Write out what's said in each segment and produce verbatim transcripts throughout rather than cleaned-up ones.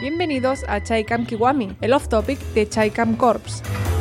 Bienvenidos a Chaicam Kiwami, el off-topic de Chaicam Corps.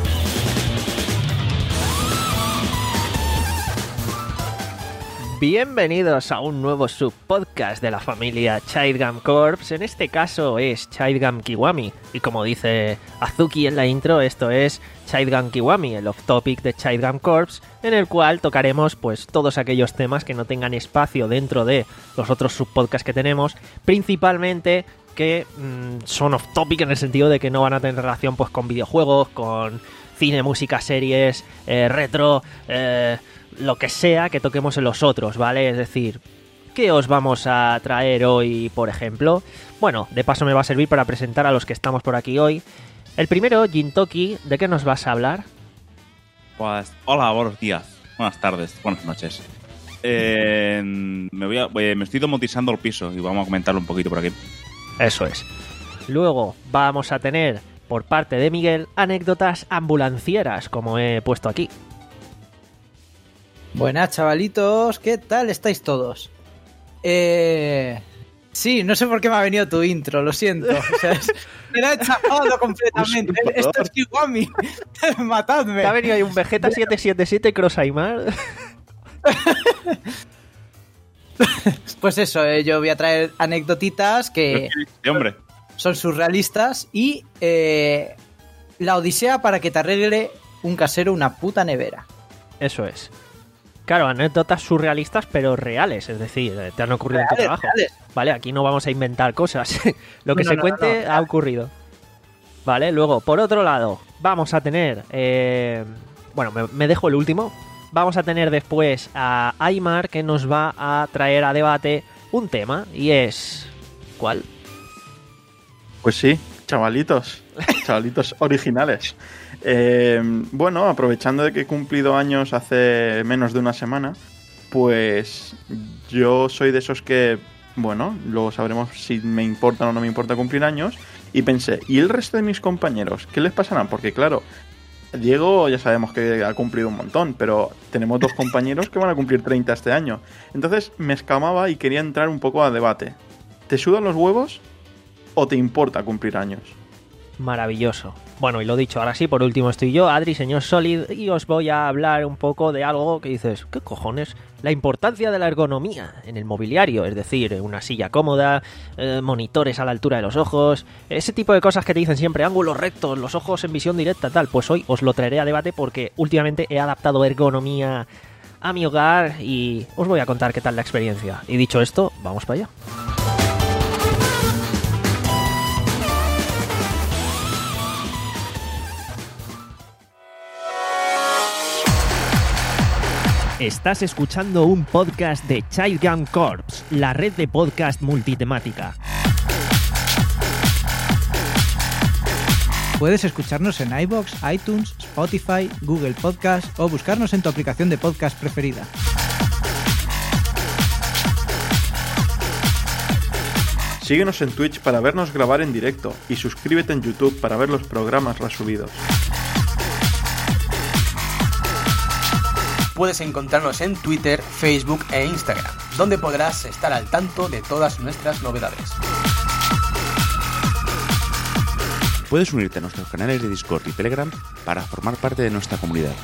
Bienvenidos a un nuevo subpodcast de la familia Chaidgam Corps. En este caso es Chaidgam Kiwami. Y como dice Azuki en la intro, esto es Chaidgam Kiwami, el off-topic de Chaidgam Corps, en el cual tocaremos pues todos aquellos temas que no tengan espacio dentro de los otros subpodcasts que tenemos, principalmente que mmm, son off-topic en el sentido de que no van a tener relación pues con videojuegos, con cine, música, series, eh, retro, eh, lo que sea que toquemos en los otros, ¿vale? Es decir, ¿qué os vamos a traer hoy, por ejemplo? Bueno, de paso me va a servir para presentar a los que estamos por aquí hoy. El primero, Jintoki, ¿de qué nos vas a hablar? Pues, hola, buenos días, buenas tardes, buenas noches. Eh, me, voy a, me estoy domotizando el piso y vamos a comentarlo un poquito por aquí. Eso es. Luego vamos a tener, por parte de Miguel, anécdotas ambulancieras, como he puesto aquí. Buenas, chavalitos, ¿qué tal estáis todos? Eh... Sí, no sé por qué me ha venido tu intro, lo siento. O sea, es... Me la he chapado completamente. Esto es Kiwami. Matadme. ¿Te ha venido ahí un Vegeta siete siete siete Cross Aimar? Pues eso, eh, yo voy a traer anécdotitas que sí, hombre. son surrealistas y eh, la odisea para que te arregle un casero una puta nevera. Eso es. Claro, anécdotas surrealistas pero reales, es decir, te han ocurrido reales, en tu trabajo. Reales. Vale, aquí no vamos a inventar cosas. Lo que no, se no, cuente no, no, ha ocurrido. Vale, luego, por otro lado, vamos a tener... Eh, bueno, me, me dejo el último. Vamos a tener después a Aymar, que nos va a traer a debate un tema, y es... ¿Cuál? Pues sí, chavalitos. Chavalitos originales. Eh, bueno, aprovechando de que he cumplido años hace menos de una semana, pues yo soy de esos que, bueno, luego sabremos si me importa o no me importa cumplir años, y pensé, ¿y el resto de mis compañeros? ¿Qué les pasará? Porque claro, Diego ya sabemos que ha cumplido un montón, pero tenemos dos compañeros que van a cumplir treinta este año. Entonces me escamaba y quería entrar un poco a debate. ¿Te sudan los huevos o te importa cumplir años? Maravilloso. Bueno, y lo dicho, ahora sí, por último estoy yo, Adri, señor Solid, y os voy a hablar un poco de algo que dices, ¿qué cojones? La importancia de la ergonomía en el mobiliario, es decir, una silla cómoda, eh, monitores a la altura de los ojos, ese tipo de cosas que te dicen siempre, ángulos rectos, los ojos en visión directa, tal. Pues hoy os lo traeré a debate porque últimamente he adaptado ergonomía a mi hogar y os voy a contar qué tal la experiencia. Y dicho esto, vamos para allá. Estás escuchando un podcast de Chaidgam Corps, la red de podcast multitemática. Puedes escucharnos en iVoox, iTunes, Spotify, Google Podcast o buscarnos en tu aplicación de podcast preferida. Síguenos en Twitch para vernos grabar en directo y suscríbete en YouTube para ver los programas resubidos. Puedes encontrarnos en Twitter, Facebook e Instagram, donde podrás estar al tanto de todas nuestras novedades. Puedes unirte a nuestros canales de Discord y Telegram para formar parte de nuestra comunidad.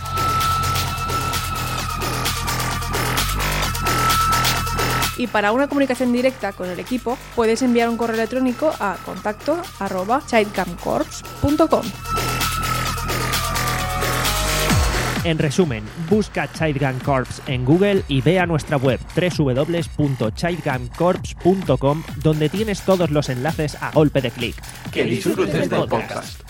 Y para una comunicación directa con el equipo, puedes enviar un correo electrónico a contacto arroba chaidgamcorps punto com. En resumen, busca Chaidgam Corps en Google y ve a nuestra web doble u doble u doble u punto chaidgamcorps punto com, donde tienes todos los enlaces a golpe de clic. Que disfrutes del podcast.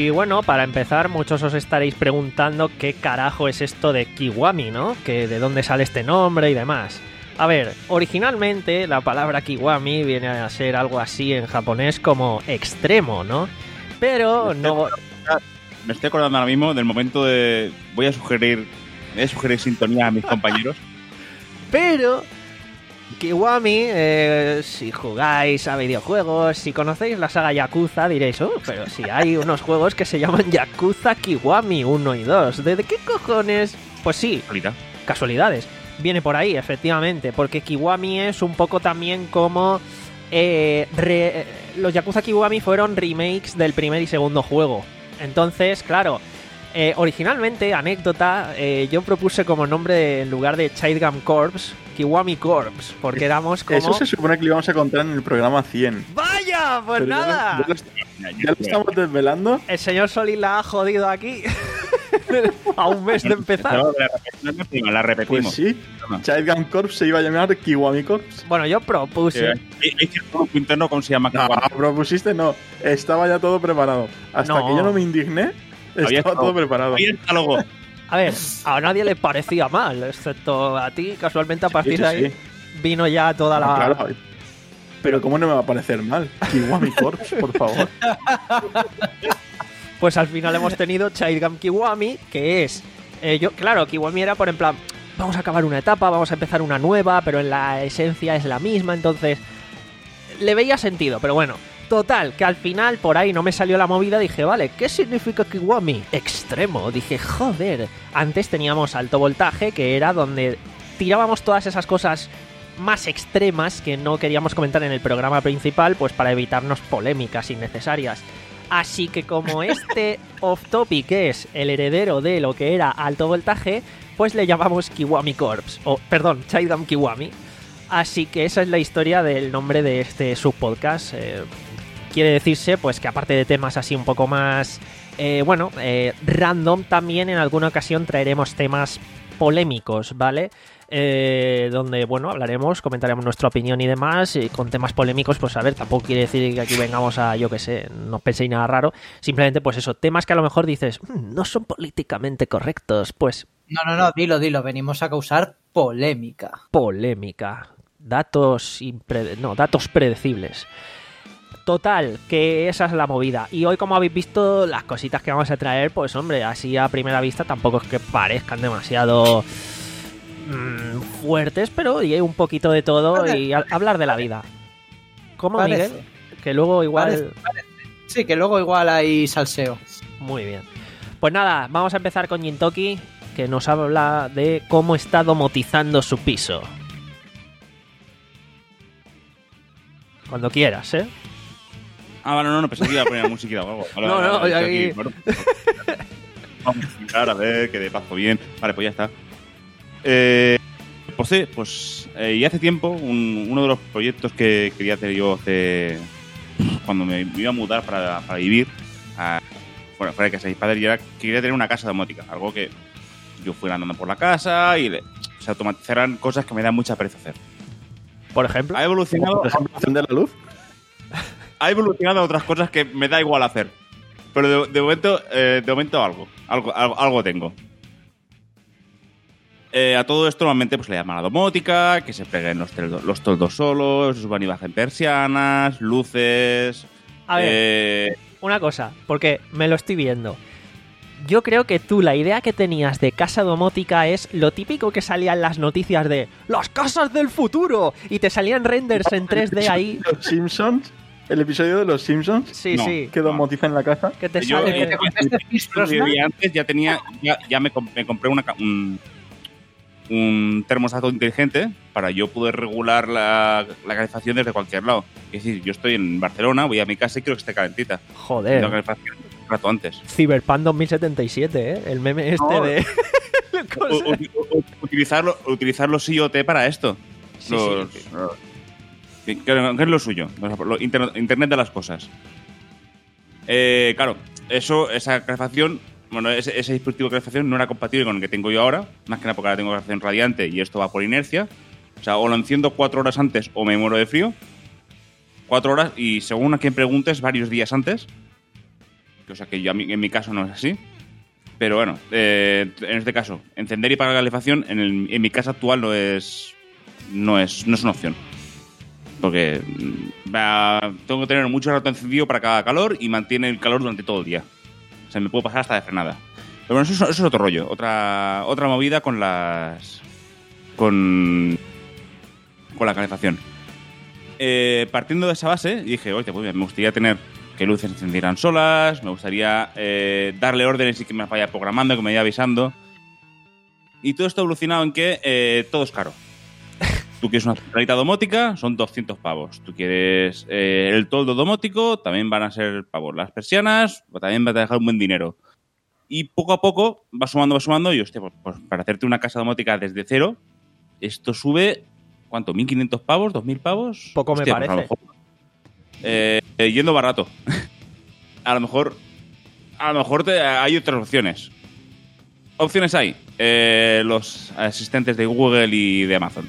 Y bueno, para empezar, muchos os estaréis preguntando qué carajo es esto de Kiwami, ¿no? Que de dónde sale este nombre y demás. A ver, originalmente la palabra Kiwami viene a ser algo así en japonés como extremo, ¿no? Pero no... Me estoy acordando ahora mismo del momento de... Voy a sugerir... Voy a sugerir sintonía a mis compañeros. Pero... Kiwami, eh, si jugáis a videojuegos, si conocéis la saga Yakuza, diréis, oh, pero si hay unos juegos que se llaman Yakuza Kiwami uno y dos. ¿De, de qué cojones? Pues sí, Casualidad. casualidades. Viene por ahí, efectivamente, porque Kiwami es un poco también como... Eh, re, los Yakuza Kiwami fueron remakes del primer y segundo juego. Entonces, claro... Eh, originalmente, anécdota, eh, yo propuse como nombre en lugar de Child Gum Corps, Kiwami Corps, porque éramos como... Eso se supone que lo íbamos a contar en el programa cien. ¡Vaya! Pues Pero nada. Ya, lo, ya, lo, ya lo estamos desvelando. El señor Solís la ha jodido aquí a un mes de empezar. La repetimos. Pues sí, Child Gum Corps se iba a llamar Kiwami Corps. Bueno, yo propuse... Hay cierto grupo interno, ¿cómo se llama? No, propusiste no, estaba ya todo preparado. Hasta No. que yo no me indigné, Había estaba estado- todo preparado. Ahí está luego. A ver, a nadie le parecía mal, excepto a ti, casualmente a partir Sí, de sí, ahí sí. vino ya toda la... Ah, claro. Pero ¿cómo no me va a parecer mal? Kiwami Corps, por favor. Pues al final hemos tenido Child Gum Kiwami, que es... eh, yo, claro, Kiwami era por en plan... Vamos a acabar una etapa, vamos a empezar una nueva, pero en la esencia es la misma, entonces... Le veía sentido, pero bueno... Total, que al final por ahí no me salió la movida, dije, vale, ¿qué significa Kiwami? Extremo, dije, joder. Antes teníamos alto voltaje, que era donde tirábamos todas esas cosas más extremas que no queríamos comentar en el programa principal, pues para evitarnos polémicas innecesarias. Así que como este off-topic es el heredero de lo que era alto voltaje, pues le llamamos Kiwami Corps, o perdón, Child Gum Kiwami. Así que esa es la historia del nombre de este subpodcast. Eh, quiere decirse pues que aparte de temas así un poco más, eh, bueno, eh, random, también en alguna ocasión traeremos temas polémicos, ¿vale? Eh, donde, bueno, hablaremos, comentaremos nuestra opinión y demás, y con temas polémicos, pues a ver, tampoco quiere decir que aquí vengamos a, yo qué sé, no penséis nada raro, simplemente pues eso, temas que a lo mejor dices, mmm, no son políticamente correctos, pues... No, no, no, dilo, dilo, venimos a causar polémica. Polémica, datos, impre... no, datos predecibles. Total, que esa es la movida. Y hoy, como habéis visto, las cositas que vamos a traer, pues hombre, así a primera vista tampoco es que parezcan demasiado mmm, fuertes, pero y hay un poquito de todo y a- hablar de la vida. ¿Cómo, Parece. Miguel? Que luego igual... Parece, parece. Sí, que luego igual hay salseo. Muy bien. Pues nada, vamos a empezar con Jintoki, que nos habla de cómo está domotizando su piso. Cuando quieras, ¿eh? Ah, bueno, no, no, pensé que iba a poner música o algo. Vale, No, vale, no, vale, ya estoy aquí- aquí, bueno. Vamos a explicar, a ver, que de paso bien. Vale, pues ya está. Eh, pues sí, pues eh, ya hace tiempo, un- uno de los proyectos que quería hacer yo hace... Cuando me, me iba a mudar para, para vivir a, fuera, fuera de casa de mis padres, y era que quería tener una casa domótica. Algo que yo fuera andando por la casa y le- se automatizaran cosas que me dan mucha pereza hacer. Por ejemplo. Ha evolucionado... Por ejemplo, encender la luz. Ha evolucionado a otras cosas que me da igual hacer. Pero de, de momento, eh, de momento algo, algo, algo, algo tengo. Eh, a todo esto normalmente pues le llaman la domótica, que se peguen los, teldo- los toldos solos, suban y bajen persianas, luces... A ver, eh, una cosa, porque me lo estoy viendo. Yo creo que tú la idea que tenías de casa domótica es lo típico que salía en las noticias de ¡las casas del futuro! Y te salían renders en tres D ahí. Los Simpsons, el episodio de los Simpsons, Sí, No. sí. que domotizan la casa. Que te yo, sale... eh, Yo vivía antes ya tenía, ya, ya me, comp- me compré una, ca- un, un termostato inteligente para yo poder regular la, la calefacción desde cualquier lado. Es decir, yo estoy en Barcelona, voy a mi casa y quiero que esté calentita. Tengo Joder. calefacción un rato antes. Cyberpunk dos mil setenta y siete, ¿eh? El meme este No. de... U- u- u- utilizarlo, utilizar los I O T para esto. Sí, Los- sí. los- ¿Qué, qué es lo suyo? Lo- Internet, Internet de las cosas. Eh, claro, eso, esa calefacción, bueno, ese, ese dispositivo de calefacción no era compatible con el que tengo yo ahora, más que nada porque ahora tengo calefacción radiante y esto va por inercia. O sea, o lo enciendo cuatro horas antes o me muero de frío. Cuatro horas y según a quien preguntes, varios días antes. O sea que yo, a mí, en mi caso no es así. Pero bueno, eh, en este caso, encender y pagar la calefacción en, el, en mi casa actual no es, no es, no es una opción. Porque va, tengo que tener mucho rato encendido para cada calor y mantiene el calor durante todo el día. O sea, me puedo pasar hasta de frenada. Pero bueno, eso, eso es otro rollo. Otra, otra movida con las... Con... Con la calefacción. Eh, partiendo de esa base, dije, oye, pues me gustaría tener que luces encendieran solas, me gustaría eh, darle órdenes y que me vaya programando, que me vaya avisando. Y todo esto ha evolucionado en que eh, todo es caro. Tú quieres una centralita domótica, son doscientos pavos. Tú quieres eh, el toldo domótico, también van a ser pavos. Las persianas, también vas a dejar un buen dinero. Y poco a poco va sumando, va sumando. Y, hostia, pues, pues para hacerte una casa domótica desde cero, esto sube, ¿cuánto? ¿mil quinientos pavos? ¿dos mil pavos? Poco Hostia, me pues parece. a lo mejor, eh, yendo barato. a lo mejor, a lo mejor te, hay otras opciones. Opciones hay. Eh, los asistentes de Google y de Amazon.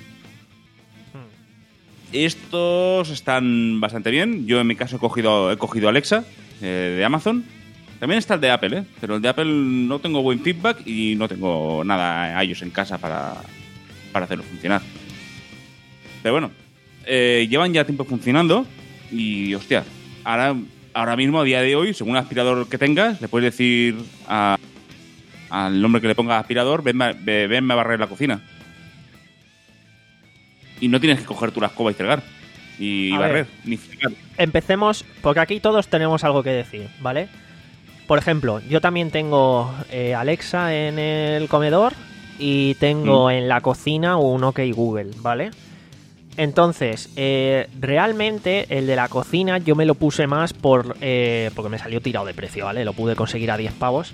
Estos están bastante bien. Yo en mi caso he cogido, he cogido Alexa eh, de Amazon. También está el de Apple, ¿eh? Pero el de Apple no tengo buen feedback y no tengo nada a ellos en casa para, para hacerlo funcionar. Pero bueno, eh, llevan ya tiempo funcionando y, hostia, ahora, ahora mismo, a día de hoy, según el aspirador que tengas, le puedes decir a, al hombre que le ponga aspirador, venme, venme a barrer la cocina. Y no tienes que coger tú la escoba y fregar. Y A barrer, ver. ni fregar. Empecemos, porque aquí todos tenemos algo que decir, ¿vale? Por ejemplo, yo también tengo eh, Alexa en el comedor y tengo Mm. en la cocina un OK Google, ¿vale? Entonces, eh, realmente el de la cocina yo me lo puse más por eh, porque me salió tirado de precio, ¿vale? Lo pude conseguir a diez pavos.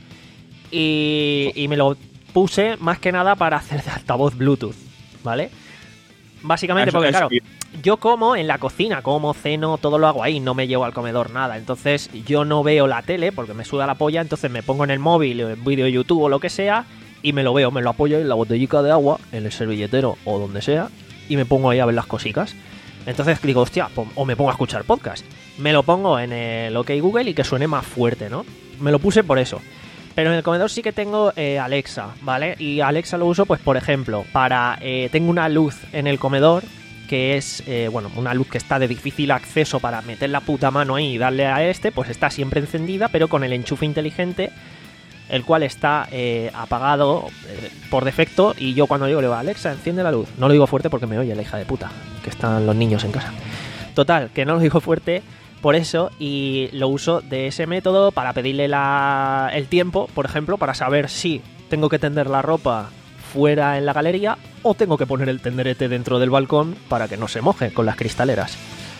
Y, y me lo puse más que nada para hacer de altavoz Bluetooth, ¿vale? Básicamente Eso- porque, eso- claro, yo como en la cocina, como, ceno, todo lo hago ahí, no me llevo al comedor nada. Entonces yo no veo la tele porque me suda la polla, entonces me pongo en el móvil, en vídeo de YouTube o lo que sea, y me lo veo, me lo apoyo en la botellica de agua, en el servilletero o donde sea, y me pongo ahí a ver las cositas. Entonces digo, hostia, pues, o me pongo a escuchar podcast. Me lo pongo en el OK Google y que suene más fuerte, ¿no? Me lo puse por eso. Pero en el comedor sí que tengo eh, Alexa, ¿vale? Y Alexa lo uso, pues, por ejemplo, para... Eh, tengo una luz en el comedor que es, eh, bueno, una luz que está de difícil acceso para meter la puta mano ahí y darle a este, pues está siempre encendida, pero con el enchufe inteligente, el cual está eh, apagado eh, por defecto, y yo cuando llego le digo, Alexa, enciende la luz. No lo digo fuerte porque me oye la hija de puta, que están los niños en casa. Total, que no lo digo fuerte por eso, y lo uso de ese método para pedirle la, el tiempo, por ejemplo, para saber si tengo que tender la ropa fuera en la galería o tengo que poner el tenderete dentro del balcón para que no se moje con las cristaleras.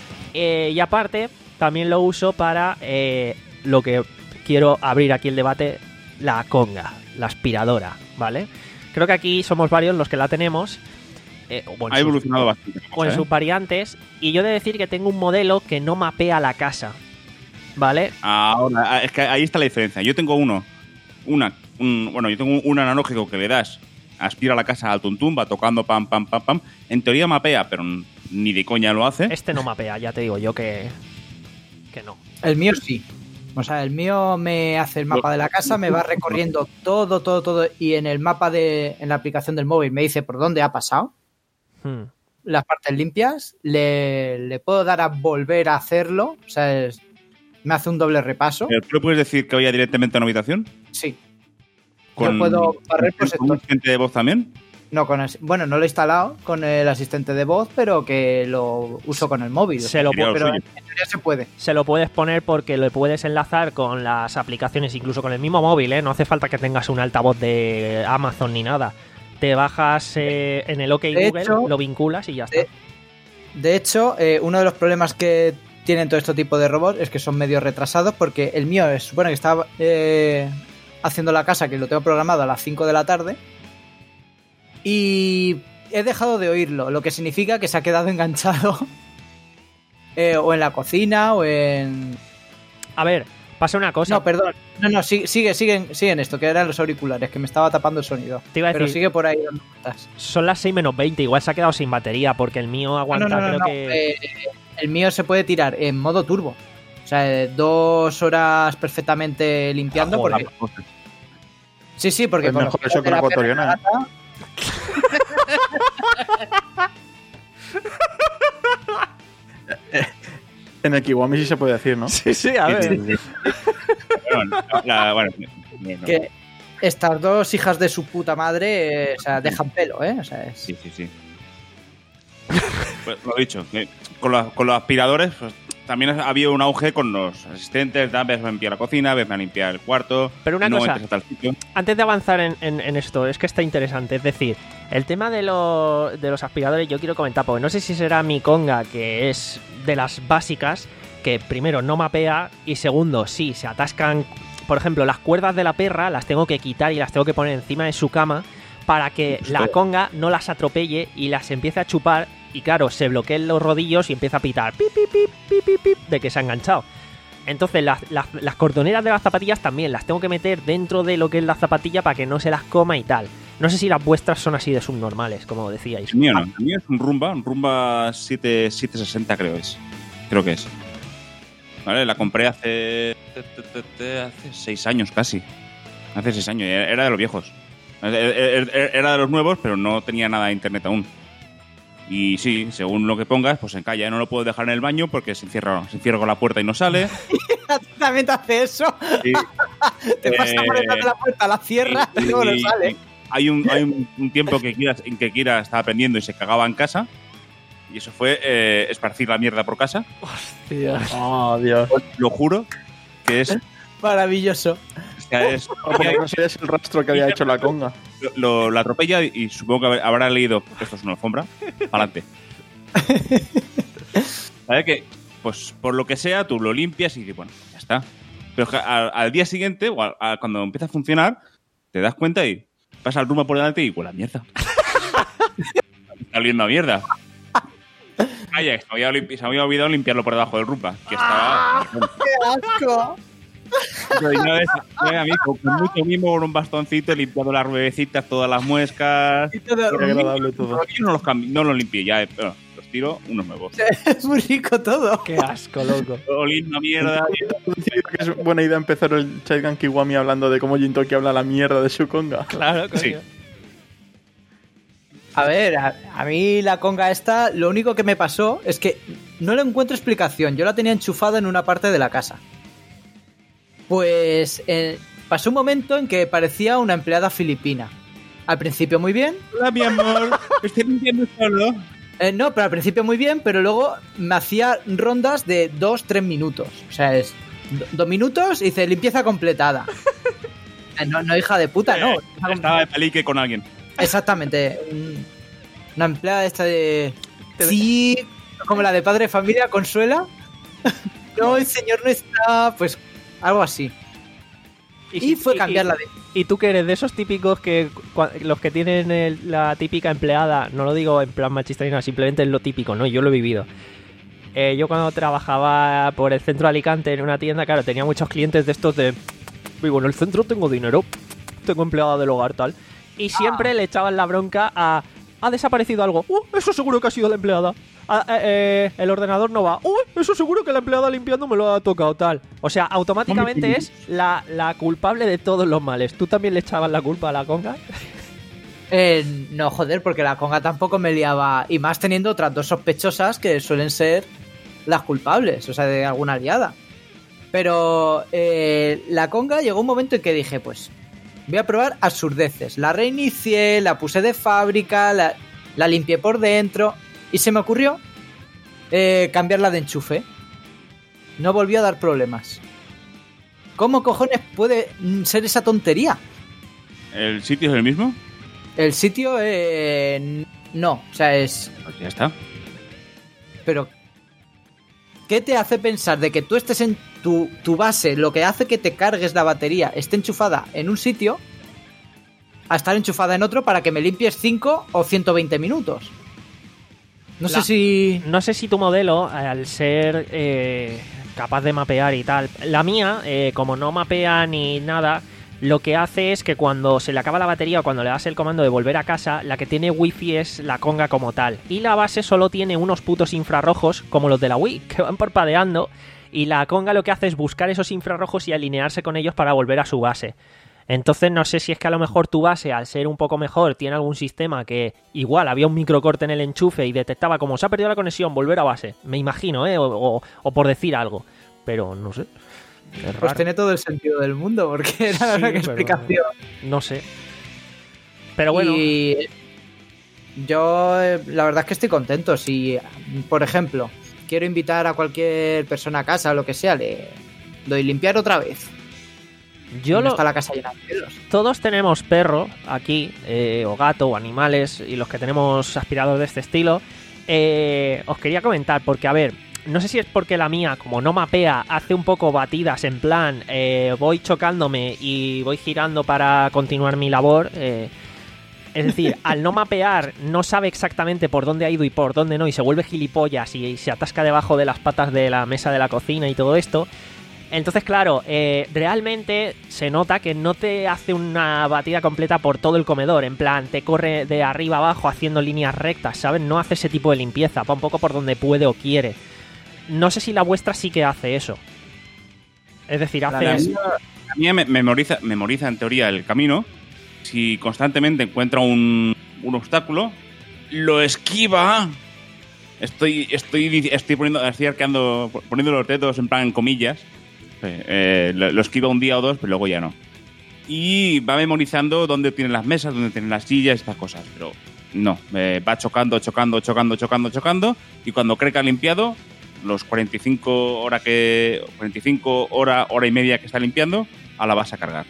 Eh, y aparte, también lo uso para eh, lo que quiero abrir aquí el debate, la conga, la aspiradora, ¿vale? Creo que aquí somos varios los que la tenemos. Eh, o en Ha sus- evolucionado bastante. la o cosa, en ¿eh? sus variantes, y yo he de decir que tengo un modelo que no mapea la casa, ¿vale? Ahora, es que ahí está la diferencia. Yo tengo uno, una, un, bueno, yo tengo un analógico que le das, aspira la casa al tuntum, va tocando pam, pam, pam, pam. En teoría mapea, pero ni de coña lo hace. Este no mapea, ya te digo yo que, que no. El mío sí. O sea, el mío me hace el mapa de la casa, me va recorriendo todo, todo, todo, y en el mapa de, en la aplicación del móvil me dice por dónde ha pasado, Hmm. las partes limpias, le, le puedo dar a volver a hacerlo, o sea, es- me hace un doble repaso. Pero ¿tú le puedes decir que vaya directamente a una habitación? Sí. Con, Yo puedo barrer por ¿con un sector. asistente de voz también? No, con el- bueno, no lo he instalado con el asistente de voz, pero que lo uso con el móvil. Se lo Sería puedo- lo pero suyo. en teoría se puede. Se lo puedes poner porque lo puedes enlazar con las aplicaciones, incluso con el mismo móvil, ¿eh? No hace falta que tengas un altavoz de Amazon ni nada. Te bajas eh, en el OK De Google, hecho, lo vinculas y ya está. de- De hecho, eh, uno de los problemas que tienen todo este tipo de robots es que son medio retrasados, porque el mío es, supone que está eh, haciendo la casa, que lo tengo programado a las cinco de la tarde, y he dejado de oírlo, lo que significa que se ha quedado enganchado eh, o en la cocina o en... A ver, pasa una cosa. No, perdón, no, no, sigue, sigue, sigue, sigue en esto, que eran los auriculares, que me estaba tapando el sonido. Te iba a Pero decir, sigue por ahí dando vueltas. son las seis menos veinte, igual se ha quedado sin batería porque el mío No, aguanta, no, no, creo no, que... eh, el mío se puede tirar en modo turbo. O sea, eh, dos horas perfectamente limpiando. Ah, Porque... Sí, sí, porque Es con mejor los eso que de la la perra ecuatoriana, gata- En el Kiwami sí se puede decir, ¿no? Sí, sí, a ver. Sí, sí, sí. Bueno, la- bueno, bueno, que estas dos hijas de su puta madre, eh, o sea, dejan pelo, ¿eh? O sea, es... Sí, sí, sí. Pues lo dicho, eh, con, los, con los aspiradores pues, también ha habido un auge con los asistentes, da, ves a limpiar la cocina, ves a limpiar el cuarto. Pero una no cosa, entres a tal sitio. Antes de avanzar en, en- en esto, es que está interesante. Es decir, el tema de, lo- de los aspiradores yo quiero comentar, porque no sé si será mi conga, que es de las básicas, que primero no mapea y segundo, sí, se atascan. Por ejemplo, las cuerdas de la perra las tengo que quitar y las tengo que poner encima de su cama para que la conga no las atropelle y las empiece a chupar. Y claro, se bloqueen los rodillos y empieza a pitar pip, pip, pip, pip, pip, pip, de que se ha enganchado. Entonces las, las, las cordoneras de las zapatillas también las tengo que meter dentro de lo que es la zapatilla para que no se las coma y tal. No sé si las vuestras son así de subnormales, como decíais. El mío no, el mío es un Rumba, un Rumba siete, siete sesenta creo es. Creo que es. Vale, la compré hace hace seis años casi. Hace seis años, era de los viejos. Era de los nuevos, pero no tenía nada de internet aún. Y sí, según lo que pongas, pues se encalla. No lo puedo dejar en el baño porque se encierra, se encierra con la puerta y no sale. También te hace eso. Sí. Te pasa por detrás de la puerta, la cierra y, y, luego no y- sale. Hay un, hay un, un tiempo que Kira, en que Kira estaba aprendiendo y se cagaba en casa. Y eso fue eh, esparcir la mierda por casa. Oh, Dios. Lo juro que es... Maravilloso. o sea, es O porque no sabías el rastro que había hecho la conga. lo, lo- la atropella y supongo que habrá- habrá leído esto es una alfombra. Adelante. ¿Vale? Que, pues por lo que sea, tú lo limpias y dices, bueno, ya está. Pero que al, al día siguiente, o al- al- cuando empieza a funcionar, te das cuenta y pasa el rumba por delante y huele a mierda. Está oliendo a mierda. Calla, que se me había, limpi- se me había olvidado limpiarlo por debajo del rumba. Que estaba. ¡Qué asco! Pero yo ves, yo a mí, con con mucho mimo, con un bastoncito, limpiando las ruedecitas, todas las muescas. Y todo- Qué agradable todo. Yo no los, cambi- no los limpié ya, eh, pero los tiro unos nuevos. Es muy rico todo. Qué asco, loco. Oliendo a mierda. Decir que es buena idea empezar el Chaigan Kiwami hablando de cómo Jintoki habla la mierda de su conga. Claro, coño. Sí. A ver, a, a mí la conga esta, lo único que me pasó es que no le encuentro explicación. Yo la tenía enchufada en una parte de la casa. Pues eh, pasó un momento en que parecía una empleada filipina. Al principio muy bien. Hola, mi amor. Estoy limpiando solo. Eh, no, pero al principio muy bien, pero luego me hacía rondas de dos, tres minutos. O sea, es do- dos minutos y dice limpieza completada. Eh, no, no, hija de puta, no. Estaba de palique con alguien. Exactamente. un- Una empleada esta de... Sí, como la de Padre de Familia, Consuela. No, el señor no está... Pues algo así. Y, si- fue y- cambiarla de... ¿Y tú que eres de esos típicos que cua- los que tienen el- la típica empleada, no lo digo en plan machista ni nada, simplemente es lo típico, ¿no? Yo lo he vivido. Eh, yo cuando trabajaba por el centro de Alicante en una tienda, claro, tenía muchos clientes de estos de... Vivo en el centro, tengo dinero, tengo empleada del hogar, tal. Y siempre le echaban la bronca a... Ha desaparecido algo. Uh, eso seguro que ha sido la empleada. Ah, eh, eh, el ordenador no va. Uh, eso seguro que la empleada limpiando me lo ha tocado, tal. O sea, automáticamente es la, la culpable de todos los males. ¿Tú también le echabas la culpa a la conga? Eh, no, joder, porque la conga tampoco me liaba. Y más teniendo otras dos sospechosas que suelen ser las culpables, o sea, de alguna liada. Pero eh, la conga llegó un momento en que dije, pues, voy a probar absurdeces. La reinicié, la puse de fábrica, la, la limpié por dentro. Y se me ocurrió eh, cambiarla de enchufe. No volvió a dar problemas. ¿Cómo cojones puede mm, ser esa tontería? ¿El sitio es el mismo? El sitio, eh, no, o sea, es... Pues ya está. Pero, ¿qué te hace pensar de que tú estés en tu, tu base, lo que hace que te cargues la batería, esté enchufada en un sitio, a estar enchufada en otro para que me limpies cinco o ciento veinte minutos? No La- sé si... No sé si tu modelo, al ser eh, capaz de mapear y tal, la mía, eh, como no mapea ni nada, lo que hace es que cuando se le acaba la batería o cuando le das el comando de volver a casa, la que tiene wifi es la conga como tal. Y la base solo tiene unos putos infrarrojos, como los de la Wii, que van parpadeando. y la conga lo que hace es buscar esos infrarrojos y alinearse con ellos para volver a su base. Entonces no sé si es que a lo mejor tu base, al ser un poco mejor, tiene algún sistema que igual había un microcorte en el enchufe y detectaba como se ha perdido la conexión, volver a base. Me imagino, ¿eh? O, o, o por decir algo. Pero no sé. Es raro. Pues tiene todo el sentido del mundo, porque era la Sí, única pero explicación. No sé. Pero bueno. Y yo, eh, la verdad es que estoy contento. Si, por ejemplo, quiero invitar a cualquier persona a casa o lo que sea, le doy limpiar otra vez. Yo no lo... está la casa llena de pelos. Todos tenemos perro aquí, eh, o gato, o animales, y los que tenemos aspiradores de este estilo. Eh, os quería comentar, porque a ver, no sé si es porque la mía, como no mapea, hace un poco batidas en plan, eh, voy chocándome y voy girando para continuar mi labor. Eh, es decir, al no mapear, no sabe exactamente por dónde ha ido y por dónde no, y se vuelve gilipollas y, y se atasca debajo de las patas de la mesa de la cocina y todo esto. Entonces, claro, eh, realmente se nota que no te hace una batida completa por todo el comedor. En plan, te corre de arriba abajo haciendo líneas rectas, ¿sabes? No hace ese tipo de limpieza, va un poco por donde puede o quiere. No sé si la vuestra sí que hace eso. Es decir, hace... La mía, la mía me- memoriza, memoriza en teoría el camino. Si constantemente encuentra un, un obstáculo, lo esquiva. Estoy, estoy, estoy poniendo, estoy arqueando, poniendo los dedos en plan en comillas. Eh, lo, lo esquiva un día o dos, pero luego ya no. Y va memorizando dónde tienen las mesas, dónde tienen las sillas, estas cosas. Pero no, eh, va chocando, chocando, chocando, chocando, chocando. Y cuando cree que ha limpiado, los cuarenta y cinco horas que cuarenta y cinco hora, hora y media que está limpiando, a la vas a cargar.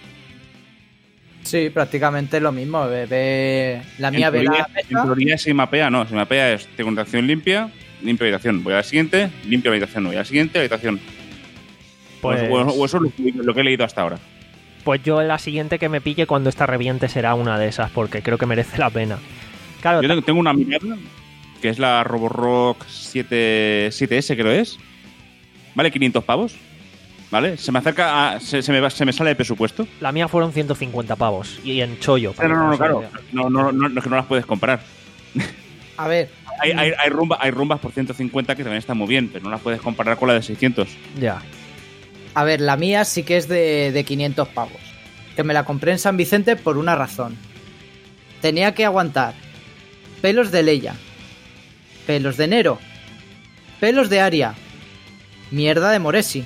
Sí, prácticamente lo mismo. Ve, ve- la mía en, ve teoría, la en mesa. teoría si mapea, no. Si mapea es, tengo una habitación limpia, limpia habitación, voy a la siguiente, limpia habitación, voy a la siguiente, habitación. Pues, O, o eso es lo que, lo que he leído hasta ahora. pues yo la siguiente que me pille cuando esta reviente será una de esas, porque creo que merece la pena. Claro, Yo tengo, tengo una mirada que es la Roborock siete, siete ese, creo es. Vale quinientos pavos. ¿Vale? Se me acerca a, se, se, me va, se me sale de presupuesto. la mía fueron ciento cincuenta pavos. Y en chollo. No, no, no, no, para que te claro. hagas una idea. No, no, no, no, es que no las puedes comprar. A ver, Hay, hay, hay, rumba, hay rumbas por ciento cincuenta que también están muy bien, pero no las puedes comparar con la de seiscientos. Ya. a ver, la mía sí que es de, de quinientos pavos. Que me la compré en San Vicente por una razón. Tenía que aguantar pelos de Leia, pelos de Nero, pelos de Aria, mierda de Moresi.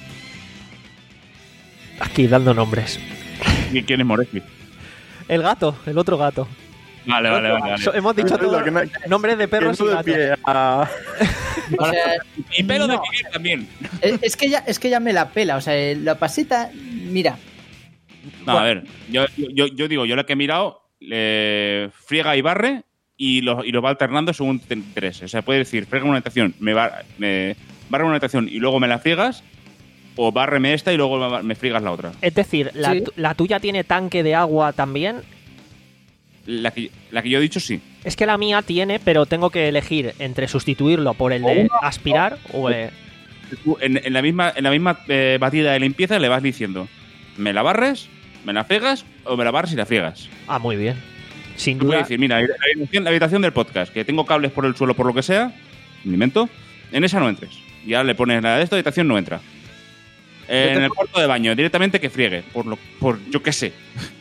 Aquí dando nombres. ¿Y quién es Moresi? El gato, el otro gato. Vale, vale, vale. vale. So- hemos dicho Pero todo, que no- nombres de perros y Eso de gatos. pie a- O sea, Y pelo de no. Miguel también. es, es que ya, es que ya me la pela. O sea, la pasita, mira. No, a ver, yo, yo, yo digo, yo la que he mirado, eh, friega y barre y lo, y lo va alternando según te interese. O sea, puede decir, friega una habitación, me, bar, me barre una habitación y luego me la friegas, o bárreme esta y luego me friegas la otra. Es decir, la, Sí. tu- la tuya tiene tanque de agua también. La que, la que yo he dicho, sí. Es que la mía tiene, pero tengo que elegir entre sustituirlo por el de aspirar o... eh, Tú En, en la misma, en la misma eh, batida de limpieza le vas diciendo, ¿me la barres, me la friegas o me la barres y la friegas? Ah, muy bien. Sin Tú duda. puedes decir, mira, la habitación, la habitación del podcast, que tengo cables por el suelo por lo que sea, me invento, en esa no entres. Ya le pones la de esta habitación, no entra. En el cuarto de baño, directamente que friegue, por lo, por yo qué sé.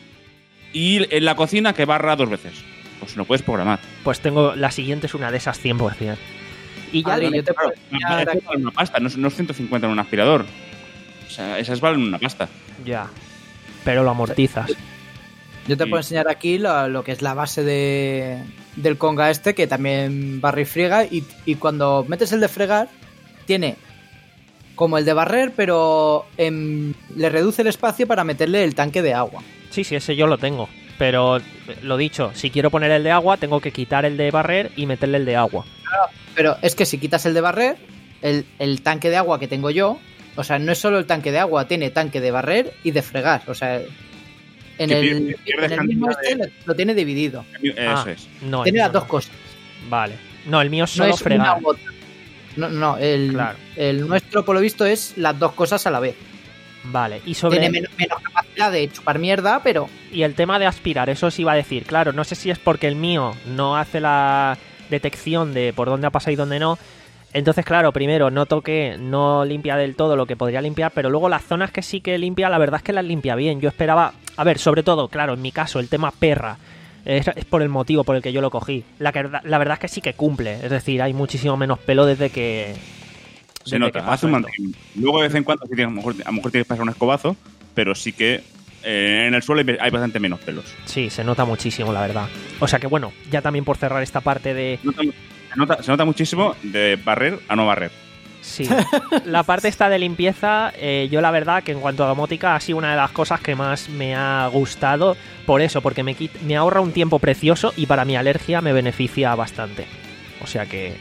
Y en la cocina que barra dos veces. Pues lo puedes programar. Pues tengo... La siguiente es una de esas cien por ciento. Y ya... Vale, yo te puedo Claro, enseñar eso aquí- vale una pasta, no, es- no es ciento cincuenta en un aspirador. O sea, esas valen una pasta. Ya. Pero lo amortizas. Yo te Sí. puedo enseñar aquí lo, lo que es la base de, del conga este, que también barre y friega. Y, y cuando metes el de fregar, tiene como el de barrer, pero em, le reduce el espacio para meterle el tanque de agua. Sí, sí, ese yo lo tengo. Pero, eh, lo dicho, si quiero poner el de agua, tengo que quitar el de barrer y meterle el de agua. Pero es que si quitas el de barrer, el, el tanque de agua que tengo yo, o sea, no es solo el tanque de agua, tiene tanque de barrer y de fregar. O sea, en Que el, pierde- pierdes en el mismo cantidad este lo, lo tiene dividido. Eso Ah, es. No, el Tiene mío las dos no. cosas. Vale. No, el mío es No solo es fregar. una u otra. No, no, el, Claro. el nuestro, por lo visto, es las dos cosas a la vez. Vale. Y sobre... Tiene menos, menos capacidad de chupar mierda, pero Y el tema de aspirar, eso sí iba a decir. Claro, no sé si es porque el mío no hace la detección de por dónde ha pasado y dónde no. Entonces, claro, primero noto que no limpia del todo lo que podría limpiar, pero luego las zonas que sí que limpia, la verdad es que las limpia bien. Yo esperaba, a ver, sobre todo, claro, en mi caso, el tema perra, es, es por el motivo por el que yo lo cogí. La, que, la verdad es que sí que cumple, es decir, hay muchísimo menos pelo desde que... Se desde nota, que pasó hace un esto. mantenimiento. Luego, de vez en cuando, sí tienes- a lo mejor, a lo mejor tienes que pasar un escobazo, pero sí que eh, en el suelo hay, hay bastante menos pelos. Sí, se nota muchísimo, la verdad. O sea que bueno, ya también por cerrar esta parte de... Se nota, se nota- se nota muchísimo de barrer a no barrer. Sí, la parte esta de limpieza, eh, yo la verdad que en cuanto a domótica ha sido una de las cosas que más me ha gustado por eso, porque me, quit- me ahorra un tiempo precioso y para mi alergia me beneficia bastante. O sea que...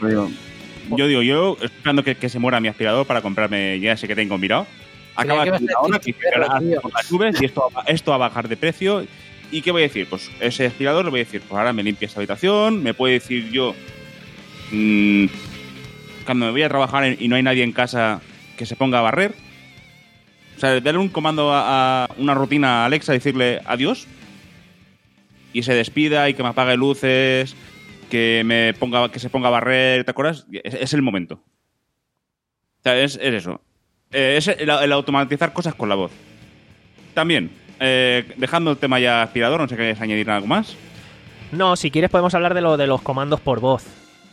Yo digo, yo estoy esperando que, que se muera mi aspirador para comprarme ya ese que tengo mirado. Acaba que de vas a ahora decir que que perro, ahora tío. por las nubes y esto, va- esto va a bajar de precio. ¿Y qué voy a decir? Pues ese aspirador le voy a decir, pues ahora me limpia esta habitación, me puede decir yo, mmm, cuando me voy a trabajar y no hay nadie en casa, que se ponga a barrer. O sea, darle un comando a, a una rutina a Alexa, decirle adiós y se despida y que me apague luces, que me ponga, que se ponga a barrer, ¿te acuerdas? Es, es el momento. O sea, es, es eso. Eh, es el, el automatizar cosas con la voz. También, eh, dejando el tema ya aspirador, no sé si queréis añadir algo más. No, si quieres podemos hablar de lo de los comandos por voz.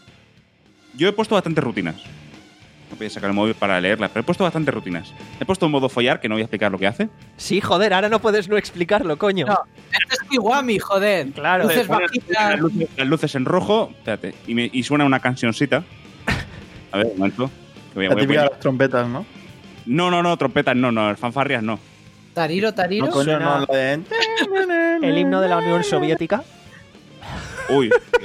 Yo he puesto bastantes rutinas. No voy a sacar el móvil para leerlas, pero he puesto bastantes rutinas. He puesto un modo follar, que no voy a explicar lo que hace. Sí, joder, ahora no puedes no explicarlo, coño. No, esto es Kiwami, joder. Claro, Luces Pone bajitas. las, luces, las luces en rojo, espérate, y, me- y suena una cancioncita. A ver, un momento. que voy a- La voy a- típica de las trompetas, ¿no? No, no, no, trompetas no, no, fanfarrias no. Tariro, Tariro. No, coño, suena- no, la de... El himno de la Unión Soviética. Uy.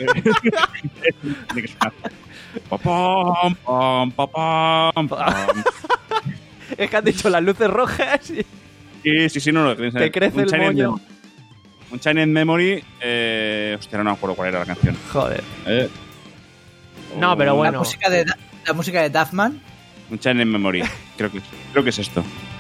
Tiene que sonar. Pa, pam, pam, pa, pam, pam. Es que han dicho las luces rojas. y- Sí, sí, sí, no, no. Te crece un el Chinese moño. Memory. Un Chinese Memory. Eh, hostia, no me acuerdo cuál era la canción. Joder. Eh. No, pero Un- La bueno. música de, la música de Duffman. Un Chinese Memory. Creo que, creo que es esto.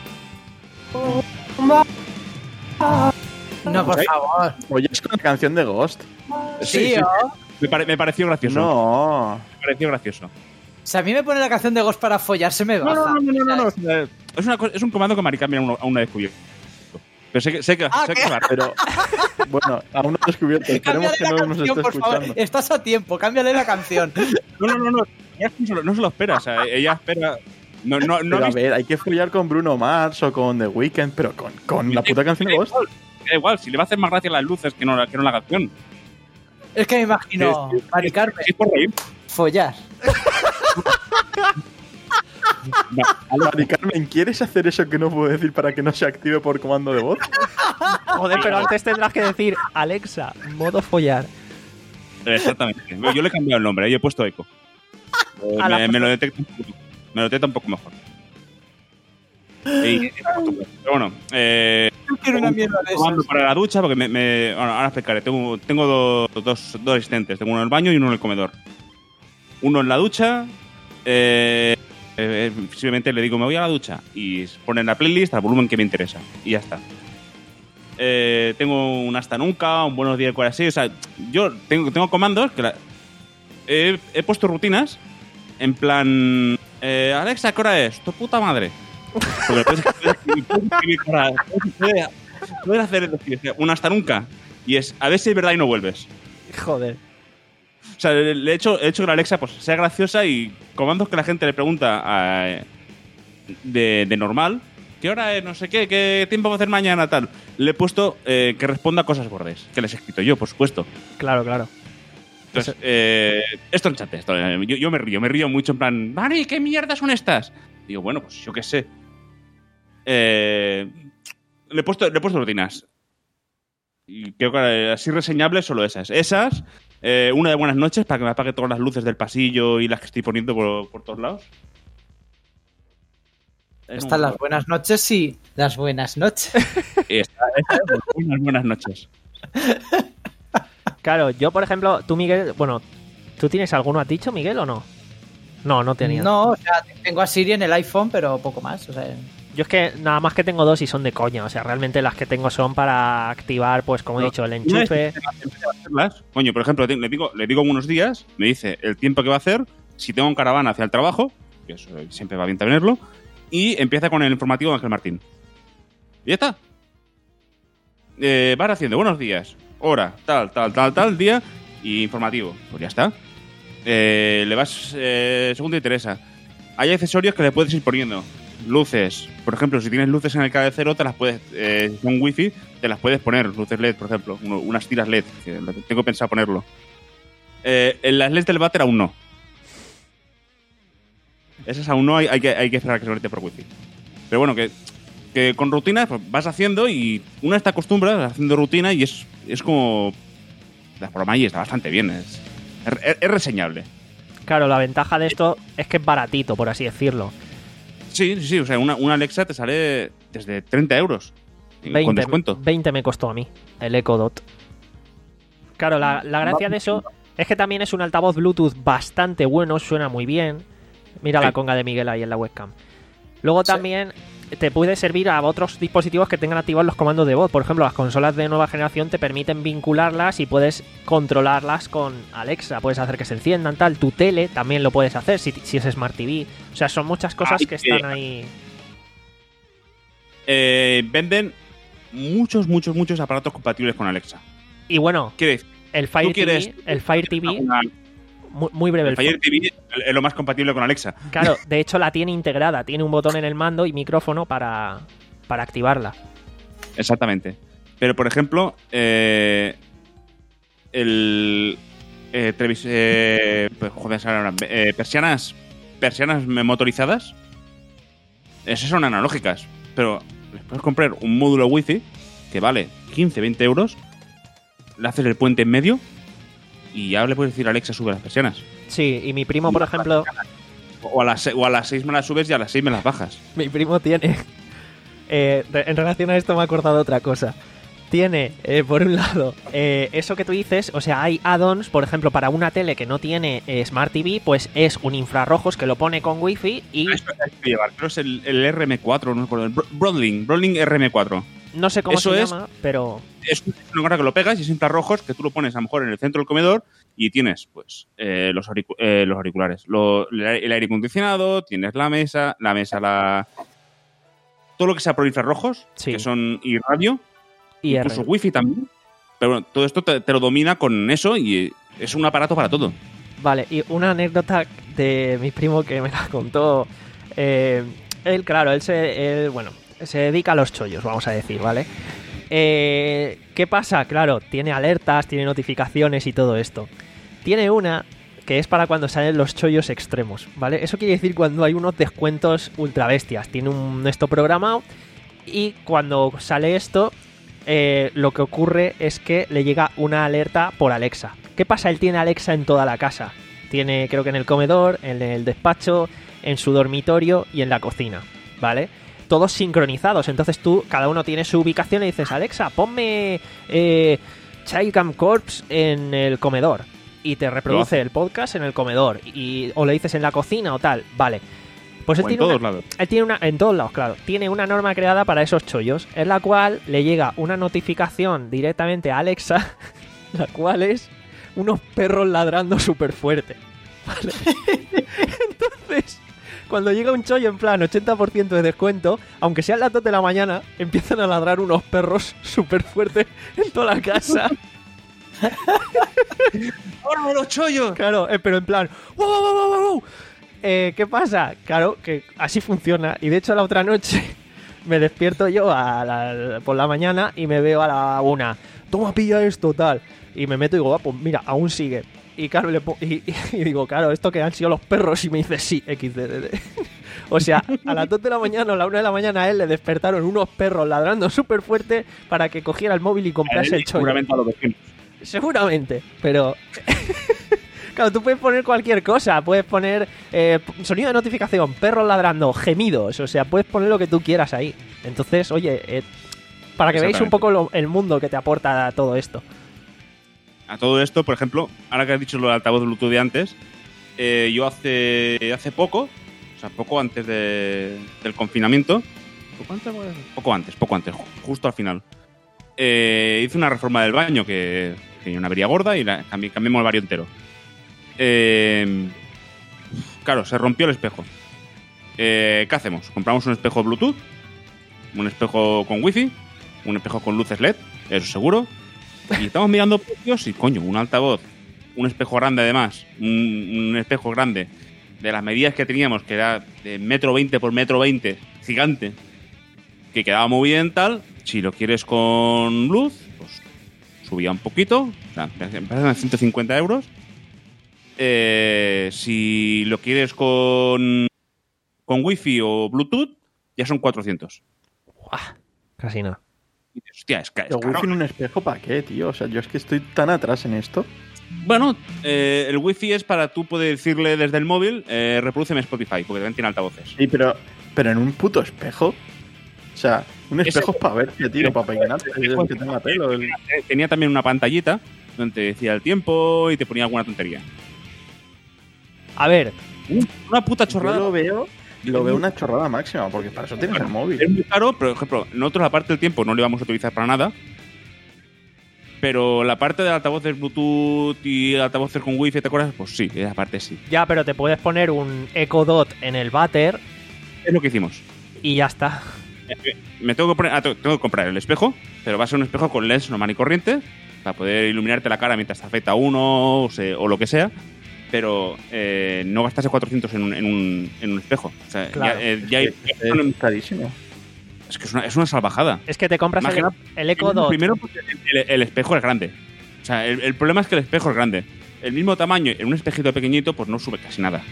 No, por ¿Sí? favor. Oye, es con la canción de Ghost. Sí, ¿o? Me, pare- me pareció gracioso. No. Me pareció gracioso. Si a mí me pone la canción de Ghost para follar, se me baja. No, no, no, no, no, no. Es, una, co- es un comando que Maricambia aún no, aún no ha descubierto. Pero sé que, sé que, Ah, sé ¿qué? que va. Pero, bueno, aún no he descubierto. Esperemos Cámbiale que la no nos canción, esté por favor. escuchando. Estás a tiempo, cámbiale la canción. No, no, no, no. Ella no se lo, no se lo espera. O sea, ella espera. No, no, no Pero ha a visto- ver, hay que follar con Bruno Mars o con The Weeknd, pero con, con la puta canción de Da Ghost. igual, da igual, si le va a hacer más gracia las luces que no, la- que no la canción. Es que me imagino, Sí, sí, Mari Carmen, Sí, es por reír. follar. Va, Mari Carmen, ¿quieres hacer eso que no puedo decir para que no se active por comando de voz? Joder, pero antes tendrás que decir Alexa, modo follar. Exactamente. Yo le he cambiado el nombre, yo he puesto Echo. Eh, A la- me, me lo detecta un poco, me lo detecta un poco mejor. Y- pero bueno, eh, Yo quiero una mierda de comando esas. para la ducha, porque me, me- bueno, ahora explicaré. Tengo, tengo dos, dos, dos asistentes, tengo uno en el baño y uno en el comedor. Uno en la ducha, eh, eh, simplemente le digo, me voy a la ducha y pone en la playlist al volumen que me interesa y ya está. Eh, tengo un hasta nunca, un buenos días, cual así. O sea, yo tengo, tengo comandos que la- he, he puesto rutinas en plan, eh, Alexa, ¿qué hora es? Tu puta madre. Porque puedes, puedes, puedes escribir para- puedes- puedes hacer decir, un hasta nunca y es a ver si es verdad y no vuelves. Joder. O sea, le le he hecho, he hecho que la Alexa pues, sea graciosa y comandos que la gente le pregunta a- de, de normal. ¿Qué hora es? No sé qué, ¿qué tiempo va a hacer mañana? Tal. Le he puesto eh, que responda a cosas gordes, que les he escrito yo, por supuesto. Claro, claro. Entonces, eh, esto en chat, esto, eh, yo, yo me río, me río mucho en plan, Mari, ¿qué mierdas son estas? Digo, bueno, pues yo qué sé. Eh, le, he puesto, le he puesto rutinas. Y creo que eh, así reseñables solo esas. Esas, eh, una de buenas noches para que me apague todas las luces del pasillo y las que estoy poniendo por, por todos lados. Están las buenas noches y las buenas noches. Esta- esta es unas buenas noches. Claro, yo, por ejemplo, tú, Miguel, bueno, ¿tú tienes alguno, has dicho, Miguel, o no? No, no tenía. No, o sea, tengo a Siri en el iPhone, pero poco más. O sea, Yo es que nada más que tengo dos y son de coña. O sea, realmente las que tengo son para activar, pues como he No, dicho, el Una enchufe. vez que empiece a hacerlas, coño, por ejemplo, le digo, le digo unos días, me dice el tiempo que va a hacer, si tengo en caravana hacia el trabajo, que eso siempre va bien tenerlo, y empieza con el informativo de Ángel Martín. Y ya está. Eh, vas haciendo buenos días, hora, tal, tal, tal, tal, día, y informativo. Pues ya está. Eh, le vas, eh, según te interesa. Hay accesorios que le puedes ir poniendo. Luces. Por ejemplo, si tienes luces en el cabecero, te las puedes, eh, con wifi, te las puedes poner. Luces L E D, por ejemplo. Uno, unas tiras L E D, que tengo pensado ponerlo. Eh, en las L E Ds del váter aún no. Esas aún no, hay, hay, que, hay que esperar a que se conecte por wifi. Pero bueno, que, que con rutinas pues, vas haciendo y una está acostumbrada haciendo rutina y es, es como... La forma ahí está bastante bien. Es, es, es reseñable. Claro, la ventaja de esto es que es baratito, por así decirlo. Sí, sí, sí. O sea, una, una Alexa te sale desde treinta euros. veinte, con descuento. veinte me costó a mí, el Echo Dot. Claro, la, la gracia de eso es que también es un altavoz Bluetooth bastante bueno, suena muy bien. Mira sí. La conga de Miguel ahí en la webcam. Luego también sí. te puede servir a otros dispositivos que tengan activados los comandos de voz. Por ejemplo, las consolas de nueva generación te permiten vincularlas y puedes controlarlas con Alexa. Puedes hacer que se enciendan, tal. Tu tele también lo puedes hacer si, si es Smart T V. O sea, son muchas cosas Ay, que están eh, ahí. Eh, venden muchos, muchos, muchos aparatos compatibles con Alexa. Y bueno, el Fire T V, el Fire T V... Una... Muy, muy breve. El Fire T V es lo más compatible con Alexa. Claro, de hecho la tiene integrada. Tiene un botón en el mando y micrófono para, para activarla. Exactamente. Pero, por ejemplo, eh, el... Eh, televis- eh, pues, joder, eh, persianas, persianas motorizadas, esas son analógicas. Pero les puedes comprar un módulo wifi que vale quince, veinte euros, le haces el puente en medio y ya le puedes decir a Alexa, sube las persianas. Sí, y mi primo, por ejemplo... O a las, o a las seis me las subes y a las seis me las bajas. Mi primo tiene... Eh, en relación a esto me he acordado otra cosa. Tiene, eh, por un lado, eh, eso que tú dices, o sea, hay add-ons, por ejemplo, para una tele que no tiene eh, Smart T V, pues es un infrarrojos que lo pone con wifi y... Eso hay que llevar, pero es el, el R M cuatro, no me acuerdo, el Broadlink, Broadlink R M cuatro. No sé cómo eso se es, llama, pero... Es una cosa que lo pegas y es infrarrojos que tú lo pones a lo mejor en el centro del comedor y tienes, pues, eh, los, auricu- eh, los auriculares, lo, el aire acondicionado, tienes la mesa, la mesa, la... Todo lo que sea por infrarrojos, sí. que son y radio, y incluso R. wifi también. Pero bueno, todo esto te, te lo domina con eso y es un aparato para todo. Vale, y una anécdota de mi primo que me la contó. Eh, él, claro, él se, él, bueno, se dedica a los chollos, vamos a decir, ¿vale? Eh, ¿Qué pasa? Claro, tiene alertas, tiene notificaciones y todo esto. Tiene una que es para cuando salen los chollos extremos, ¿vale? Eso quiere decir cuando hay unos descuentos ultra bestias. Tiene un esto programado y cuando sale esto, eh, lo que ocurre es que le llega una alerta por Alexa. ¿Qué pasa? Él tiene Alexa en toda la casa. Tiene, creo que en el comedor, en el despacho, en su dormitorio y en la cocina, ¿vale? Todos sincronizados. Entonces tú, cada uno tiene su ubicación y dices, Alexa, ponme eh, Childcam Corps en el comedor. Y te reproduce el podcast en el comedor. Y, o le dices en la cocina o tal. Vale. Pues él o tiene en todos una, lados. Él tiene una, en todos lados, claro. Tiene una norma creada para esos chollos, en la cual le llega una notificación directamente a Alexa, la cual es unos perros ladrando súper fuerte. ¿Vale? Entonces, cuando llega un chollo en plan ochenta por ciento de descuento, aunque sean las dos de la mañana, empiezan a ladrar unos perros súper fuertes en toda la casa. ¡Hola, los chollos! Claro, eh, pero en plan... ¡Wow, wow, wow, wow, wow! Eh, ¿Qué pasa? Claro, que así funciona. Y de hecho la otra noche me despierto yo a la, por la mañana y me veo a la una. Toma, pilla esto, tal. Y me meto y digo, ah, pues mira, aún sigue. Y claro, le po- y, y digo, claro, esto que han sido los perros. Y me dice, sí, equis de de. O sea, a las dos de la mañana o a la una de la mañana a él le despertaron unos perros ladrando súper fuerte para que cogiera el móvil y comprase el chollo. Seguramente a los vecinos. Seguramente, pero... Claro, tú puedes poner cualquier cosa. Puedes poner eh, sonido de notificación, perros ladrando, gemidos. O sea, puedes poner lo que tú quieras ahí. Entonces, oye, eh, para que veáis un poco lo, el mundo que te aporta todo esto. A todo esto, por ejemplo, ahora que has dicho lo del altavoz Bluetooth de antes, eh, yo hace hace poco, o sea, poco antes de, del confinamiento, ¿poco antes? Poco antes, poco antes, justo al final, eh, hice una reforma del baño que tenía una avería gorda y la, cambi, cambiamos el baño entero. Eh, claro, se rompió el espejo. Eh, ¿Qué hacemos? Compramos un espejo Bluetooth, un espejo con wifi, un espejo con luces L E D, eso seguro. Y estamos mirando precios y, coño, un altavoz, un espejo grande además, un, un espejo grande de las medidas que teníamos, que era de metro veinte por metro veinte, gigante, que quedaba muy bien tal. Si lo quieres con luz, pues subía un poquito, o sea, me parecen ciento cincuenta euros. Eh, si lo quieres con con wifi o Bluetooth, ya son cuatrocientos. Uah, casi nada. Y dices, hostia, es, ca- es ¿El caro. wifi en un espejo para qué, tío? O sea, yo es que estoy tan atrás en esto. Bueno, eh, el wifi es para tú poder decirle desde el móvil, eh, reprodúceme Spotify, porque también tiene altavoces. Sí, pero, pero en un puto espejo. O sea, un espejo es para verte, tío, para peinarte, que tenga pelo. el- Eh, Tenía también una pantallita donde te decía el tiempo y te ponía alguna tontería. A ver, Una puta Yo chorrada. lo veo, lo veo una chorrada máxima, porque para eso tienes el Es móvil. muy caro, pero, por ejemplo, nosotros la parte del tiempo no lo íbamos a utilizar para nada. Pero la parte de altavoces Bluetooth y altavoces con Wi-Fi, ¿te acuerdas? Pues sí, esa parte sí. ya, pero te puedes poner un Echo Dot en el váter Es lo que hicimos. y ya está. Me tengo que, poner, ah, tengo tengo que comprar el espejo, pero va a ser un espejo con lens normal y corriente para poder iluminarte la cara mientras te afecta uno o, se- o lo que sea. Pero eh, no gastarse cuatrocientos en un, en un, en un espejo. O sea, Claro. ya, eh, ya hay- Es carísimo. es que es una, es una salvajada. Es que te compras Más el, que nada, el Echo Dot. Primero porque el, el- el espejo es grande. O sea, el, el problema es que el espejo es grande. El mismo tamaño en un espejito pequeñito, pues no sube casi nada.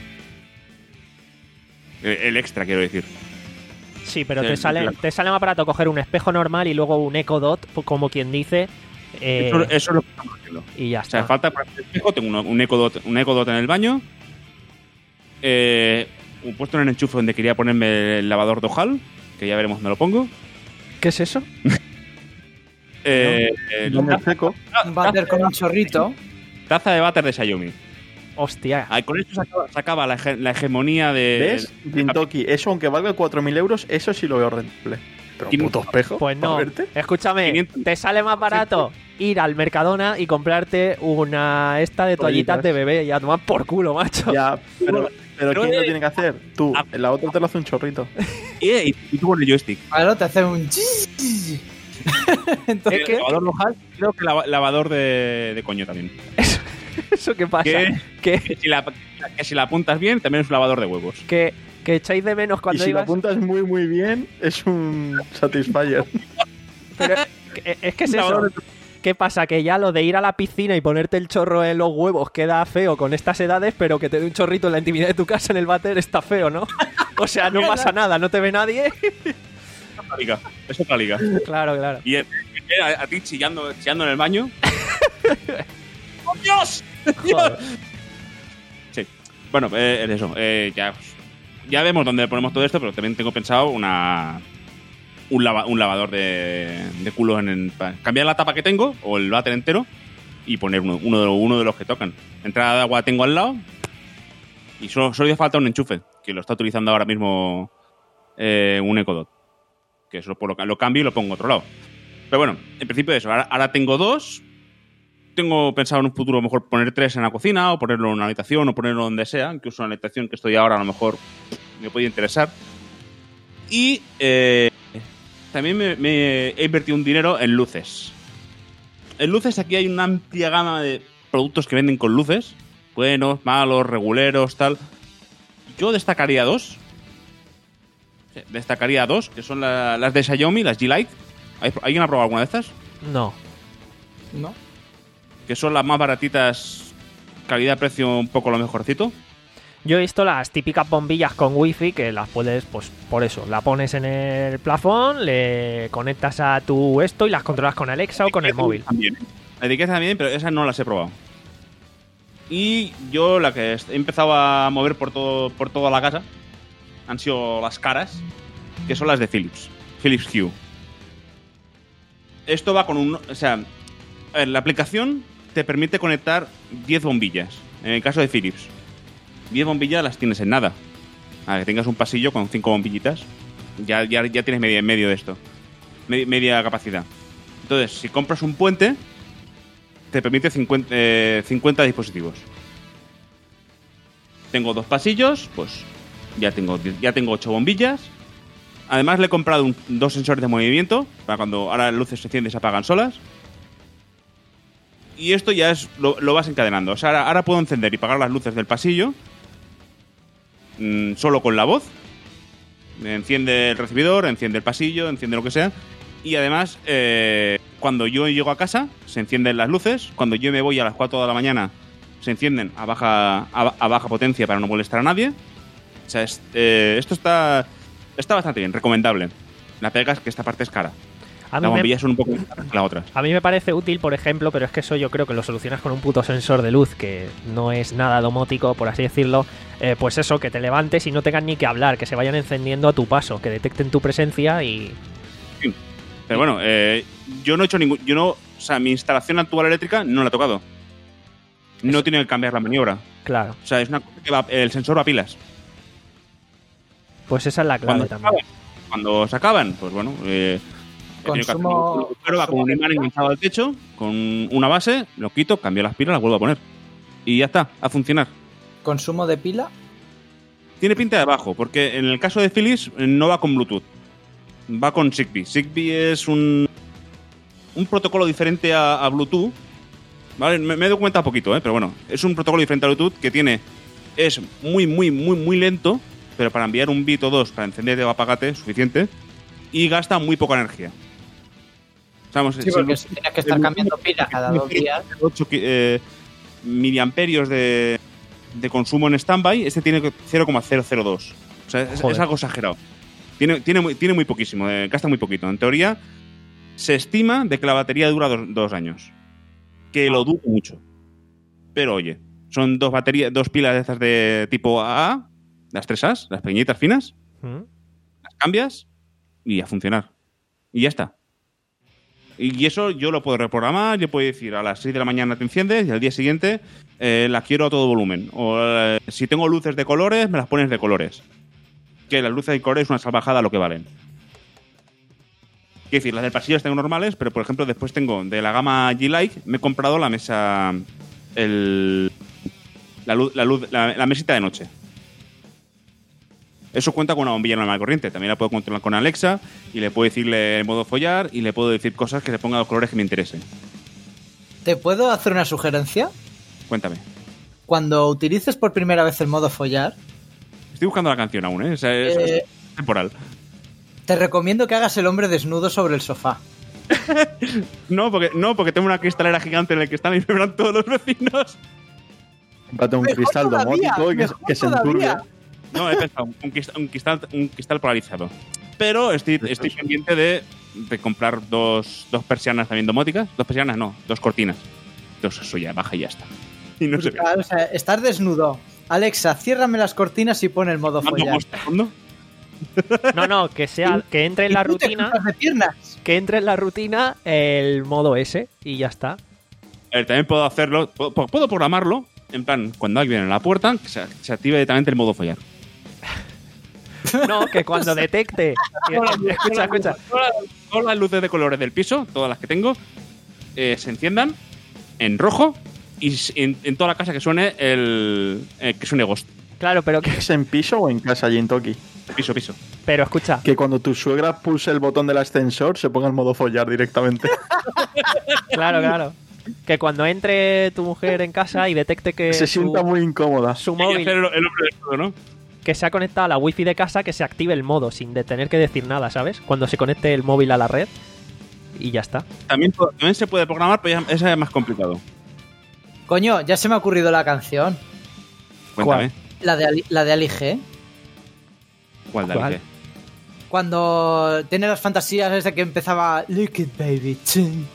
El, el extra, quiero decir. Sí, pero Sí, te sale, claro. te sale más barato coger un espejo normal y luego un Echo Dot, pues, como quien dice, eh, Eso, eso es lo que estamos haciendo. y ya O sea, está. falta para el espejo. Tengo uno- un Echo Dot, un Echo Dot en el baño. Eh, he puesto en el enchufe donde quería ponerme el lavador de ojal, que ya veremos dónde lo pongo. ¿Qué es eso? Eh, eh, ¿Dónde seco? Un váter con un chorrito. taza de váter de Xiaomi. Hostia. Ah, con esto se acaba, se acaba la, hege- la hegemonía de... ¿Ves? Gintoki, eso aunque valga cuatro mil euros, eso sí lo veo rentable. Pero un quinientos puto espejo. Pues ¿para no. verte? Escúchame, quinientos. te sale más barato ir al Mercadona y comprarte una esta de toallitas Toallitas. de bebé y a tomar por culo, macho. Ya, pero, pero Pero, ¿quién lo eh, tiene que hacer? Tú. ah. En la otra te lo hace un chorrito. Y, y, y tú con el joystick. Claro, te hace un... Entonces, ¿Qué? Lavador local, creo que lava- lavador de, de coño también. ¿Eso qué pasa? ¿Qué? Que, Que si, la, que si la apuntas bien, también es un lavador de huevos. que, que echáis de menos Y cuando si lo ibas... apuntas muy, muy bien, es un Satisfyer. Pero que- es que es Un eso. lavador ¿Qué pasa? Que ya lo de ir a la piscina y ponerte el chorro en los huevos queda feo con estas edades, pero que te dé un chorrito en la intimidad de tu casa en el váter está feo, ¿no? O sea, no pasa nada, no te ve nadie. Es otra liga. Es otra liga. Claro, claro. Y el- a, a ti chillando, chillando en el baño. ¡Oh, Dios! Joder. Sí. Bueno, eh, es eso. Eh, ya, ya vemos dónde ponemos todo esto, pero también tengo pensado una un, lava- un lavador de, de culo en el, para cambiar la tapa que tengo o el váter entero y poner uno, uno, de, uno de los que tocan. Entrada de agua tengo al lado y solo, solo hace falta un enchufe, que lo está utilizando ahora mismo eh, un Echo Dot. Que eso lo, lo cambio y lo pongo a otro lado. Pero bueno, en principio eso. Ahora, ahora tengo dos. Tengo pensado en un futuro a lo mejor poner tres en la cocina o ponerlo en una habitación o ponerlo donde sea. Incluso en la habitación que estoy ahora a lo mejor me puede interesar. Y eh, también me, me he invertido un dinero en luces. En luces aquí hay una amplia gama de productos que venden con luces. Buenos, malos, reguleros, tal. Yo destacaría dos. Sí, destacaría dos, que son la- las de Xiaomi, las G-Lite. ¿Alguien ha probado alguna de estas? No. ¿no? Que son las más baratitas, calidad-precio un poco lo mejorcito. Yo he visto las típicas bombillas con wifi que las puedes, pues por eso, la pones en el plafón, le conectas a tu esto y las controlas con Alexa o con el móvil. También. La etiqueta también, pero esas no las he probado. Y yo la que he empezado a mover por todo por toda la casa han sido las caras, que son las de Philips. Philips Hue. Esto va con un... O sea, a ver, la aplicación te permite conectar diez bombillas. En el caso de Philips. diez bombillas las tienes en nada. A que tengas un pasillo con cinco bombillitas, ya, ya, ya tienes media en medio de esto. Media, media capacidad. Entonces, si compras un puente, te permite cincuenta, eh, cincuenta dispositivos. tengo dos pasillos, pues ya tengo ya tengo ocho bombillas. Además le he comprado un, dos sensores de movimiento para cuando ahora las luces se encienden y se apagan solas. Y esto ya es lo, lo vas encadenando. O sea, ahora, ahora puedo encender y apagar las luces del pasillo mmm, solo con la voz. Enciende el recibidor, enciende el pasillo, enciende lo que sea. Y además, eh, cuando yo llego a casa, se encienden las luces. Cuando yo me voy a las cuatro de la mañana, se encienden a baja, a, a baja potencia para no molestar a nadie. O sea, es, eh, esto está, está bastante bien, recomendable. La pega es que esta parte es cara. A mí Las me- bombillas son un poco más caras que las otras. A mí me parece útil, por ejemplo, pero es que eso yo creo que lo solucionas con un puto sensor de luz que no es nada domótico, por así decirlo. Eh, pues eso, que te levantes y no tengas ni que hablar, que se vayan encendiendo a tu paso, que detecten tu presencia y... Pero bueno, eh, yo no he hecho ningún... Yo no, o sea, mi instalación actual eléctrica no la he tocado. No tiene que cambiar la maniobra. Claro, O sea, es una cosa que va, el sensor va a pilas. pues esa es la clave Cuando se también. acaban, cuando se acaban, pues bueno, eh, he tenido que hacer Consumo- un agujero, va con un imán enganchado al techo, con una base, lo quito, cambio las pilas, las vuelvo a poner. Y ya está, a funcionar. Consumo de pila. Tiene pinta de bajo, porque en el caso de Philips eh, no va con Bluetooth, va con Zigbee. Zigbee es un, un protocolo diferente a, a Bluetooth. Vale, me, me he documentado un poquito, ¿eh? Pero bueno, es un protocolo diferente a Bluetooth que tiene, es muy, muy, muy, muy lento, pero para enviar un bit o dos para encenderte o apagarte es suficiente, y gasta muy poca energía. O sea, vamos, Sí, si el porque Bluetooth- tienes que estar el cambiando Bluetooth pilas cada dos días. ocho eh, miliamperios de, de consumo en standby, este tiene cero coma cero cero dos. O sea, es, Joder. es algo exagerado. Tiene, tiene, muy, tiene muy poquísimo, eh, gasta muy poquito. En teoría, se estima de que la batería dura dos, dos años. Que lo dudo mucho. Pero oye, son dos baterías, dos pilas de estas de tipo A A, las tres A's, las pequeñitas finas, ¿Mm? las cambias y a funcionar. Y ya está. Y eso yo lo puedo reprogramar, yo puedo decir a las seis de la mañana te enciendes y al día siguiente eh, la quiero a todo volumen. O eh, si tengo luces de colores, me las pones de colores. Que las luces de colores es una salvajada lo que valen. Quiero decir, las del pasillo las tengo normales, pero por ejemplo después tengo de la gama G-Like, me he comprado la mesa, el, la, luz, la, luz, la, la mesita de noche. Eso cuenta con una bombilla normal corriente. También la puedo controlar con Alexa y le puedo decirle el modo follar y le puedo decir cosas que se pongan los colores que me interesen. ¿Te puedo hacer una sugerencia? Cuéntame. Cuando utilices por primera vez el modo follar, Estoy buscando la canción aún, ¿eh? O sea, es, Eh, es temporal. te recomiendo que hagas el hombre desnudo sobre el sofá. No, porque, no, porque tengo una cristalera gigante en la que están y me verán todos los vecinos. Cómprate un Mejor cristal todavía, domótico y que, mejor que se enturbie. todavía. No, he pensado, un cristal, un cristal, un cristal polarizado. Pero estoy, estoy pendiente de, de comprar dos, dos persianas también domóticas. Dos persianas, no, dos cortinas. Entonces eso ya baja y ya está. Y no se ve. Claro, o sea, estar desnudo. Alexa, ciérrame las cortinas y pon el modo Mando follar. hostia, ¿no? No, no, que sea, que entre en la Y tú te rutina, cruzas de piernas. que entre en la rutina el modo S y ya está. A ver, también puedo hacerlo, puedo, puedo programarlo, en plan, cuando alguien viene a la puerta, que se, se active directamente el modo follar. No, que cuando detecte. Escucha, escucha. Todas, todas las luces de colores del piso, todas las que tengo, eh, se enciendan en rojo y s- en, en toda la casa que suene el eh, que suene Ghost. Claro, pero que, ¿Es en piso o en casa allí en Toki? Piso, piso. pero escucha. Que cuando tu suegra pulse el botón del ascensor se ponga el modo follar directamente. Claro, claro. Que cuando entre tu mujer en casa y detecte que se su, sienta muy incómoda. su Hay que móvil hacer el, el hombre de todo, ¿no? que se ha conectado a la wifi de casa, que se active el modo sin de tener que decir nada, ¿sabes? Cuando se conecte el móvil a la red y ya está. También, po- también se puede programar, pero ya, ese es más complicado. Coño, ya se me ha ocurrido la canción. Cuéntame. La de, Ali- la de Ali G. ¿Cuál, Dani? ¿Cuál? ¿Qué? Cuando tiene las fantasías desde que empezaba Look it, baby. Chin.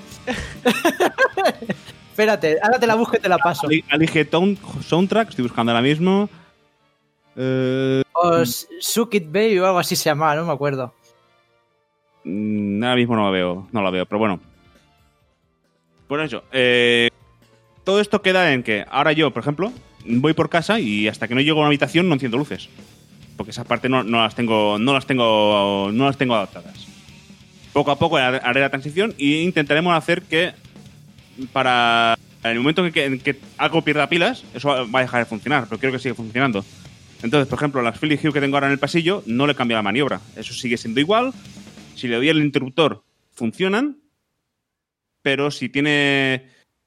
Espérate, ahora te la busco y te la paso. Ali- Alige Town- Soundtrack, estoy buscando ahora mismo. Eh, O S- Suck it, baby o algo así se llama, no me acuerdo. mm, ahora mismo no lo veo, no lo veo, pero bueno. Por eso, eh, todo esto queda en que ahora yo, por ejemplo, voy por casa y hasta que no llego a una habitación no enciendo luces. Porque esa parte no, no las tengo, no las tengo, no las tengo adaptadas. Poco a poco haré haré la transición e intentaremos hacer que para En el momento que, que, que algo pierda pilas, eso va a dejar de funcionar, pero quiero que siga funcionando. Entonces, por ejemplo, las Philips Hue que tengo ahora en el pasillo no le cambia la maniobra. Eso sigue siendo igual. Si le doy el interruptor, funcionan. Pero si tiene...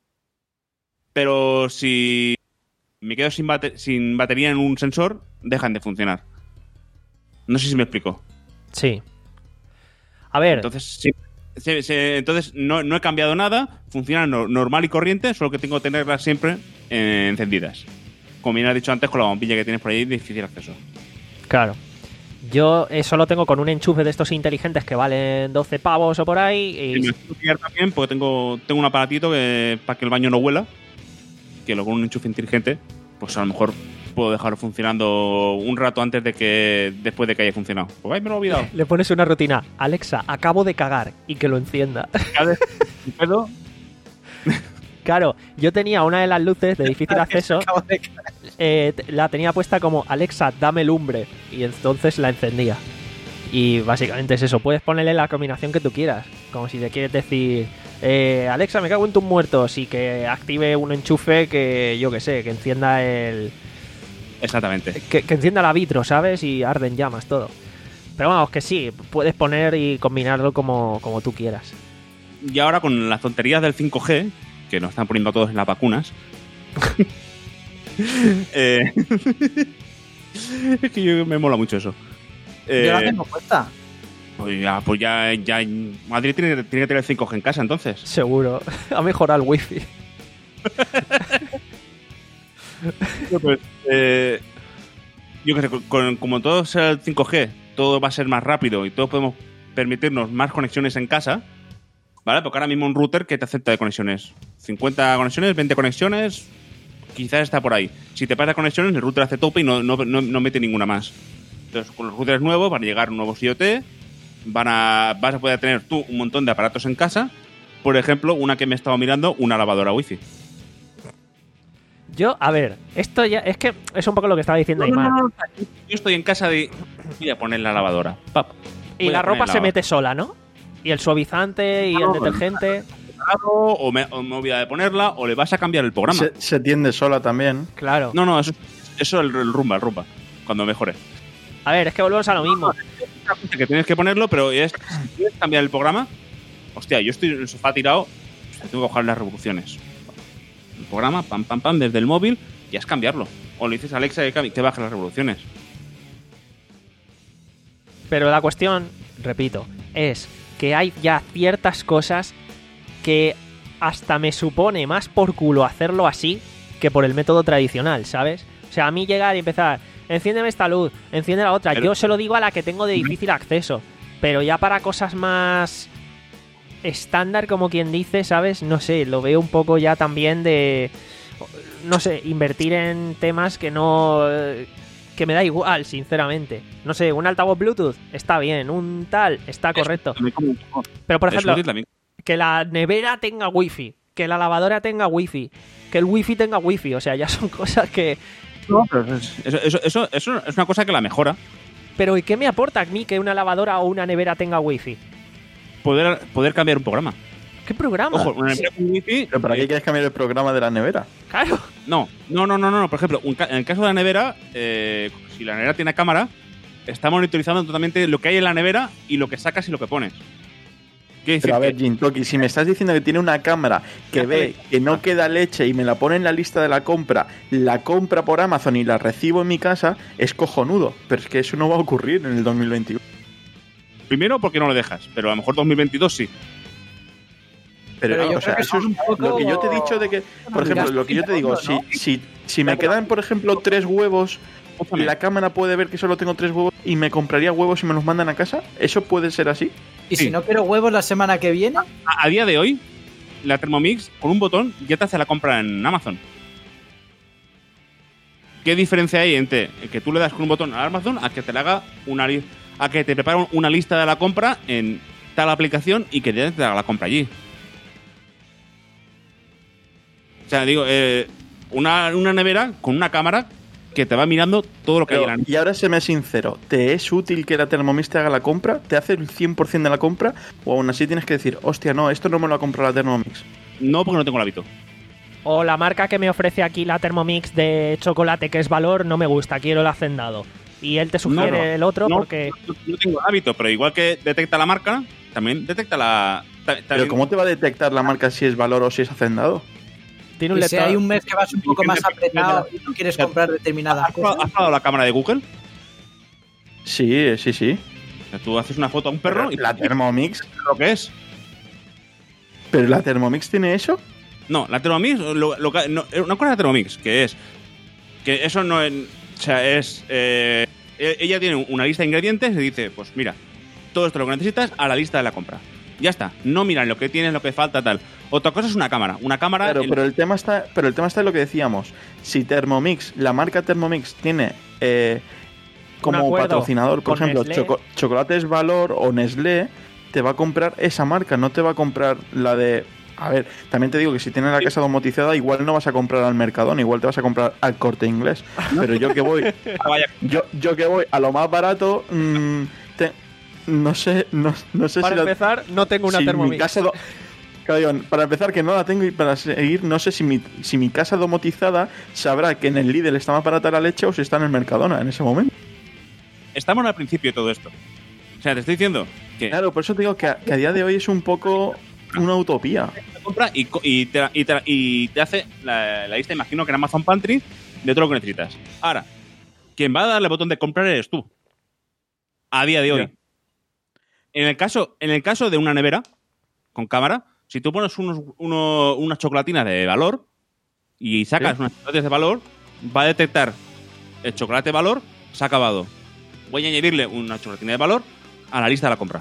Pero si me quedo sin, bate- sin batería en un sensor, dejan de funcionar. No sé si me explico. Sí. A ver... Entonces, sí. Se, se, entonces no, no he cambiado nada, funcionan no, normal y corriente, solo que tengo que tenerlas siempre eh, encendidas. Como bien has dicho antes, con la bombilla que tienes por ahí de difícil acceso. Claro. Yo eso lo tengo con un enchufe de estos inteligentes que valen doce pavos o por ahí. Y... Y me tengo que pillar también porque tengo, tengo un aparatito que, para que el baño no huela, que luego con un enchufe inteligente, pues a lo mejor puedo dejarlo funcionando un rato antes de que después de que haya funcionado. Pues ay, me lo he olvidado. Le pones una rutina. Alexa, acabo de cagar, y que lo encienda. Cada vez que puedo, Claro, yo tenía una de las luces de difícil acceso, eh, t- la tenía puesta como Alexa, dame lumbre, y entonces la encendía. Y básicamente es eso, puedes ponerle la combinación que tú quieras, como si te quieres decir, eh, Alexa, me cago en tus muertos, y que active un enchufe que, yo que sé, que encienda el... exactamente. Que, que encienda la vitro, ¿sabes? Y arden llamas, todo. Pero vamos, que sí, puedes poner y combinarlo como, como tú quieras. Y ahora con las tonterías del cinco G, que nos están poniendo a todos en las vacunas. eh, es que yo, me mola mucho eso. Eh, Yo la tengo puesta. Pues ya, pues ya, ya Madrid tiene, tiene que tener el cinco G en casa, entonces. Seguro. Ha mejorado el wifi. Pues, eh, yo que sé, con, como todo sea el cinco G, todo va a ser más rápido y todos podemos permitirnos más conexiones en casa, ¿vale? Porque ahora mismo un router que te acepta de conexiones. cincuenta conexiones, veinte conexiones, quizás está por ahí. Si te pasa conexiones, el router hace tope y no, no, no, no mete ninguna más. Entonces, con los routers nuevos van a llegar nuevos IoT, van a, vas a poder tener tú un montón de aparatos en casa. Por ejemplo, una que me he estado mirando, una lavadora wifi. Yo, a ver, esto ya es que es un poco lo que estaba diciendo Aymar. Yo estoy en casa de... Voy a poner la lavadora. Pap. Y Voy la a poner ropa se la- mete sola, ¿no? Y el suavizante y el detergente. O me, o me olvida de ponerla, o le vas a cambiar el programa. Se, se tiende sola también. Claro. No, no, eso eso el, el rumba, el rumba. Cuando mejore. A ver, es que volvemos a lo mismo. Que tienes que ponerlo, pero es, si quieres cambiar el programa, hostia, yo estoy en el sofá tirado, tengo que bajar las revoluciones. El programa, pam, pam, pam, desde el móvil, y es cambiarlo. O le dices a Alexa que, cambie- que baje las revoluciones. Pero la cuestión, repito, es que hay ya ciertas cosas que hasta me supone más por culo hacerlo así que por el método tradicional, ¿sabes? O sea, a mí llegar y empezar, enciéndeme esta luz, enciende la otra, Pero- yo se lo digo a la que tengo de difícil acceso, pero ya para cosas más estándar, como quien dice, ¿sabes? No sé, lo veo un poco ya también de, no sé, invertir en temas que no... que me da igual, sinceramente. No sé, un altavoz Bluetooth está bien, un tal está correcto. Pero, por ejemplo, Eso también. que la nevera tenga wifi, que la lavadora tenga wifi, que el wifi tenga wifi, o sea, ya son cosas que... No, pero eso, eso, eso, eso es una cosa que la mejora. Pero ¿y qué me aporta a mí que una lavadora o una nevera tenga wifi? Poder, poder cambiar un programa. ¿Qué programa? Ojo, una nevera con wifi. ¿Pero para qué quieres cambiar el programa de la nevera? Claro. No, no, no, no, no. Por ejemplo, un ca- en el caso de la nevera, eh, si la nevera tiene cámara, está monitorizando totalmente lo que hay en la nevera y lo que sacas y lo que pones. Quiere decir Pero a ver, que- Jintoki, si me estás diciendo que tiene una cámara que ve que no queda leche y me la pone en la lista de la compra, la compra por Amazon y la recibo en mi casa, es cojonudo. Pero es que eso no va a ocurrir en el dos mil veintiuno. primero, porque no lo dejas, pero a lo mejor dos mil veintidós sí. Pero, Pero yo o sea, creo que eso es son un poco- lo que yo te he dicho de que, por ejemplo, lo que yo te digo, si, si, si me quedan, por ejemplo, tres huevos, la cámara puede ver que solo tengo tres huevos y me compraría huevos y me los mandan a casa. ¿Eso puede ser así? Y Sí. si no quiero huevos la semana que viene, A, a día de hoy, la Thermomix, con un botón, ya te hace la compra en Amazon. ¿Qué diferencia hay entre que tú le das con un botón a Amazon a que te le haga una li- a que te prepare una lista de la compra en tal aplicación y que te haga la compra allí? O sea, digo, eh, una, una nevera con una cámara que te va mirando todo lo que hay en la Pero, y ahora séme sincero, ¿te es útil que la Thermomix te haga la compra? ¿Te hace el cien por ciento de la compra? ¿O aún así tienes que decir, hostia, no, esto no me lo ha comprado la Thermomix? No, porque no tengo el hábito. O la marca que me ofrece aquí la Thermomix de chocolate, que es Valor, no me gusta, quiero el hacendado. Y él te sugiere No, no, el otro no, porque... Yo, yo tengo el hábito, pero igual que detecta la marca, también detecta la... ta- Pero también- ¿cómo te va a detectar la marca si es Valor o si es Hacendado? tiene un Y si lector... hay un mes que vas un poco más apretado y no quieres comprar determinadas ¿Has probado, cosas. has probado la cámara de Google? Sí, sí, sí. O sea, tú haces una foto a un perro y la Thermomix. lo que es. ¿Pero la Thermomix tiene eso? No, la Thermomix, lo, lo que- no, una cosa es la Thermomix, que es que eso no es, o sea, es eh, e- ella tiene una lista de ingredientes y dice, pues mira, todo esto lo que necesitas a la lista de la compra. Ya está, no miran lo que tienes, lo que falta, tal. Otra cosa es una cámara, una cámara. Claro, el- pero el tema está, pero el tema está en lo que decíamos. Si Thermomix, la marca Thermomix tiene eh, como acuerdo patrocinador, por con ejemplo, Nestlé. choco- Chocolates Valor o Nestlé, te va a comprar esa marca, no te va a comprar la de... A ver, también te digo que si tienes la casa domotizada, igual no vas a comprar al Mercadona, igual te vas a comprar al Corte Inglés. Pero yo que voy, Ah, vaya, yo, yo que voy a lo más barato, mm, te- no sé, no, no sé Para si la- empezar, no tengo una si mi Thermomix. casa do- Claro, digo, para empezar, que no la tengo, y para seguir, no sé si mi, si mi casa domotizada sabrá que en el Lidl está más barata la leche o si está en el Mercadona en ese momento. estamos al principio de todo esto. O sea, te estoy diciendo que Claro, por eso te digo que a, que a día de hoy es un poco una utopía. te compra y, co- y, te, y, te, y te hace la, la lista, imagino que en Amazon Pantry, de todo lo que necesitas. Ahora, quien va a darle el botón de comprar eres tú. A día de hoy. Ya. En el caso, en el caso de una nevera con cámara, si tú pones unos, uno- unas chocolatinas de Valor y sacas Sí. unas chocolates de Valor, va a detectar el chocolate Valor, se ha acabado. Voy a añadirle una chocolatina de Valor a la lista de la compra.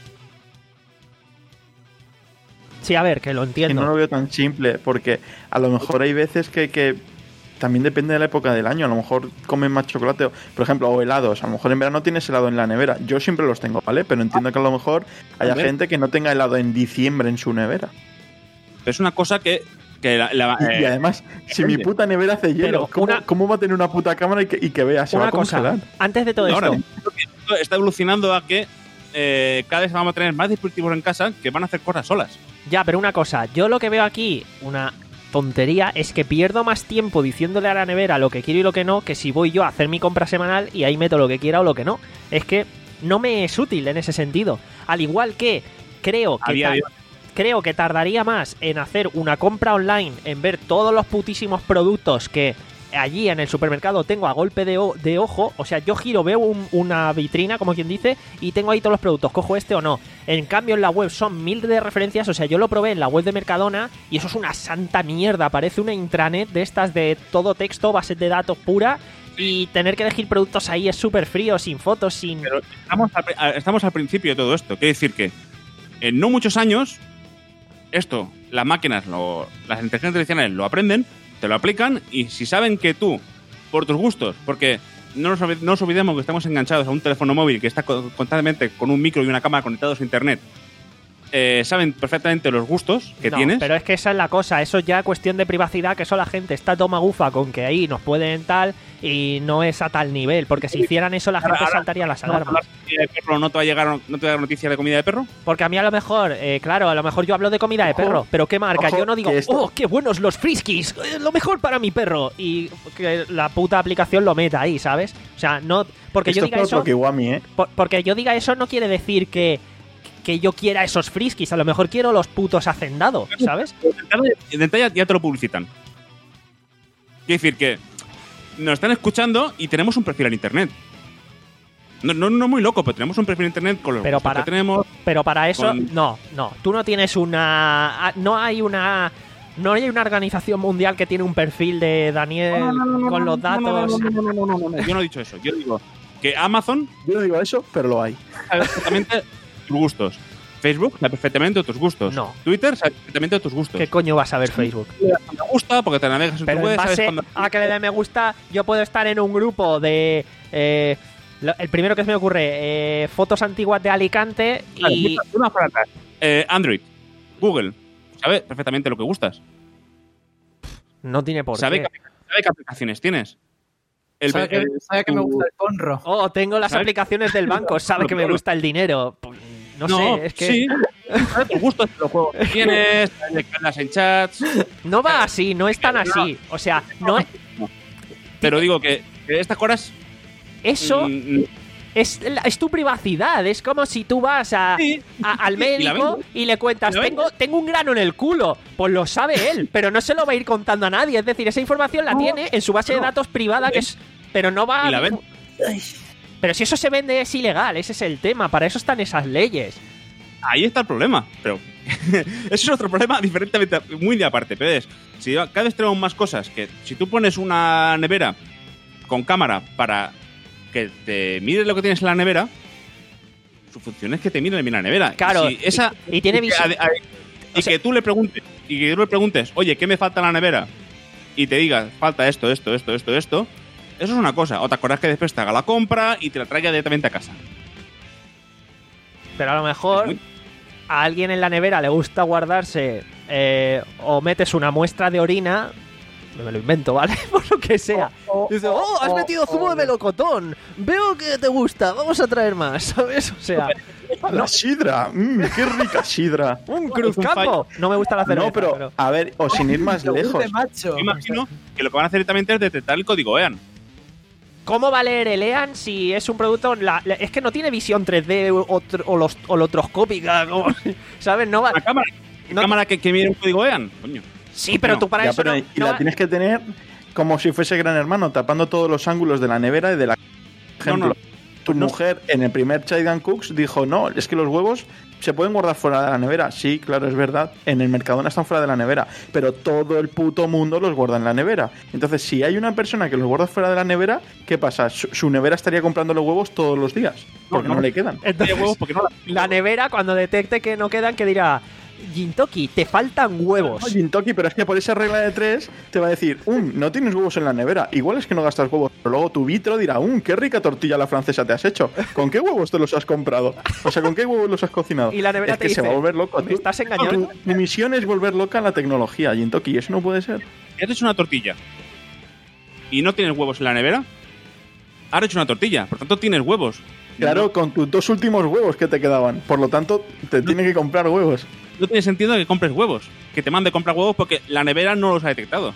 Sí, a ver, que lo Que entiendo. no lo veo tan simple, porque a lo mejor hay veces que, que también depende de la época del año. A lo mejor comen más chocolate, por ejemplo, o helados. A lo mejor en verano tienes helado en la nevera. Yo siempre los tengo, ¿vale? Pero entiendo que a lo mejor haya Hombre. gente que no tenga helado en diciembre en su nevera. Pero es una cosa que, que la, la- Y, y eh, además, si mi puta nevera hace hielo, Pero ¿cómo, una- cómo va a tener una puta cámara y que, y que vea? Se va Una a congelar. cosa, antes de todo ahora esto, esto está evolucionando a que eh, cada vez vamos a tener más dispositivos en casa que van a hacer cosas solas. ya, pero una cosa, yo lo que veo aquí, una tontería, es que pierdo más tiempo diciéndole a la nevera lo que quiero y lo que no, que si voy yo a hacer mi compra semanal y ahí meto lo que quiera o lo que no. Es que no me es útil en ese sentido. Al igual que creo A que, día ta- de hoy. creo que tardaría más en hacer una compra online, en ver todos los putísimos productos que allí en el supermercado tengo a golpe de, o- de ojo. O sea, yo giro, veo un- una vitrina, como quien dice, y tengo ahí todos los productos, cojo este o no. En cambio en la web son mil de referencias. O sea, yo lo probé en la web de Mercadona y eso es una santa mierda, parece una intranet de estas de todo texto, bases de datos pura, y tener que elegir productos ahí es súper frío, sin fotos, sin... Pero estamos al, a- estamos al principio de todo esto. Quiere decir que en no muchos años, esto, las máquinas, lo- las inteligencias artificiales lo aprenden, te lo aplican, y si saben que tú, por tus gustos, porque no nos, olvi- no nos olvidemos que estamos enganchados a un teléfono móvil que está co- constantemente con un micro y una cámara conectados a internet, eh, saben perfectamente los gustos que No, tienes. pero es que esa es la cosa, eso ya cuestión de privacidad, que eso la gente está toma gufa con que ahí nos pueden tal y no es a tal nivel, porque si hicieran eso la gente Ahora- ahora- saltaría las ¿No, alarmas. hablar de comida de perro, no te va a llegar, no te va a llegar noticias de comida de perro? Porque a mí a lo mejor, eh, claro, a lo mejor yo hablo de comida de Ojo, perro, pero ¿qué marca? ojo, Yo no digo, que esto- oh, qué buenos los friskies, eh, lo mejor para mi perro, y que la puta aplicación lo meta ahí, ¿sabes? O sea, no, porque Esto yo es diga por eso, lo que Kiwami, ¿eh? por- porque yo diga eso no quiere decir que que yo quiera esos friskies, a lo mejor quiero los putos hacendados, ¿sabes? De entrada ya te lo publicitan. Quiere decir que nos están escuchando y tenemos un perfil en internet. No, no, no muy loco, pero tenemos un perfil en internet con los Pero gustos para- que tenemos. Pero para eso, Con- no, no. Tú no tienes una. No hay una. No hay una organización mundial que tiene un perfil de Daniel con los datos. No, no, no, no, no, no, no. Yo no he dicho eso. Yo digo que Amazon Yo no digo eso, pero lo hay. sabe perfectamente tus gustos. Facebook sabe perfectamente tus gustos. No. Twitter sabe perfectamente tus gustos. ¿Qué coño vas a ver Facebook? Me gusta porque te navegas en Pero tu web, en sabes base cuándo. a que le dé me gusta, yo puedo estar en un grupo de. eh, lo- el primero que se me ocurre, eh, fotos antiguas de Alicante Claro, y. mira, una para atrás. Eh, Android, Google, sabe perfectamente lo que gustas. No tiene por Sabe qué. qué, sabe qué aplicaciones tienes. El- ¿Sabe que, el- sabe que me tu- gusta el ponro? Oh, tengo las ¿Sabes? aplicaciones del banco, sabe que me gusta el dinero. Pues, No, sé, es que. Sí, tus gustos, los juegos que tienes, le cantas en chats. No va así, no es tan así. O sea, no es... Pero digo que, que estas cosas... Eso mm, es, es tu privacidad. Es como si tú vas a, Sí. a- al Y la médico vende. y le cuentas, Y la vende. tengo, tengo un grano en el culo. Pues lo sabe él, pero no se lo va a ir contando a nadie. Es decir, esa información la No, tiene en su base de no. datos privada, que es... Pero no va Y la a... vende. Pero si eso se vende es ilegal, ese es el tema. Para eso están esas leyes. Ahí está el problema. Pero eso es otro problema diferentemente, muy de aparte. Pero es, si cada vez tenemos más cosas, que si tú pones una nevera con cámara para que te mire lo que tienes en la nevera, su función es que te mire en la nevera. Claro, Si esa, y- y tiene que, visión. a- a- y O sea- que tú le preguntes, y que tú le preguntes, oye, ¿qué me falta en la nevera? Y te diga, falta esto, esto, esto, esto, esto. Eso es una cosa. Otra cosa es que después te haga la compra y te la traiga directamente a casa. Pero a lo mejor Es muy- a alguien en la nevera le gusta guardarse eh, o metes una muestra de orina, me lo invento, ¿vale? Por lo que sea. Dice, oh, has metido zumo de melocotón. Veo que te gusta, vamos a traer más, ¿sabes? O sea, La sidra, mm, qué rica sidra. un cruzcampo. No me gusta la cerveza, No, pero, pero... a ver, o sin ir más lejos. De macho. Yo imagino que lo que van a hacer directamente es detectar el código E A N. ¿Cómo va a leer el E A N si es un producto... la- la- es que no tiene visión tres D o, o, o los, holotroscópica, como- ¿sabes? No va... ¿La cámara? ¿La No- cámara que, que mide un código E A N? Coño. Sí, pero No, tú para Ya, eso pero no... y no la va- tienes que tener como si fuese Gran Hermano, tapando todos los ángulos de la nevera y de la... Por ejemplo, no. tu No. mujer en el primer Child Cooks dijo, no, es que los huevos se pueden guardar fuera de la nevera. Sí, claro, es verdad, en el Mercadona están fuera de la nevera, pero todo el puto mundo los guarda en la nevera. Entonces, si hay una persona que los guarda fuera de la nevera, ¿qué pasa? Su, su nevera estaría comprando los huevos todos los días, porque no, no. le quedan. Entonces, Tiene huevos porque no la- la nevera, cuando detecte que no quedan, que dirá... Gintoki, te faltan huevos. No, Gintoki, pero es que por esa regla de tres te va a decir, um, no tienes huevos en la nevera. Igual es que no gastas huevos, pero luego tu vitro dirá, um, qué rica tortilla la francesa te has hecho. ¿Con qué huevos te los has comprado? O sea, ¿con qué huevos los has cocinado? Y la nevera es te que dice, se va a volver loco. ¿me Tú- estás engañando? Tu, tu misión es volver loca la tecnología, Gintoki, eso no puede ser. ¿Has hecho una tortilla y no tienes huevos en la nevera? Has hecho una tortilla, por tanto tienes huevos. Claro, con tus dos últimos huevos que te quedaban. Por lo tanto, te tiene que comprar huevos. No tiene sentido que compres huevos. Que te mande comprar huevos porque la nevera no los ha detectado.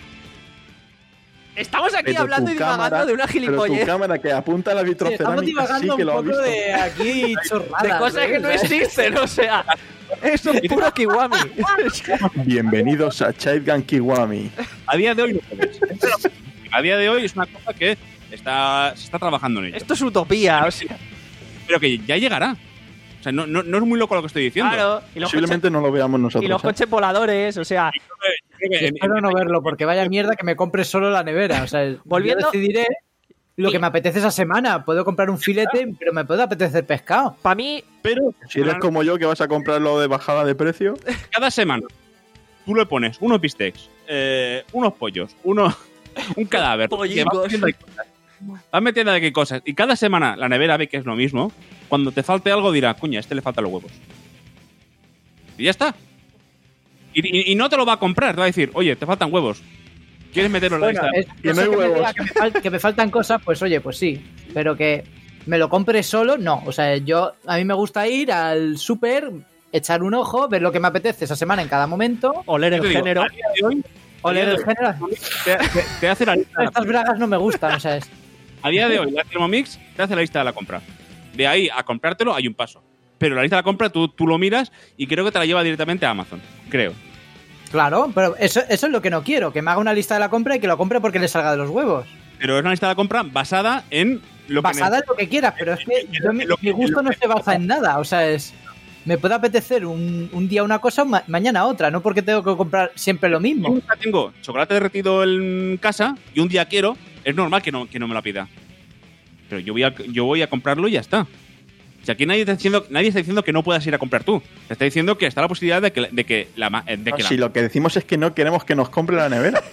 Estamos aquí Pero hablando tu y divagando cámara- de una Pero tu gilipollez. cámara que apunta a la Estamos vitrocerámica sí divagando que un lo ha poco visto. de aquí chorradas. De cosas que no existen, o sea, eso es puro kiwami. Bienvenidos a Child Kiwami. A día de hoy no puedes. A día de hoy es una cosa que está, se está trabajando en ello. Esto es utopía, o sea, Pero que ya llegará. O sea, no, no, no es muy loco lo que estoy diciendo. claro. Y los, Posiblemente coches, no lo veamos nosotros. y los ¿eh? coches voladores, o sea, Creo que en- Espero no verlo, porque vaya mierda que me compre solo la nevera. O sea, Volviendo- yo decidiré lo que me apetece esa semana. Puedo comprar un filete, pero me puede apetecer pescado. para mí, Pero Si eres como yo que vas a comprarlo de bajada de precio, cada semana tú le pones unos bistecs, eh, unos pollos, uno, un cadáver. que Pollicos. vas metiendo ahí cosas. Vas metiendo aquí cosas. Y cada semana la nevera ve que es lo mismo. Cuando te falte algo dirá, cuña, a este le faltan los huevos. Y ya está. Y, y- y no te lo va a comprar. Te va a decir, oye, te faltan huevos. ¿Quieres meterlo en la Bueno, lista? es, Que no eso hay que, me huevos. diga que, me fal- que me faltan cosas, pues oye, pues sí. Pero que me lo compre solo, no. O sea, yo a mí me gusta ir al súper, echar un ojo, ver lo que me apetece esa semana en cada momento, oler Yo el te digo, género. a día de hoy, oler el Oye, género. te, te- te hace la lista. Estas bragas no me gustan, o sea, es- A día de hoy, la Thermomix te hace la lista de la compra. De ahí a comprártelo hay un paso. Pero la lista de la compra tú, tú lo miras y creo que te la lleva directamente a Amazon. Creo. claro, pero eso, eso es lo que no quiero, que me haga una lista de la compra y que lo compre porque le salga de los huevos. Pero es una lista de la compra basada en lo Basada que... en lo que quieras, pero es que yo, mi, lo que- mi gusto lo no que- se basa en nada, o sea, es... Me puede apetecer un, un día una cosa, ma- mañana otra, no porque tengo que comprar siempre lo Yo mismo. nunca tengo chocolate derretido en casa y un día quiero, es normal que no, que no me la pida. Pero yo voy a, yo voy a comprarlo y ya está. O sea, aquí nadie está, diciendo, nadie está diciendo que no puedas ir a comprar tú. Te está diciendo que está la posibilidad de que, de que la... ma- De que la si lo que decimos es que no queremos que nos compre la nevera,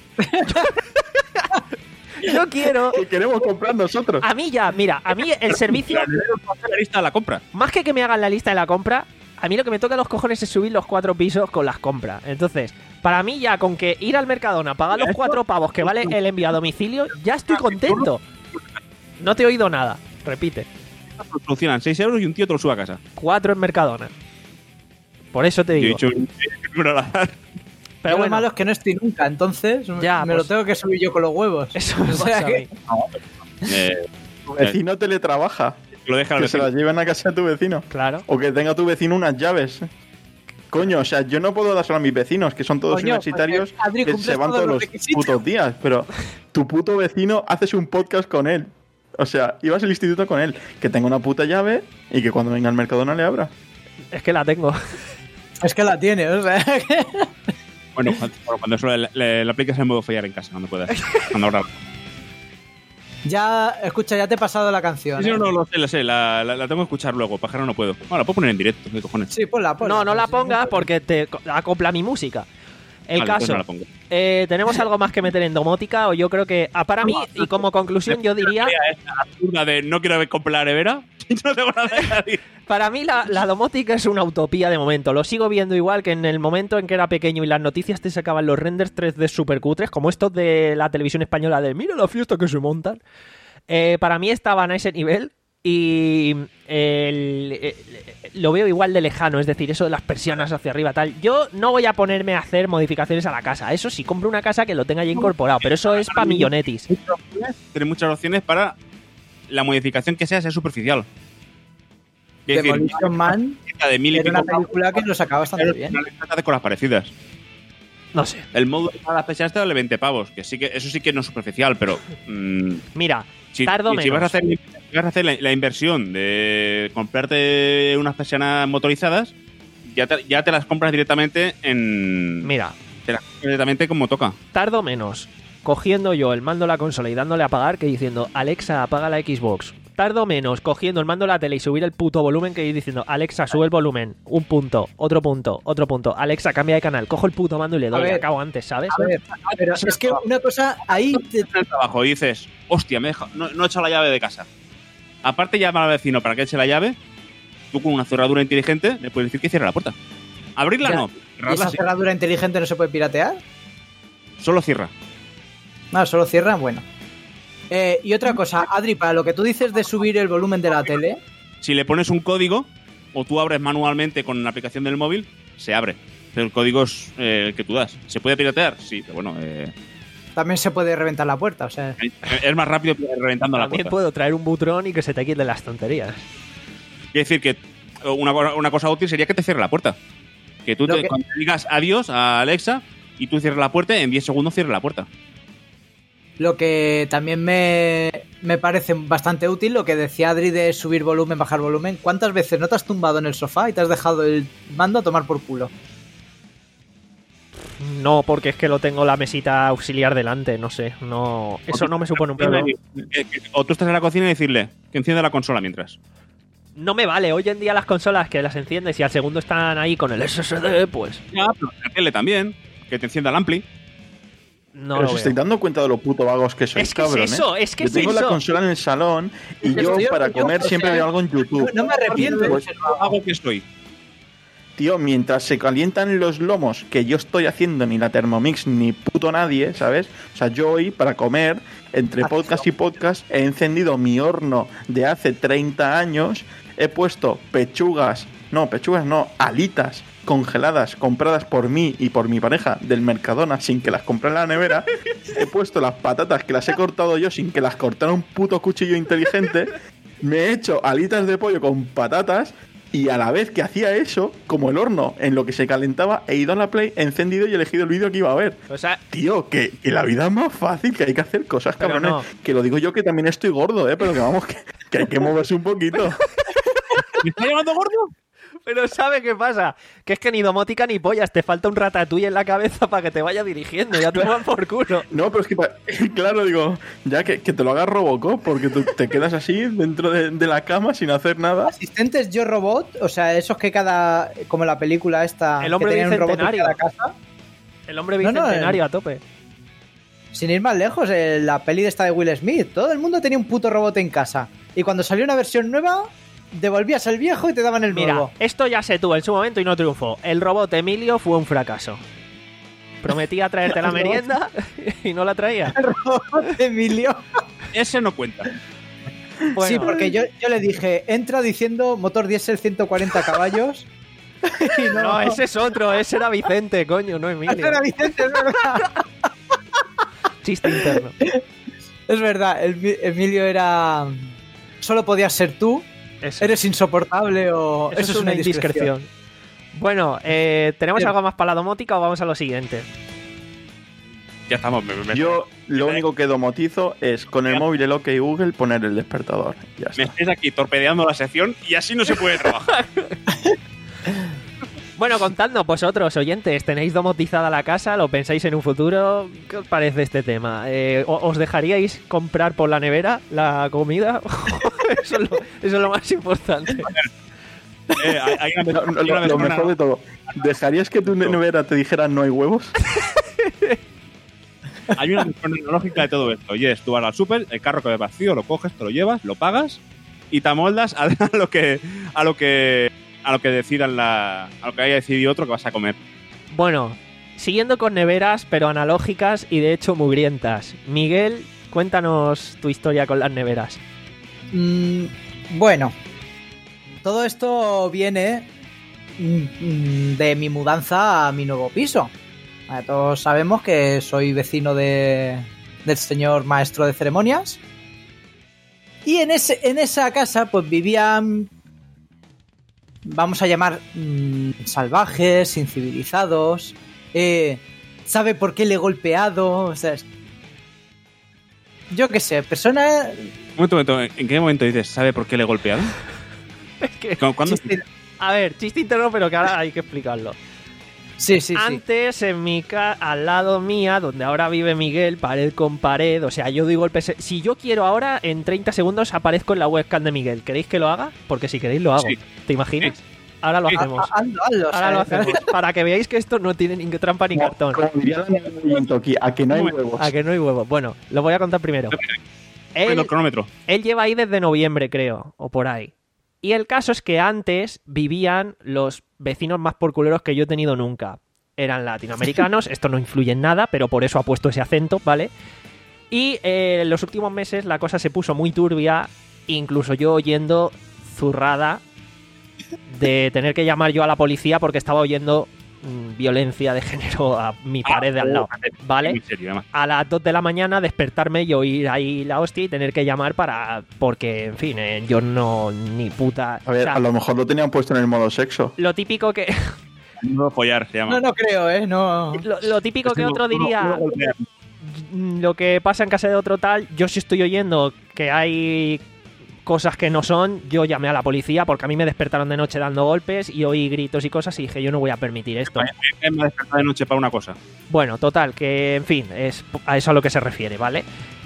Yo quiero. que queremos comprar nosotros. A mí ya, mira, a mí el servicio, la nevera nos hace la lista de la compra. más que que me hagan la lista de la compra, a mí lo que me toca los cojones es subir los cuatro pisos con las compras. Entonces, para mí ya con que ir al Mercadona, pagar los cuatro pavos que vale el envío a domicilio, ya estoy contento. No te he oído nada. Repite. Lo solucionan seis euros y un tío te lo sube a casa. Cuatro en Mercadona. Por eso te Yo he digo. dicho un número al azar. Pero Yo bueno, lo malo es que no estoy nunca, entonces Ya, me pues- lo tengo que subir yo con los huevos. eso me O sea pasa a que- mí. Eh, Tu vecino teletrabaja. lo deja al Que se vecino. las lleven a casa de tu vecino. Claro. O que tenga tu vecino unas llaves. Coño, o sea, yo no puedo dárselo a mis vecinos, que son todos Coño, universitarios, porque, Adri, que cumples se van todos todos los los requisitos. putos días, pero tu puto vecino haces un podcast con él. O sea, ibas al instituto con él, que tenga una puta llave y que cuando venga al Mercadona le abra. Es que la tengo. Es que la tiene, o sea. que- Bueno, cuando, cuando eso le, le, le aplicas el modo follar en casa, cuando puedas. Cuando abra. Ya, escucha, ya te he pasado la canción. Sí, ¿eh? no, no, lo sé, lo sé. La, la, la tengo que escuchar luego. Pájaro no puedo. Bueno, la puedo poner en directo. ¿Qué cojones? Sí, ponla, ponla. No, no la Sí, pongas sí. porque te co- acopla mi música. El Vale, pues caso, no la pongo. eh, ¿tenemos algo más que meter en domótica? O yo creo que, ah, para mí, y como conclusión, yo diría, Esta absurda de no quiero ver comprar la nevera. No tengo nada de nadie. para mí la, la domótica es una utopía de momento. Lo sigo viendo igual que en el momento en que era pequeño y las noticias te sacaban los renders tres D super cutres, como estos de la televisión española de mira la fiesta que se montan. Eh, para mí estaban a ese nivel y el- el- lo veo igual de lejano, es decir, eso de las persianas hacia arriba tal. Yo no voy a ponerme a hacer modificaciones a la casa, eso sí, compro una casa que lo tenga ya incorporado, pero eso es para millonetis. Tienes muchas opciones para la modificación que sea, sea superficial. Quiero decir, Demolition Man la de mil y era una pico película que lo sacaba bastante bien. no le hace con las parecidas. No sé, El módulo para las persianas te vale veinte pavos, que sí que eso sí que no es superficial, pero mm, mira, si, tardo y si menos. vas a hacer, si vas a hacer la, la inversión de comprarte unas persianas motorizadas, ya te, ya te las compras directamente en Mira, te las compras directamente como toca. tardo menos cogiendo yo el mando de la consola y dándole a apagar que diciendo Alexa, apaga la Xbox. Tardo menos cogiendo el mando de la tele y subir el puto volumen que ir diciendo Alexa, sube el volumen, un punto, otro punto, otro punto. Alexa, cambia de canal, cojo el puto mando y le doy. A ver. Acabo antes, ¿sabes? A ver, pero es que una cosa ahí te- En el trabajo y dices, hostia, me he dejado- no, no he echado la llave de casa. Aparte llama al vecino para que eche la llave, tú con una cerradura inteligente le puedes decir que cierre la puerta. Abrirla Ya. no, ¿Y cerrarla esa sí. cerradura inteligente no se puede piratear? Solo cierra. No, solo cierra, bueno. Eh, y otra cosa, Adri, para lo que tú dices de subir el volumen de la tele, Si le pones un código o tú abres manualmente con la aplicación del móvil, se abre. Pero el código es eh, el que tú das. ¿Se puede piratear? Sí, pero bueno, eh, también se puede reventar la puerta, o sea... es más rápido que reventando la También puerta. puedo traer un butrón y que se te quiten las tonterías. Quiere decir que una, cosa- una cosa útil sería que te cierre la puerta. Que tú Lo te, que- cuando digas adiós a Alexa y tú cierres la puerta, en diez segundos cierres la puerta. Lo que también me, me parece bastante útil, lo que decía Adri de subir volumen, bajar volumen. ¿Cuántas veces no te has tumbado en el sofá y te has dejado el mando a tomar por culo? No, porque es que lo tengo la mesita auxiliar delante, no sé, no, eso no me supone un problema. Eh, que- O tú estás en la cocina y decirle que encienda la consola mientras. No me vale, hoy en día las consolas que las enciendes y al segundo están ahí con el S S D, pues Ya, pero la tele también, que te encienda el ampli. no Pero lo os veo. estáis dando cuenta de lo puto vagos que sois, Es que es cabrón, eso, ¿eh? es que yo es tengo la eso. consola en el salón y Yo yo estoy para orgulloso, comer o siempre sea, veo algo en YouTube. No me arrepiento de Pues, ser vago. Hago que estoy. Tío, mientras se calientan los lomos que yo estoy haciendo, ni la Thermomix ni puto nadie, ¿sabes? O sea, yo hoy para comer, entre Haces podcast y podcast, he encendido mi horno de hace treinta años, he puesto pechugas, no, pechugas no, alitas congeladas compradas por mí y por mi pareja del Mercadona sin que las compré en la nevera, he puesto las patatas que las he cortado yo sin que las cortara un puto cuchillo inteligente, me he hecho alitas de pollo con patatas. Y a la vez que hacía eso, como el horno en lo que se calentaba, he ido a la Play, he encendido y he elegido el vídeo que iba a ver. O sea, Tío, que, que la vida es más fácil, que hay que hacer cosas, Pero cabrones. no. Que lo digo yo que también estoy gordo, ¿eh? Pero que vamos, que, que hay que moverse un poquito. ¿Me está llamando gordo? pero ¿sabe qué pasa? Que es que ni domótica ni pollas, te falta un ratatouille en la cabeza para que te vaya dirigiendo, ya te van por culo. No, pero es que, pa- claro, digo, ya que, que te lo haga Robocop, porque tú te quedas así dentro de, de la cama sin hacer nada. Asistentes Yo Robot, o sea, esos que cada... Como la película esta... El hombre que tenían un robot en bicentenario. cada casa. El hombre No, no, bicentenario el- a tope. Sin ir más lejos, eh, la peli de esta de Will Smith. Todo el mundo tenía un puto robot en casa. Y cuando salió una versión nueva, devolvías el viejo y te daban el Mira, nuevo. esto ya se tuvo en su momento y no triunfó. El robot Emilio fue un fracaso. Prometía traerte la merienda y no la traía. El robot de Emilio. Ese no cuenta. Bueno, Sí, porque yo, yo le dije, entra diciendo motor diésel ciento cuarenta caballos Y No, no, ese es otro, ese era Vicente, coño, no Emilio. Ese era Vicente, es verdad. Chiste interno. Es verdad, el- Emilio era... Solo podías ser tú, Eso, eres insoportable o... eso es una indiscreción. Bueno, eh, ¿tenemos Bien. algo más para la domótica o vamos a lo siguiente? Ya estamos. Me, me- Yo lo me- único que domotizo es con el móvil, el OK Google, poner el despertador. Ya me está. estáis aquí torpedeando la sección y así no se puede trabajar. Bueno, contadnos vosotros, oyentes, ¿tenéis domotizada la casa? ¿Lo pensáis en un futuro? ¿Qué os parece este tema? Eh, ¿o- ¿Os dejaríais comprar por la nevera la comida? eso, es lo, eso es lo más importante. Eh, hay, hay una, No, no, hay una lo, lo persona- mejor de todo, ¿dejarías que tu nevera te dijera no hay huevos? Hay una versión analógica de todo esto. Y es, tú vas al súper, el carro que ve vacío, lo coges, te lo llevas, lo pagas y te amoldas a, a lo que a lo que a lo que decidan la a lo que haya decidido otro que vas a comer. Bueno, siguiendo con neveras, pero analógicas y de hecho mugrientas. Miguel, cuéntanos tu historia con las neveras. Mm, bueno, todo esto viene mm, de mi mudanza a mi nuevo piso. Eh, Todos sabemos que soy vecino de, del señor maestro de ceremonias. Y en, ese, en esa casa pues vivían, vamos a llamar, mmm, salvajes, incivilizados. Eh, ¿Sabe por qué le he golpeado? O sea, es- yo qué sé, personas... Un momento, un momento, ¿en qué momento dices, sabe por qué le he golpeado? Es que, ¿Cu- ¿Cuándo? Chiste- a ver, chiste interno, pero que ahora hay que explicarlo. Sí, sí, sí. Antes, en mi ca al lado mía, donde ahora vive Miguel, pared con pared, o sea, yo doy golpes. Si yo quiero ahora, en treinta segundos aparezco en la webcam de Miguel. ¿Queréis que lo haga? Porque si queréis lo hago. Sí. ¿Te imaginas? Sí. Ahora lo Sí. hacemos. Ah, hazlo, hazlo, o Ahora lo sea, hacemos. Para que veáis que esto no tiene ni trampa ni Como- cartón. Como diría la nevera aquí, a que no hay Un momento. huevos. A que no hay huevos. Bueno, lo voy a contar primero. Poniendo Él, el cronómetro. él lleva ahí desde noviembre, creo, o por ahí. Y el caso es que antes vivían los vecinos más porculeros que yo he tenido nunca. Eran latinoamericanos, esto no influye en nada, pero por eso ha puesto ese acento, ¿vale? Y eh, en los últimos meses la cosa se puso muy turbia, incluso yo oyendo zurrada de tener que llamar yo a la policía porque estaba oyendo mm, violencia de género a mi pared de al lado, ¿vale? Muy serio, además. A las dos de la mañana despertarme y oír ahí la hostia y tener que llamar para... Porque, en fin, eh, yo no... ni puta... A ver, o sea, a lo mejor lo tenían puesto en el modo sexo. lo típico que... No follar se llama. No, no creo, ¿eh? No. Lo, lo típico que Uno- otro uno- diría... uno golpea. Lo que pasa en casa de otro tal, yo si estoy oyendo que hay cosas que no son, yo llamé a la policía porque a mí me despertaron de noche dando golpes y oí gritos y cosas y dije yo no voy a permitir esto. Me me he despertado de noche para una cosa. Bueno, total, que en fin, es a eso a lo que se refiere, ¿vale?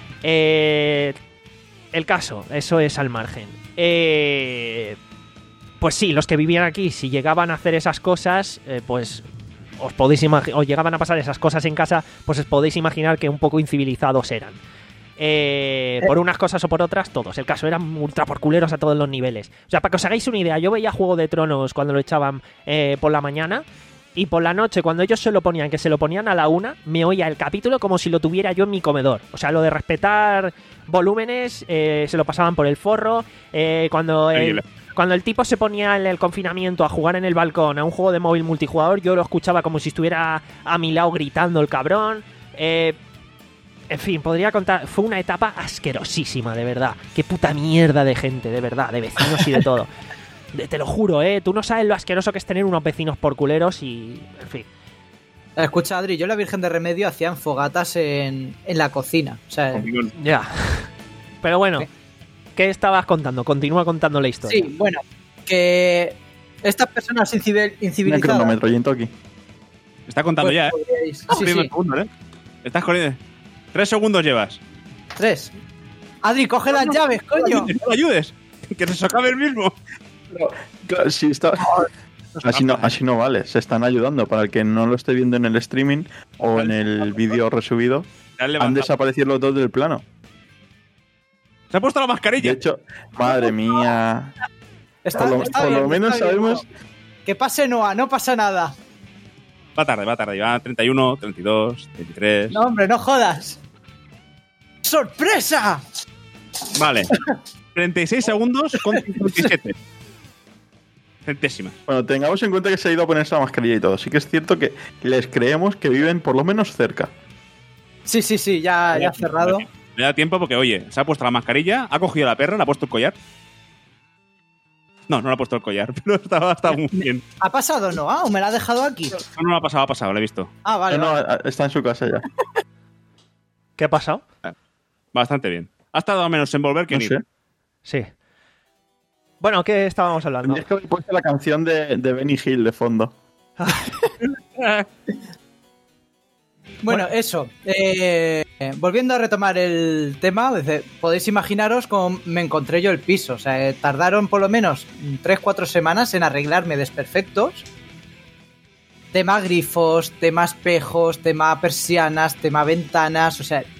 Eh, el caso, eso es al margen. Eh, pues sí, los que vivían aquí, si llegaban a hacer esas cosas, eh, pues os podéis imaginar, o llegaban a pasar esas cosas en casa, pues os podéis imaginar que un poco incivilizados eran. Eh, por unas cosas o por otras, todos. El caso, eran ultra porculeros a todos los niveles. O sea, para que os hagáis una idea, yo veía Juego de Tronos cuando lo echaban eh, por la mañana. Y por la noche, cuando ellos se lo ponían, que se lo ponían a la una, me oía el capítulo como si lo tuviera yo en mi comedor. O sea, lo de respetar volúmenes, eh, se lo pasaban por el forro. Eh, cuando, el, cuando el tipo se ponía en el confinamiento a jugar en el balcón a un juego de móvil multijugador, yo lo escuchaba como si estuviera a mi lado gritando el cabrón. Eh, en fin, podría contar. Fue una etapa asquerosísima, de verdad. Qué puta mierda de gente, de verdad, de vecinos y de todo. Te lo juro, ¿eh? Tú no sabes lo asqueroso que es tener unos vecinos por culeros y... En fin. Escucha, Adri, yo y la Virgen de Remedio hacían fogatas en, en la cocina. O sea, Ya. Pero bueno, ¿Qué? ¿qué estabas contando? Continúa contando la historia. sí, bueno, que estas personas incivil- Un incivilizadas... cronómetro, y en Toki. Está contando pues, ya, ¿eh? podríais- Sí, Primer sí, segundo, ¿eh? Estás corriendo. Tres segundos llevas. tres. Adri, coge las llaves, No coño. ayudes, no ayudes. Que se acabe el mismo. Claro, sí, está... Así no, así no vale, se están ayudando. Para el que no lo esté viendo en el streaming o en el vídeo resubido, Se han han levantado. desaparecido los dos del plano. Se ha puesto la De mascarilla. hecho, madre mía. Está- Por lo, está por lo bien, menos está bien. sabemos... Que pase Noah, no pasa nada. Va tarde, va tarde. Va treinta y uno, treinta y dos, treinta y tres. No, hombre, no jodas. ¡Sorpresa! Vale. treinta y seis segundos con cincuenta y siete. Centésimas. Bueno, tengamos en cuenta que se ha ido a ponerse la mascarilla y todo. Sí que es cierto que les creemos que viven por lo menos cerca. Sí, sí, sí, ya, ya ha cerrado. Me da tiempo porque, oye, se ha puesto la mascarilla, ha cogido la perra, le ha puesto el collar. No, no le ha puesto el collar, pero estaba, estaba muy bien. ¿Ha pasado o no? Ah, ¿o me la ha dejado aquí? No, no lo ha pasado, ha pasado, lo he visto. Ah, vale. No, no, vale. está en su casa ya. ¿Qué ha pasado? Bastante bien. Ha estado menos en volver que No en sé. ir. Sí. Bueno, ¿qué estábamos hablando? Tendrías que haber puesto la canción de, de Benny Hill de fondo. Bueno, eso. Eh, volviendo a retomar el tema, podéis imaginaros cómo me encontré yo el piso. O sea, eh, tardaron por lo menos tres cuatro semanas en arreglarme desperfectos. Tema grifos, tema espejos, tema persianas, tema ventanas. O sea,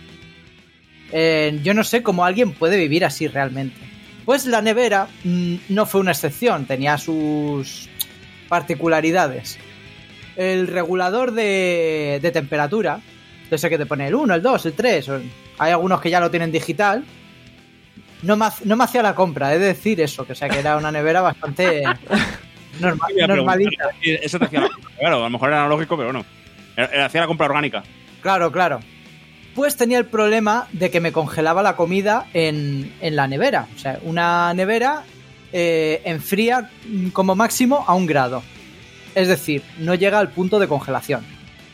eh, yo no sé cómo alguien puede vivir así realmente. Pues la nevera mmm, no fue una excepción, tenía sus particularidades. El regulador de, de temperatura, yo sé que te pone el uno, el dos, el tres, hay algunos que ya lo tienen digital, no me, no me hacía la compra, he de decir eso, que, o sea, que era una nevera bastante normal, normalita. Eso te hacía la compra, claro, a lo mejor era analógico, pero bueno, hacía la compra orgánica. Claro, claro. Pues tenía el problema de que me congelaba la comida en, en la nevera. O sea, una nevera eh, enfría como máximo a un grado. Es decir, no llega al punto de congelación.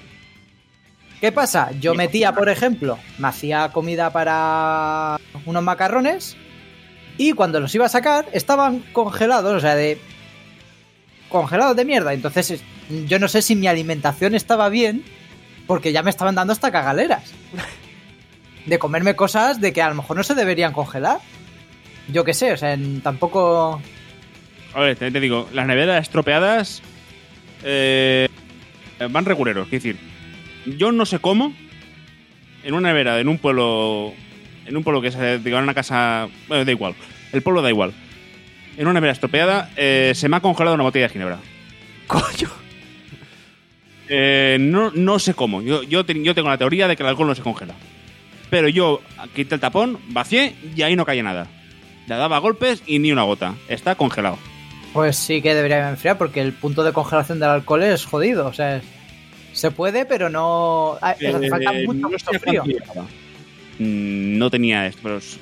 ¿Qué pasa? Yo metía, por ejemplo, me hacía comida para unos macarrones y cuando los iba a sacar estaban congelados, o sea, de congelados de mierda. Entonces, yo no sé si mi alimentación estaba bien porque ya me estaban dando hasta cagaleras de comerme cosas de que a lo mejor no se deberían congelar. Yo qué sé, o sea, tampoco... A ver, te, te digo, las neveras estropeadas eh, van reguleros. Es decir, yo no sé cómo en una nevera, en un pueblo, en un pueblo que es, digo, en una casa, bueno, da igual, el pueblo da igual, en una nevera estropeada eh, se me ha congelado una botella de ginebra. Coño. Eh, no, no sé cómo. Yo, yo, te, yo tengo la teoría de que el alcohol no se congela. Pero yo quité el tapón, vacié y ahí no caía nada. Le daba golpes y ni una gota. Está congelado. Pues sí que debería enfriar porque el punto de congelación del alcohol es jodido. O sea, se puede, pero no... Eh, hace falta mucho, no mucho sé frío. No tenía esto, pero... Es...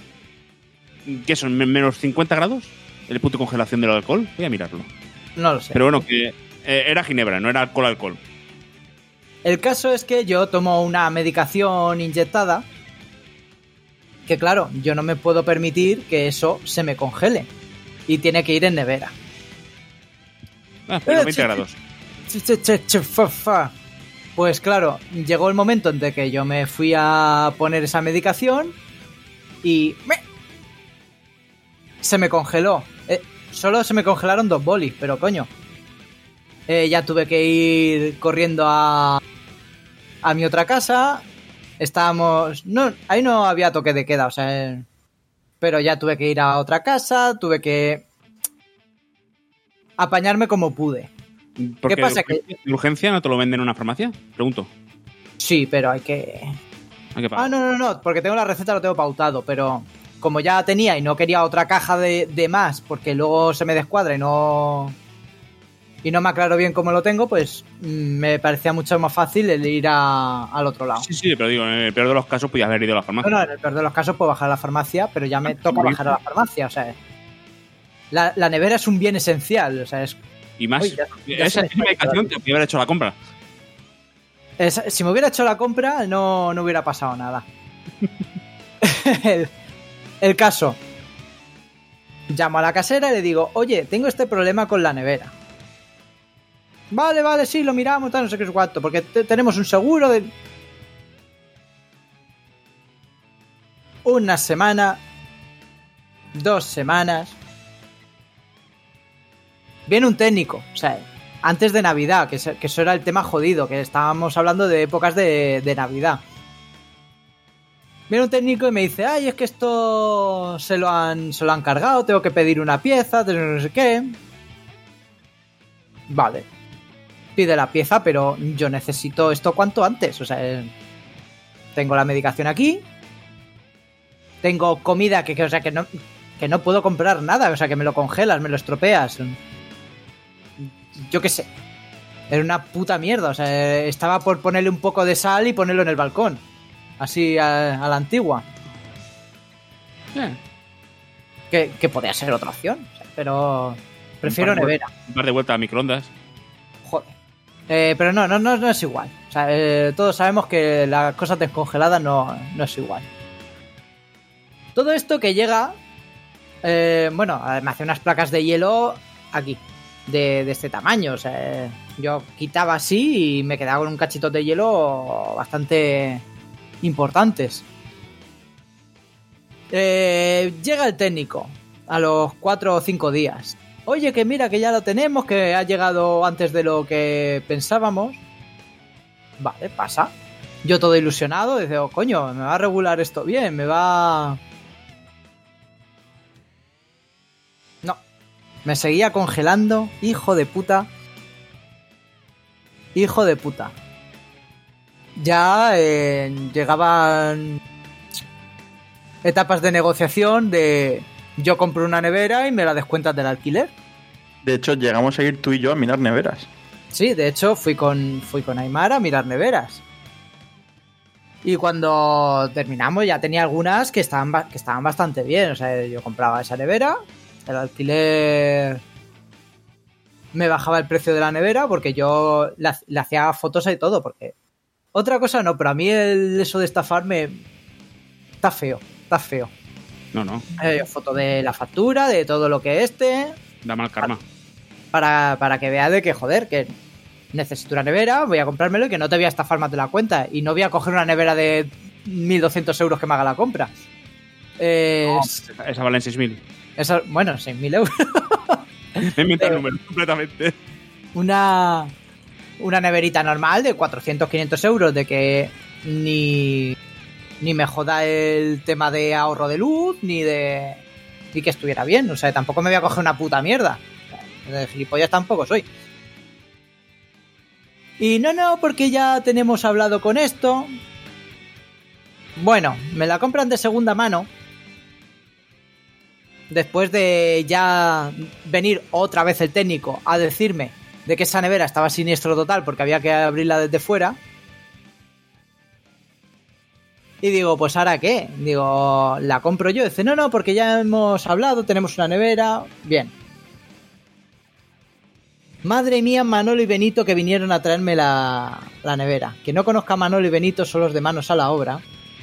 ¿Qué son? ¿Menos cincuenta grados? ¿El punto de congelación del alcohol? Voy a mirarlo. No lo sé. Pero bueno, que eh, era ginebra, no era alcohol-alcohol. El caso es que yo tomo una medicación inyectada que, claro, yo no me puedo permitir que eso se me congele y tiene que ir en nevera. Ah, pero veinte grados. Pues claro, llegó el momento en que yo me fui a poner esa medicación y se me congeló. Eh, solo se me congelaron dos bolis, pero coño. Eh, ya tuve que ir corriendo a, a mi otra casa. Estábamos... No, ahí no había toque de queda, o sea... Eh, pero ya tuve que ir a otra casa, tuve que apañarme como pude. ¿Qué pasa? ¿De urgencia no te lo venden en una farmacia? Pregunto. Sí, pero hay que... Hay que pagar. Ah, no, no, no, porque tengo la receta, lo tengo pautado, pero como ya tenía y no quería otra caja de, de más, porque luego se me descuadra y no... y no me aclaro bien cómo lo tengo, pues me parecía mucho más fácil el ir a, al otro lado. Sí, sí, pero digo, en el peor de los casos podías haber ido a la farmacia. No, no, en el peor de los casos puedo bajar a la farmacia, pero ya me toca bajar a la farmacia, o sea... La, la nevera es un bien esencial, o sea, es... Y más, Uy, ya- ya esa se me medicación te podía haber hecho la compra. Es- si me hubiera hecho la compra, no, no hubiera pasado nada. el, el caso. Llamo a la casera y le digo, oye, tengo este problema con la nevera. Vale, vale, sí, lo miramos, tal, no sé qué es cuánto, porque te- tenemos un seguro de... Una semana, dos semanas... Viene un técnico, o sea, antes de Navidad, que, se- que eso era el tema jodido, que estábamos hablando de épocas de, de Navidad. Viene un técnico y me dice, ay, es que esto se lo han, se lo han cargado, tengo que pedir una pieza, no sé qué. Vale. Pide la pieza, pero yo necesito esto cuanto antes, o sea, eh, tengo la medicación aquí, tengo comida que, que, o sea, que no, que no puedo comprar nada, o sea, que me lo congelas, me lo estropeas. yo qué sé, era una puta mierda. O sea, estaba por ponerle un poco de sal y ponerlo en el balcón. Así a, a la antigua. Eh. Que, que podía ser otra opción. O sea, pero prefiero Un par de nevera. vuel- Un par de vueltas a microondas. Joder. Eh, pero no, no, no, no es igual. O sea, eh, todos sabemos que las cosas descongeladas no, no es igual. Todo esto que llega... Eh, bueno, me hacía unas placas de hielo aquí. De, de este tamaño. O sea, yo quitaba así y me quedaba con un cachito de hielo bastante importantes. Eh, llega el técnico a los cuatro o cinco días. Oye, que mira, que ya lo tenemos, que ha llegado antes de lo que pensábamos. Vale, pasa. Yo todo ilusionado, dice, oh, coño, me va a regular esto bien, me va... No. Me seguía congelando, hijo de puta. Hijo de puta. Ya eh, llegaban etapas de negociación de... Yo compro una nevera y me la descuentas del alquiler. De hecho, llegamos a ir tú y yo a mirar neveras. Sí, de hecho fui con, fui con Aymar a mirar neveras. Y cuando terminamos ya tenía algunas que estaban, ba- que estaban bastante bien. O sea, yo compraba esa nevera, el alquiler me bajaba el precio de la nevera porque yo le, ha- le hacía fotos y todo. Porque otra cosa no, pero a mí el, eso de estafarme está feo, está feo. No, no. Eh, foto de la factura, de todo lo que este... Da mal karma. Para, para que vea de que, joder, que necesito una nevera, voy a comprármelo y que no te voy a estafar más de la cuenta. Y no voy a coger una nevera de mil doscientos euros que me haga la compra. Eh, Esa, esa vale en seis mil. eso, bueno, seis mil euros. Me he inventado Eh. el número completamente. Una, una neverita normal de cuatrocientos, quinientos euros, de que ni, ni me joda el tema de ahorro de luz, ni de... ni que estuviera bien. O sea, tampoco me voy a coger una puta mierda. De gilipollas tampoco soy. Y no, no, porque ya tenemos hablado con esto. Bueno, me la compran de segunda mano. Después de ya venir otra vez el técnico a decirme de que esa nevera estaba siniestro total porque había que abrirla desde fuera. Y digo, pues ¿ahora qué? Digo, ¿la compro yo? Dice, no, no, porque ya hemos hablado, tenemos una nevera. Bien. Madre mía, Manolo y Benito que vinieron a traerme la, la nevera. Que no conozca a Manolo y Benito son los de manos a la obra.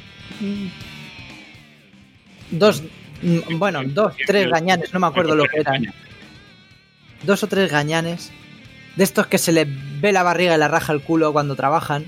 Dos, mm, bueno, dos, tres gañanes, no me acuerdo lo que eran. Dos o tres gañanes. De estos que se les ve la barriga y la raja el culo cuando trabajan.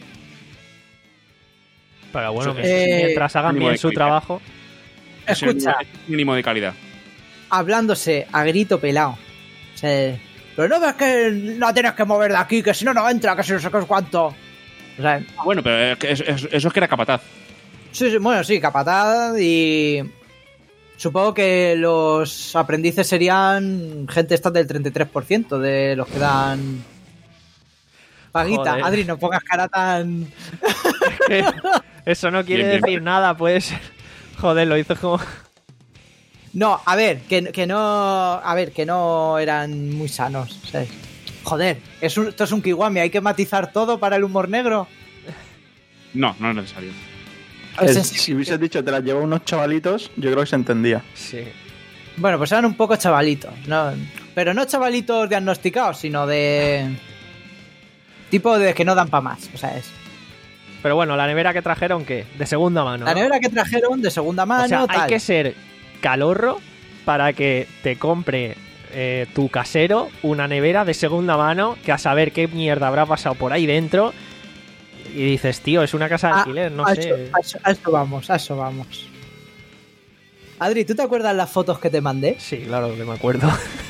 Pero bueno, Eso- que Eh, mientras hagan mínimo bien de su calidad. trabajo. Escucha, Es un mínimo de calidad. hablándose a grito pelado. O sea, pero no ves que no tienes que mover de aquí, que si no, no entra, que si no sé qué es cuánto. O sea, Bueno, pero es que eso, eso- eso es que era capataz. sí, sí, bueno, sí, capataz y... Supongo que los aprendices serían gente esta del treinta y tres por ciento de los que dan paguita. Joder. Adri, no pongas cara tan... Eso no quiere Bien, bien. decir nada, pues. Joder, lo hizo como. No, a ver, que, que no... A ver, que no eran muy sanos. O sea, joder, es un- esto es un kiwami, hay que matizar todo para el humor negro. No, no es necesario. Es Es- en si serio. hubiese dicho te las llevo unos chavalitos, yo creo que se entendía. Sí. Bueno, pues eran un poco chavalitos, ¿no? Pero no chavalitos diagnosticados, sino de... Tipo de que no dan para más, o sea, es... Pero bueno, la nevera que trajeron, ¿qué? De segunda mano. La ¿no? nevera que trajeron de segunda mano, O sea, hay tal. que ser calorro para que te compre eh, tu casero una nevera de segunda mano, que a saber qué mierda habrá pasado por ahí dentro. Y dices, tío, es una casa de Ah, alquiler, no a, sé. eso, a eso- a eso vamos, a eso vamos. Adri, ¿tú te acuerdas las fotos que te mandé? Sí, claro que me acuerdo.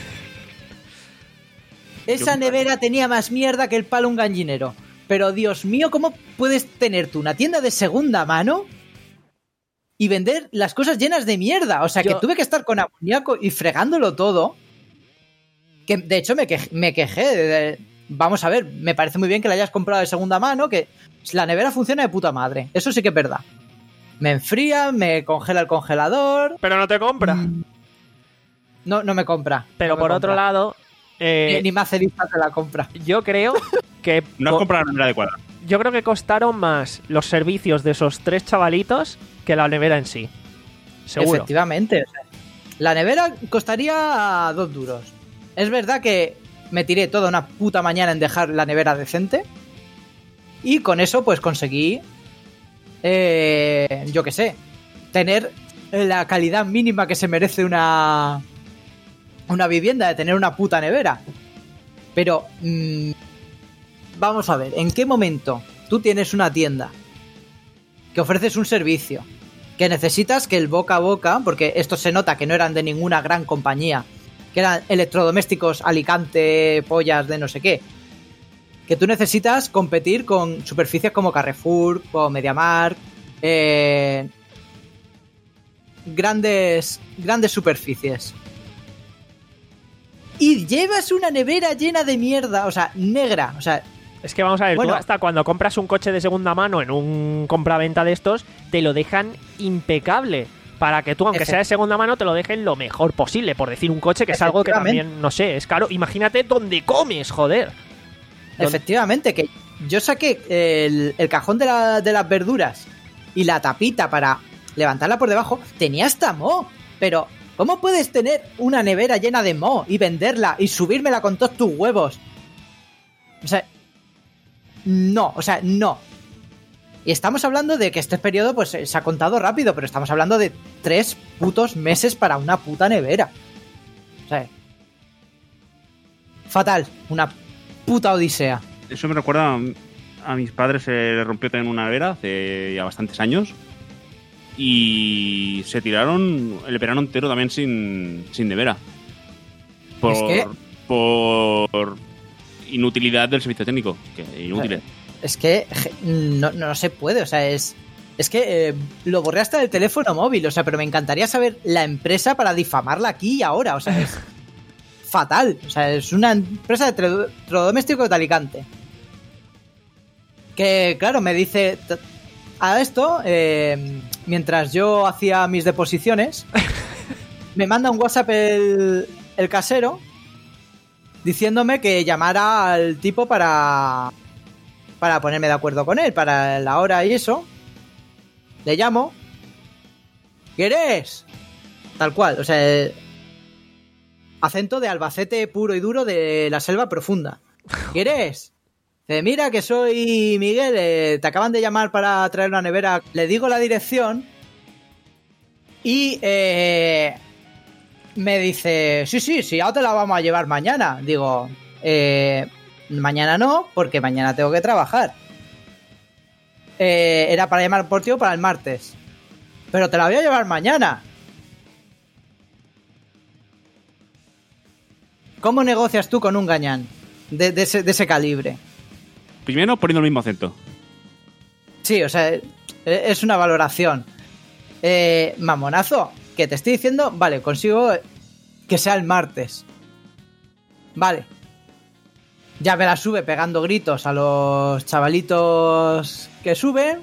Esa Yo- nevera tenía más mierda que el palo un gallinero. Pero Dios mío, ¿cómo puedes tener tú una tienda de segunda mano y vender las cosas llenas de mierda? O sea, Yo- que tuve que estar con amoníaco y fregándolo todo. Que de hecho me quejé. Me quejé de- vamos a ver, me parece muy bien que la hayas comprado de segunda mano, que la nevera funciona de puta madre. Eso sí que es verdad. Me enfría, me congela el congelador. Pero no te compra. No, no me compra. Pero no me por otro compra. lado, Eh, Ni me hace lista de la compra. yo creo que No has co- comprado la nevera adecuada. yo creo que costaron más los servicios de esos tres chavalitos que la nevera en sí. Seguro. Efectivamente. O sea, la nevera costaría dos duros. Es verdad que me tiré toda una puta mañana en dejar la nevera decente. Y con eso, pues conseguí. Eh, yo qué sé. Tener la calidad mínima que se merece una. Una vivienda, de tener una puta nevera. Pero. Mmm, vamos a ver, ¿en qué momento tú tienes una tienda que ofreces un servicio? Que necesitas que el boca a boca, porque esto se nota que no eran de ninguna gran compañía, que eran electrodomésticos Alicante, pollas de no sé qué, que tú necesitas competir con superficies como Carrefour, como MediaMarkt, eh, grandes, grandes superficies. Y llevas una nevera llena de mierda, o sea, negra, o sea... Es que vamos a ver, Bueno. tú hasta cuando compras un coche de segunda mano en un compraventa de estos, te lo dejan impecable. Para que tú, aunque Efe- sea de segunda mano, te lo dejen lo mejor posible. Por decir un coche que es algo que Efectivamente. también, no sé, es caro. Imagínate dónde comes, joder. ¿Dónde- Efectivamente, que yo saqué el, el cajón de, la- de las verduras y la tapita para levantarla por debajo, tenía hasta moho. Pero, ¿cómo puedes tener una nevera llena de moho y venderla y subírmela con todos tus huevos? O sea, no, o sea, no. Y estamos hablando de que este periodo pues se ha contado rápido, pero estamos hablando de tres putos meses para una puta nevera. O sea, fatal, una puta odisea. Eso me recuerda a, a mis padres, se le rompió también una nevera hace ya bastantes años. Y se tiraron el verano entero también sin, sin nevera. Por, Es que- por inutilidad del servicio técnico. Que inútiles. Es que je, no, no se puede, o sea, es... Es que eh, lo borré hasta del teléfono móvil, o sea, pero me encantaría saber la empresa para difamarla aquí y ahora, o sea, es fatal. O sea, es una empresa de tro- electrodoméstico de Alicante. Que, claro, me dice... t- A esto, eh, mientras yo hacía mis deposiciones, me manda un WhatsApp el, el casero diciéndome que llamara al tipo para... para ponerme de acuerdo con él, para la hora y eso. Le llamo. ¿Quieres? Tal cual, o sea, el acento de Albacete puro y duro de la selva profunda. ¿Quieres? Dice, mira que soy Miguel, eh, te acaban de llamar para traer una nevera. Le digo la dirección y eh, me dice, sí, sí, sí, ya te la vamos a llevar mañana. Digo, eh... mañana no, porque mañana tengo que trabajar. Eh, era para llamar por ti o para el martes. Pero te la voy a llevar mañana. ¿Cómo negocias tú con un gañán de, de, ese, de ese calibre? Primero poniendo el mismo acento. Sí, o sea, es una valoración. Eh, mamonazo, que te estoy diciendo, vale, consigo que sea el martes. Vale. Ya me la sube pegando gritos a los chavalitos que suben.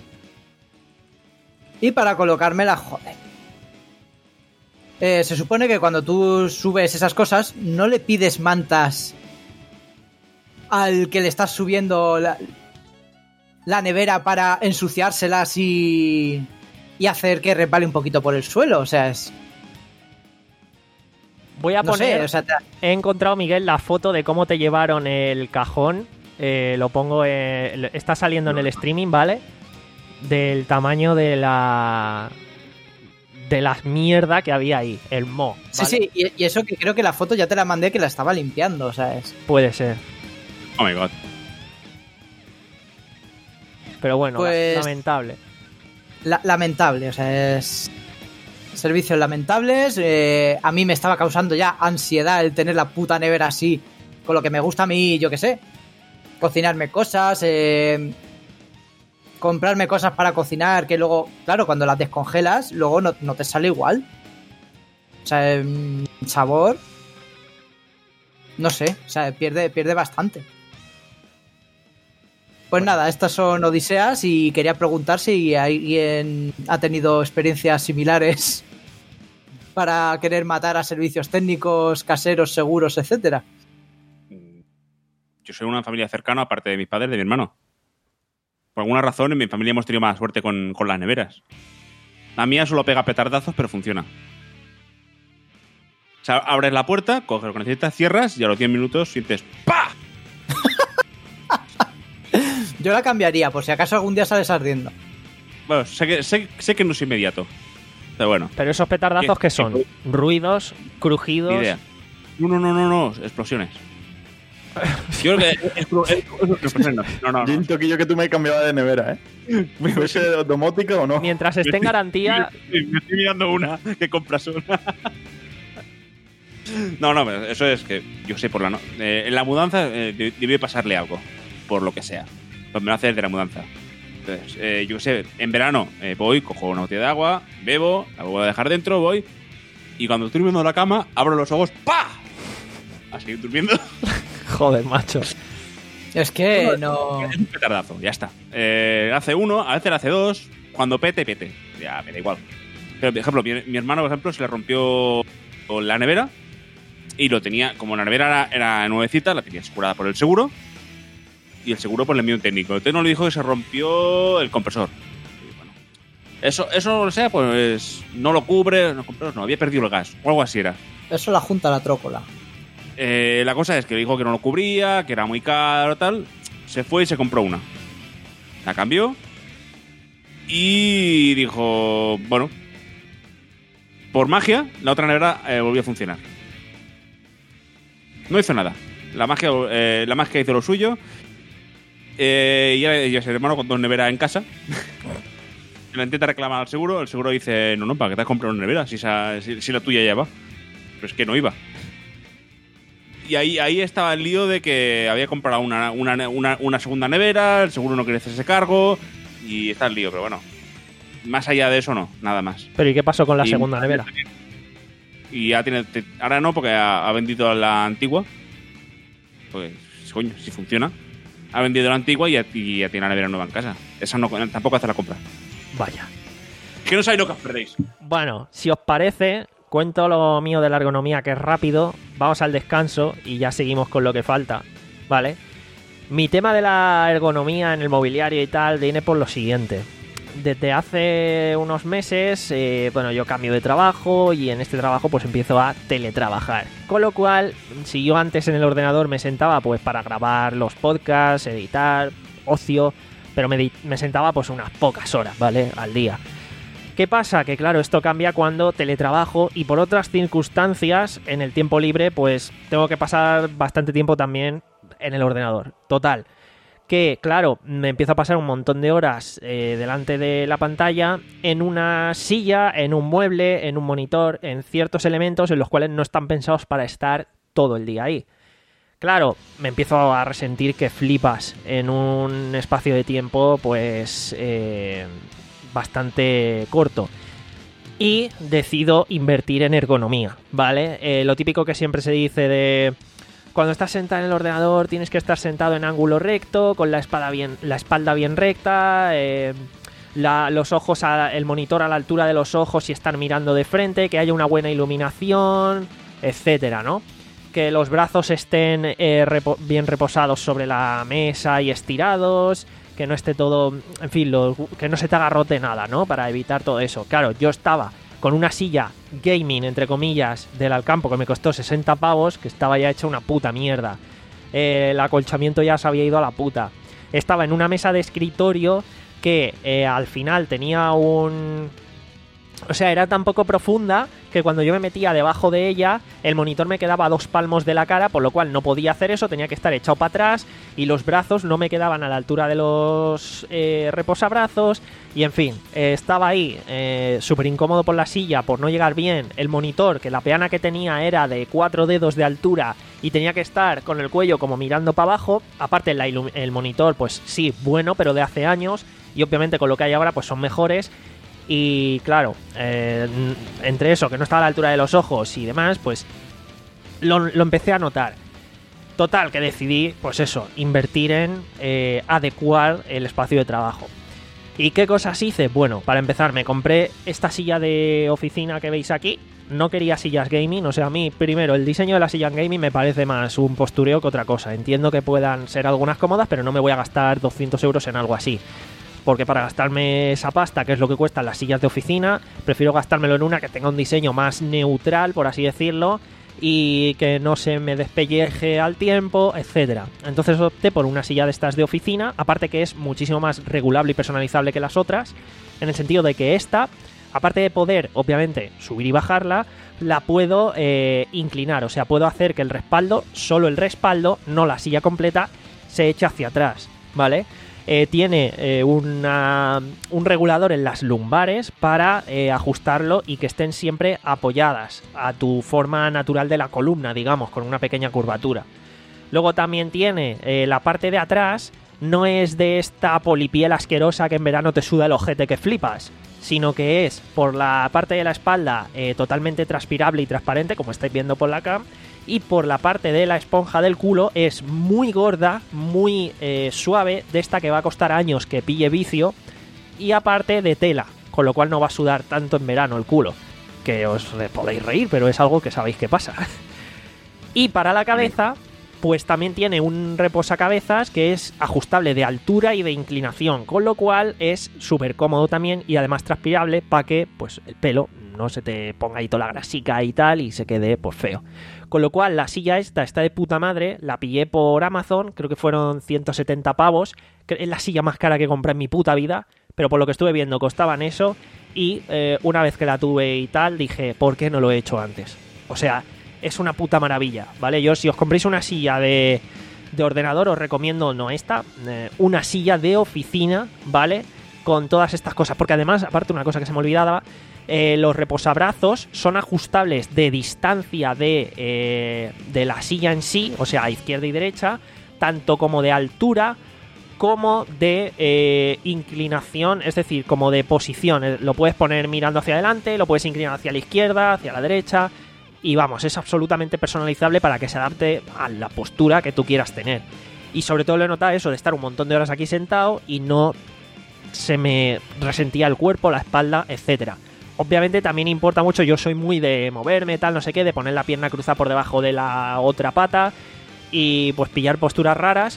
Y para colocármela, joder. Eh, se supone que cuando tú subes esas cosas, no le pides mantas al que le estás subiendo la, la nevera para ensuciárselas y, y hacer que resbale un poquito por el suelo. O sea, es... Voy a No poner... sé, o sea, te- He encontrado, Miguel, la foto de cómo te llevaron el cajón. Eh, lo pongo... eh, está saliendo en el streaming, ¿vale? Del tamaño de la... de la mierda que había ahí. El mo. Sí, ¿vale? sí, y, y eso que creo que la foto ya te la mandé que la estaba limpiando, o sea, es... Puede ser. Oh my god. Pero bueno, Pues- lamentable. la- lamentable, o sea, es... Servicios lamentables, eh, a mí me estaba causando ya ansiedad el tener la puta nevera así, con lo que me gusta a mí, yo qué sé, cocinarme cosas, eh, comprarme cosas para cocinar, que luego, claro, cuando las descongelas, luego no, no te sale igual. O sea, el sabor, no sé, o sea, pierde, pierde bastante. Pues nada, estas son odiseas y quería preguntar si alguien ha tenido experiencias similares para querer matar a servicios técnicos, caseros, seguros, etcétera. yo soy una familia cercana, aparte de mis padres, de mi hermano. Por alguna razón, en mi familia hemos tenido más suerte con, con las neveras. La mía solo pega petardazos, pero funciona. O sea, abres la puerta, coges lo que necesitas, cierras y a los diez minutos sientes ¡pa! Yo la cambiaría, por si acaso algún día sales ardiendo. Bueno, sé que, sé, sé que no es inmediato. Pero bueno. Pero esos petardazos, ¿qué son? ¿Ruidos? ¿Crujidos? Ni idea. No, no, no, no, no, explosiones. Yo creo que es, es, es, es, no, no, no. Yo un toquillo que tú me cambiabas de nevera, ¿eh? ¿Fuese domótica o no? Mientras esté en garantía... Me estoy, me estoy mirando una que compras una. No, no, eso es que yo sé por la no eh, en la mudanza eh, debe pasarle algo, por lo que sea. Pues me lo hace de la mudanza. Entonces, eh, yo sé, en verano eh, voy, cojo una botella de agua, bebo, la vuelvo a dejar dentro, voy, y cuando estoy durmiendo en la cama, abro los ojos, ¡pa! A seguir durmiendo. Joder, macho. Es que no... Es un petardazo, ya está. Eh, hace uno, a veces hace dos, cuando pete, pete. Ya, me da igual. Pero, por ejemplo, mi, mi hermano, por ejemplo, se le rompió la nevera y lo tenía, como la nevera era, era nuevecita, la tenía asegurada por el seguro y el seguro pues le envió un técnico. El técnico le dijo que se rompió el compresor. Y bueno, eso, eso, o sea, pues no lo cubre, no, no, había perdido el gas o algo así era. Eso la junta la trócola. Eh, la cosa es que le dijo que no lo cubría, que era muy caro, tal. Se fue y se compró una. La cambió y dijo, bueno, por magia, la otra nevera eh, volvió a funcionar. No hizo nada. La magia, eh, la magia hizo lo suyo. Eh, y ella y ese hermano con dos neveras en casa. La intenta reclamar al seguro. El seguro dice, no, no, ¿para qué te has comprado una nevera? Si, esa, si, si la tuya ya va. Pero es que no iba. Y ahí, ahí estaba el lío de que había comprado una, una, una, una segunda nevera, el seguro no quería hacerse cargo, y está el lío, pero bueno. Más allá de eso, no, nada más. ¿Pero y qué pasó con la y, segunda nevera? Y ya tiene... Te, ahora no, porque ha, ha vendido la antigua. Pues, coño, si funciona. Ha vendido la antigua y ya, y ya tiene la nevera nueva en casa. Esa no, tampoco hace la compra. Vaya. Es que no sabéis lo que os perdéis. Bueno, si os parece... Cuento lo mío de la ergonomía, que es rápido. Vamos al descanso y ya seguimos con lo que falta, ¿vale? Mi tema de la ergonomía en el mobiliario y tal viene por lo siguiente. Desde hace unos meses, eh, bueno, yo cambio de trabajo y en este trabajo pues empiezo a teletrabajar. Con lo cual, si yo antes en el ordenador me sentaba pues para grabar los podcasts, editar, ocio, pero me, me sentaba pues unas pocas horas, ¿vale? Al día. ¿Qué pasa? Que claro, esto cambia cuando teletrabajo y por otras circunstancias en el tiempo libre pues tengo que pasar bastante tiempo también en el ordenador. Total, que claro, me empiezo a pasar un montón de horas eh, delante de la pantalla en una silla, en un mueble, en un monitor, en ciertos elementos en los cuales no están pensados para estar todo el día ahí. Claro, me empiezo a resentir que flipas en un espacio de tiempo pues... Eh, bastante corto y decido invertir en ergonomía, ¿vale? Eh, lo típico que siempre se dice de cuando estás sentado en el ordenador tienes que estar sentado en ángulo recto, con la espalda bien, la espalda bien recta, eh, la, los ojos, a, el monitor a la altura de los ojos y estar mirando de frente, que haya una buena iluminación, etcétera, ¿no? Que los brazos estén eh, repo, bien reposados sobre la mesa y estirados, que no esté todo, en fin, lo, que no se te agarrote nada, ¿no? Para evitar todo eso. Claro, yo estaba con una silla gaming, entre comillas, del Alcampo, que me costó sesenta pavos, que estaba ya hecha una puta mierda. Eh, el acolchamiento ya se había ido a la puta. Estaba en una mesa de escritorio que eh, al final tenía un... O sea, era tan poco profunda que cuando yo me metía debajo de ella, el monitor me quedaba a dos palmos de la cara, por lo cual no podía hacer eso, tenía que estar echado para atrás y los brazos no me quedaban a la altura de los eh, reposabrazos y en fin, eh, estaba ahí eh, súper incómodo por la silla, por no llegar bien, el monitor, que la peana que tenía era de cuatro dedos de altura y tenía que estar con el cuello como mirando para abajo, aparte la el monitor pues sí, bueno, pero de hace años y obviamente con lo que hay ahora pues son mejores. Y claro, eh, entre eso, que no estaba a la altura de los ojos y demás, pues lo, lo empecé a notar. Total, que decidí, pues eso, invertir en eh, adecuar el espacio de trabajo. ¿Y qué cosas hice? Bueno, para empezar, me compré esta silla de oficina que veis aquí, no quería sillas gaming. O sea, a mí, primero, el diseño de las sillas gaming me parece más un postureo que otra cosa. Entiendo que puedan ser algunas cómodas, pero no me voy a gastar doscientos euros en algo así. Porque para gastarme esa pasta, que es lo que cuestan las sillas de oficina, prefiero gastármelo en una que tenga un diseño más neutral, por así decirlo, y que no se me despelleje al tiempo, etcétera. Entonces opté por una silla de estas de oficina, aparte que es muchísimo más regulable y personalizable que las otras, en el sentido de que esta, aparte de poder, obviamente, subir y bajarla, la puedo eh, inclinar, o sea, puedo hacer que el respaldo, solo el respaldo, no la silla completa, se eche hacia atrás, ¿vale? Eh, tiene eh, una, un regulador en las lumbares para eh, ajustarlo y que estén siempre apoyadas a tu forma natural de la columna, digamos, con una pequeña curvatura. Luego también tiene eh, la parte de atrás, no es de esta polipiel asquerosa que en verano te suda el ojete que flipas, sino que es por la parte de la espalda eh, totalmente transpirable y transparente, como estáis viendo por la cam, y por la parte de la esponja del culo es muy gorda, muy eh, suave, de esta que va a costar años que pille vicio, y aparte de tela, con lo cual no va a sudar tanto en verano el culo, que os podéis reír, pero es algo que sabéis que pasa. Y para la cabeza, pues también tiene un reposacabezas que es ajustable de altura y de inclinación, con lo cual es súper cómodo también y además transpirable para que pues el pelo no se te ponga ahí toda la grasica y tal y se quede pues feo. Con lo cual la silla esta está de puta madre, la pillé por Amazon, creo que fueron ciento setenta pavos, que es la silla más cara que compré en mi puta vida, pero por lo que estuve viendo costaban eso y eh, una vez que la tuve y tal dije, ¿por qué no lo he hecho antes? O sea, es una puta maravilla, ¿vale? Yo si os compréis una silla de, de ordenador os recomiendo, no esta, eh, una silla de oficina, ¿vale? Con todas estas cosas, porque además, aparte una cosa que se me olvidaba, eh, los reposabrazos son ajustables de distancia de, eh, de la silla en sí, o sea, a izquierda y derecha, tanto como de altura como de eh, inclinación, es decir, como de posición. Lo puedes poner mirando hacia adelante, lo puedes inclinar hacia la izquierda, hacia la derecha. Y vamos, es absolutamente personalizable para que se adapte a la postura que tú quieras tener. Y sobre todo lo he notado eso de estar un montón de horas aquí sentado y no se me resentía el cuerpo, la espalda, etcétera. Obviamente también importa mucho, yo soy muy de moverme, tal, no sé qué, de poner la pierna cruzada por debajo de la otra pata y pues pillar posturas raras.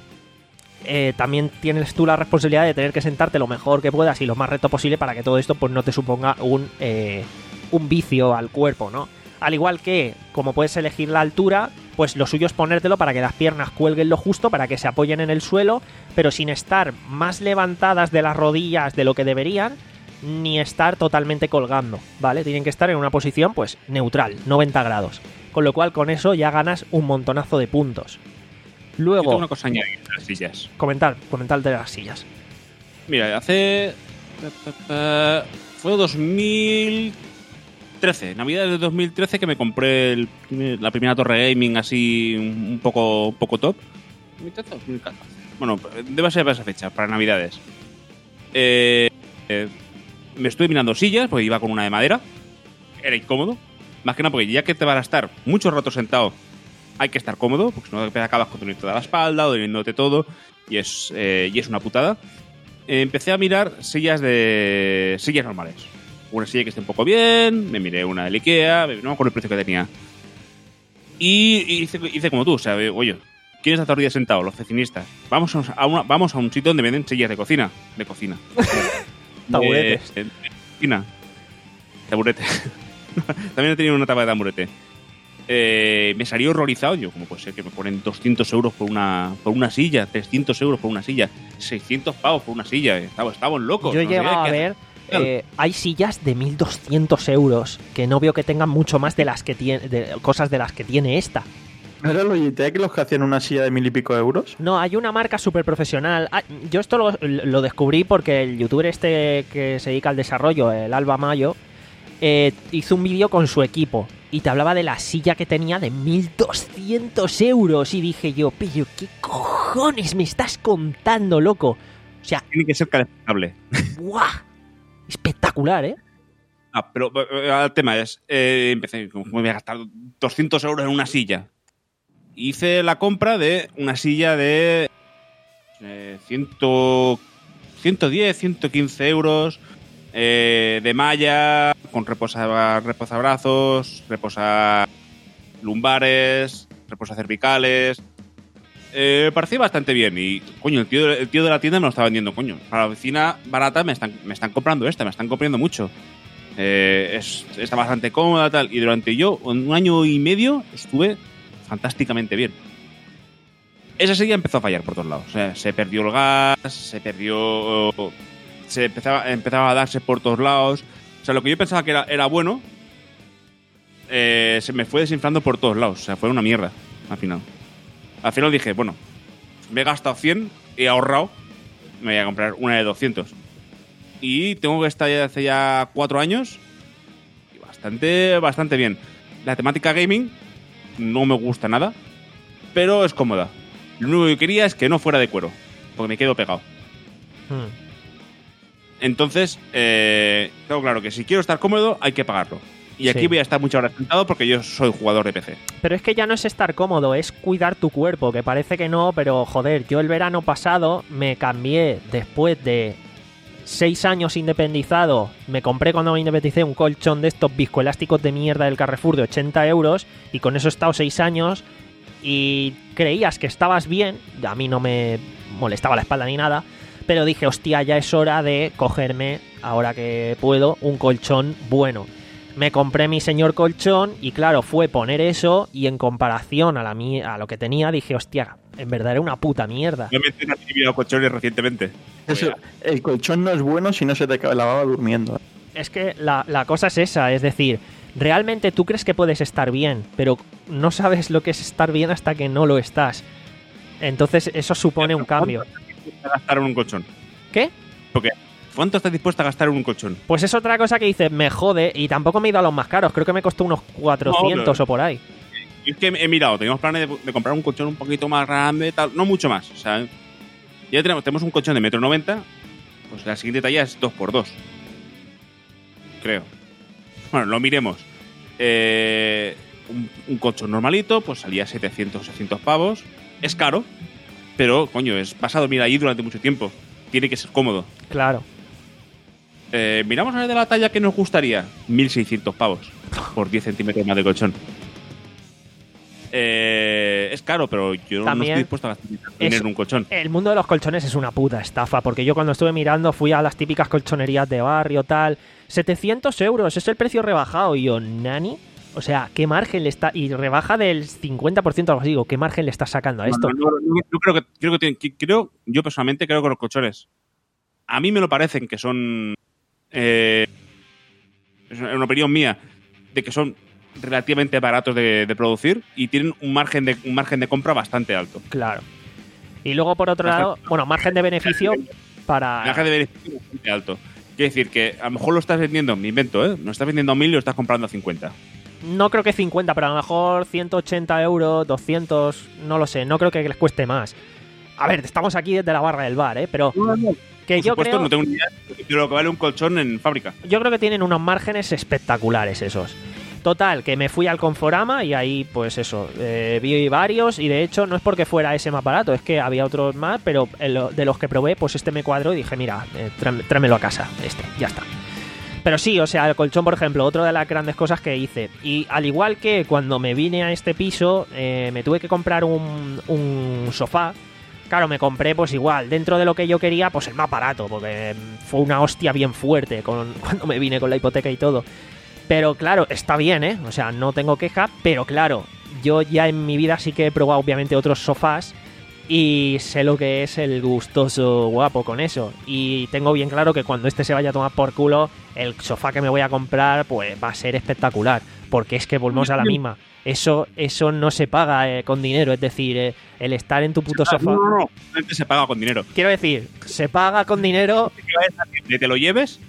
Eh, también tienes tú la responsabilidad de tener que sentarte lo mejor que puedas y lo más recto posible para que todo esto pues no te suponga un, eh, un vicio al cuerpo, ¿no? Al igual que, como puedes elegir la altura, pues lo suyo es ponértelo para que las piernas cuelguen lo justo, para que se apoyen en el suelo, pero sin estar más levantadas de las rodillas de lo que deberían, ni estar totalmente colgando, ¿vale? Tienen que estar en una posición, pues, neutral, noventa grados. Con lo cual, con eso ya ganas un montonazo de puntos. Luego... Yo tengo una cosa añadida de las sillas. Comentar, comentar de las sillas. Mira, hace... Fue dos mil trece, Navidad de dos mil trece, que me compré el, la primera torre gaming así un poco, un poco top. ¿dos mil trece o dos mil catorce? Bueno, debe ser para esa fecha, para Navidades. Eh, eh, me estuve mirando sillas, porque iba con una de madera. Era incómodo. Más que nada porque ya que te vas a estar mucho rato sentado, hay que estar cómodo, porque si no te acabas conteniendo toda la espalda, doliéndote todo, y es, eh, y es una putada. Eh, empecé a mirar sillas de sillas normales. Una silla que esté un poco bien, me miré una del Ikea, no me acuerdo el precio que tenía. Y hice, hice como tú, o sea, oye, ¿quién está todo el día sentado? Los oficinistas. Vamos a, una, vamos a un sitio donde venden sillas de cocina. De cocina. Taburetes. De, de, de cocina. Taburete. También he tenido una tapa de tamburete. Eh, me salió horrorizado. Yo, ¿cómo puede ser que me ponen doscientos euros por una, por una silla? trescientos euros por una silla. seiscientos pavos por una silla. Estamos, estamos locos. Yo he no llegado sé a ver... Eh, hay sillas de mil doscientos euros que no veo que tengan mucho más de las que tiene, de cosas de las que tiene esta. ¿No era Logitech los que hacían una silla de mil y pico euros? No, hay una marca súper profesional. Ah, yo esto lo, lo descubrí porque el youtuber este que se dedica al desarrollo, el Alba Mayo, eh, hizo un vídeo con su equipo y te hablaba de la silla que tenía de mil doscientos euros y dije yo, pero ¿qué cojones me estás contando, loco? O sea, tiene que ser calefactable. ¡Buah! Espectacular, ¿eh? Ah, pero el tema es, eh, empecé, ¿cómo voy a gastar doscientos euros en una silla? Hice la compra de una silla de eh, cien, ciento diez, ciento quince euros, eh, de malla, con reposa, reposabrazos, reposa lumbares, reposa cervicales. Eh, parecía bastante bien y, coño, el tío, el tío de la tienda me lo está vendiendo, coño. Para la oficina barata me están, me están comprando esta, me están comprando mucho. Eh, es, está bastante cómoda, tal. Y durante yo, un año y medio, estuve fantásticamente bien. Esa serie empezó a fallar por todos lados. O sea, se perdió el gas, se perdió... Se empezaba, empezaba a darse por todos lados. O sea, lo que yo pensaba que era, era bueno, eh, se me fue desinflando por todos lados. O sea, fue una mierda, al final. Al final dije, bueno, me he gastado cien, he ahorrado, me voy a comprar una de doscientos. Y tengo que estar ya hace ya cuatro años y bastante, bastante bien. La temática gaming no me gusta nada, pero es cómoda. Lo único que quería es que no fuera de cuero, porque me quedo pegado. Hmm. Entonces, eh, tengo claro que si quiero estar cómodo, hay que pagarlo. Y aquí Sí. voy a estar muchas horas sentado porque yo soy jugador de P C. Pero es que ya no es estar cómodo, es cuidar tu cuerpo, que parece que no, pero joder, yo el verano pasado me cambié después de seis años independizado, me compré cuando me independicé un colchón de estos viscoelásticos de mierda del Carrefour de ochenta euros y con eso he estado seis años y creías que estabas bien, a mí no me molestaba la espalda ni nada, pero dije, hostia, ya es hora de cogerme, ahora que puedo, un colchón bueno. Me compré mi señor colchón y claro, fue poner eso y en comparación a, la mi- a lo que tenía dije, hostia, en verdad era una puta mierda. Yo me he adquirido colchones recientemente. Eso, el colchón no es bueno si no se te lavaba durmiendo. Es que la, la cosa es esa, es decir, realmente tú crees que puedes estar bien, pero no sabes lo que es estar bien hasta que no lo estás. Entonces eso supone un cambio. ¿Cuánto estás dispuesto a gastar en un colchón? ¿Qué? Porque, ¿cuánto estás dispuesta a gastar en un colchón? Pues es otra cosa que dices, me jode, y tampoco me he ido a los más caros, creo que me costó unos cuatrocientos No, pero- o por ahí. Y es que he mirado, teníamos planes de, de comprar un colchón un poquito más grande, tal, no mucho más. O sea, ya tenemos, tenemos un colchón de metro noventa, pues la siguiente talla es dos por dos. Creo. Bueno, lo miremos. Eh, un, un colchón normalito, pues salía setecientos, ochocientos pavos. Es caro, pero, coño, es, vas a dormir ahí durante mucho tiempo. Tiene que ser cómodo. Claro. Eh, miramos a ver de la talla que nos gustaría. mil seiscientos pavos por diez centímetros más de colchón. Eh, es caro, pero yo no También estoy dispuesto a gastar dinero es- en un colchón. El mundo de los colchones es una puta estafa, porque yo cuando estuve mirando fui a las típicas colchonerías de barrio, tal, setecientos euros, es el precio rebajado, y yo, ¿nani? O sea, ¿qué margen le está...? Y rebaja del cincuenta por ciento, algo así, digo, ¿qué margen le estás sacando a esto? No, no, no, no creo que, creo que tienen- que- creo, yo personalmente creo que los colchones, a mí me lo parecen que son, eh, es una opinión mía, de que son relativamente baratos de, de producir y tienen un margen de un margen de compra bastante alto. Claro. Y luego, por otro lado, bueno, margen de beneficio para... Margen de beneficio bastante alto. Quiere decir que a lo mejor lo estás vendiendo, me invento, ¿eh? No estás vendiendo a mil y lo estás comprando a cincuenta. No creo que cincuenta, pero a lo mejor ciento ochenta euros, doscientos, no lo sé, no creo que les cueste más. A ver, estamos aquí desde la barra del bar, ¿eh? Pero que Por yo supuesto, creo... no tengo ni idea de lo que vale un colchón en fábrica. Yo creo que tienen unos márgenes espectaculares esos. Total, que me fui al Conforama y ahí, pues eso, eh, vi varios y de hecho no es porque fuera ese más barato, es que había otros más, pero en lo- de los que probé, pues este me cuadró y dije, mira, eh, tráeme- tráemelo a casa, este, ya está. Pero sí, o sea, el colchón, por ejemplo, otra de las grandes cosas que hice. Y al igual que cuando me vine a este piso, eh, me tuve que comprar un, un sofá. Claro, me compré pues igual, dentro de lo que yo quería, pues el más barato, porque mm, fue una hostia bien fuerte con, cuando me vine con la hipoteca y todo. Pero claro, está bien, ¿eh? O sea, no tengo queja, pero claro, yo ya en mi vida sí que he probado obviamente otros sofás y sé lo que es el gustoso guapo con eso. Y tengo bien claro que cuando este se vaya a tomar por culo, el sofá que me voy a comprar pues va a ser espectacular, porque es que volvemos a la misma. Eso, eso no se paga eh, con dinero, es decir, eh, el estar en tu puto sofá. No, no, no. Realmente se paga con dinero. Quiero decir, se paga con dinero, Que vayas a tienda y te lo lleves,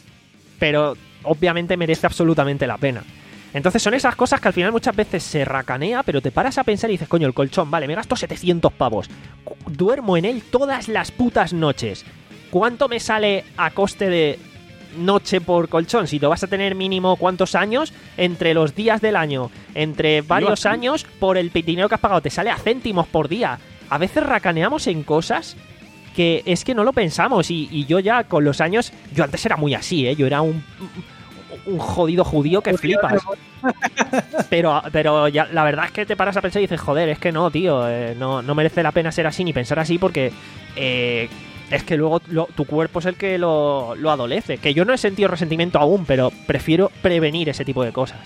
pero obviamente merece absolutamente la pena. Entonces son esas cosas que al final muchas veces se racanea, pero te paras a pensar y dices, coño, el colchón, vale, me gasto setecientos pavos. Cu- Duermo en él todas las putas noches. ¿Cuánto me sale a coste de noche por colchón? Si lo vas a tener mínimo cuántos años, entre los días del año, entre varios así. años, por el dinero que has pagado, te sale a céntimos por día. A veces racaneamos en cosas que es que no lo pensamos y, y yo ya con los años, yo antes era muy así, ¿eh? Yo era un, un jodido judío que flipas. Pero, pero ya la verdad es que te paras a pensar y dices, joder, es que no, tío, eh, no, no merece la pena ser así ni pensar así porque eh, es que luego lo, tu cuerpo es el que lo, lo adolece. Que yo no he sentido resentimiento aún, pero prefiero prevenir ese tipo de cosas.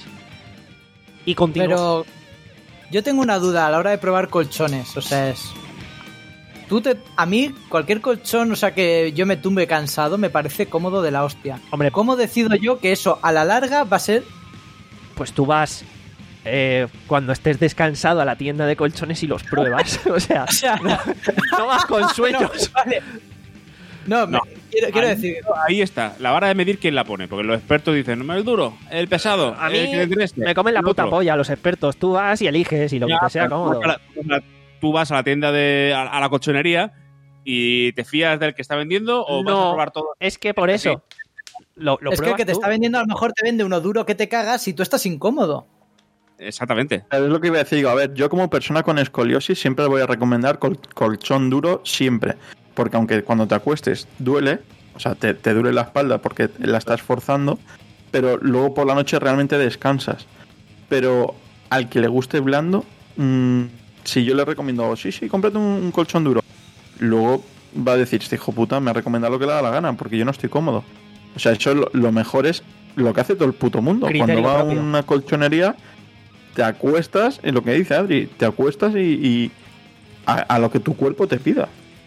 Y continúo. Pero yo tengo una duda a la hora de probar colchones, o sea, es... Tú te, a mí, cualquier colchón, o sea, que yo me tumbe cansado, me parece cómodo de la hostia. Hombre, ¿cómo decido yo que eso a la larga va a ser...? Pues tú vas eh, cuando estés descansado a la tienda de colchones y los pruebas. O sea, O sea, no, no vas con sueños. No, vale. No, No. me- quiero, quiero ahí, decir... ahí está, la vara de medir quién la pone, porque los expertos dicen, no, el duro, el pesado, A mí el que tiene este, me comen la el puta otro". polla los expertos. Tú vas y eliges y lo Ya, que te sea pero tú cómodo. vas a la- tú vas a la- Tú vas a la tienda de a, a la colchonería y te fías del que está vendiendo o vas a No, probar todo. es que por eso lo, lo es que el pruebas que te tú. está vendiendo a lo mejor te vende uno duro que te cagas y tú estás incómodo. Exactamente. Es lo que iba a decir. Digo, a ver, yo como persona con escoliosis siempre voy a recomendar col- colchón duro siempre. Porque aunque cuando te acuestes duele, o sea, te, te duele la espalda porque la estás forzando, pero luego por la noche realmente descansas. Pero al que le guste blando, mmm, si yo le recomiendo, sí, sí, cómprate un, un colchón duro. Luego va a decir, este hijo puta me ha recomendado lo que le da la gana, porque yo no estoy cómodo. O sea, eso es lo, lo mejor es lo que hace todo el puto mundo. Criterio Cuando va propio. a una colchonería, te acuestas, en lo que dice Adri, te acuestas y, y a, a lo que tu cuerpo te pida.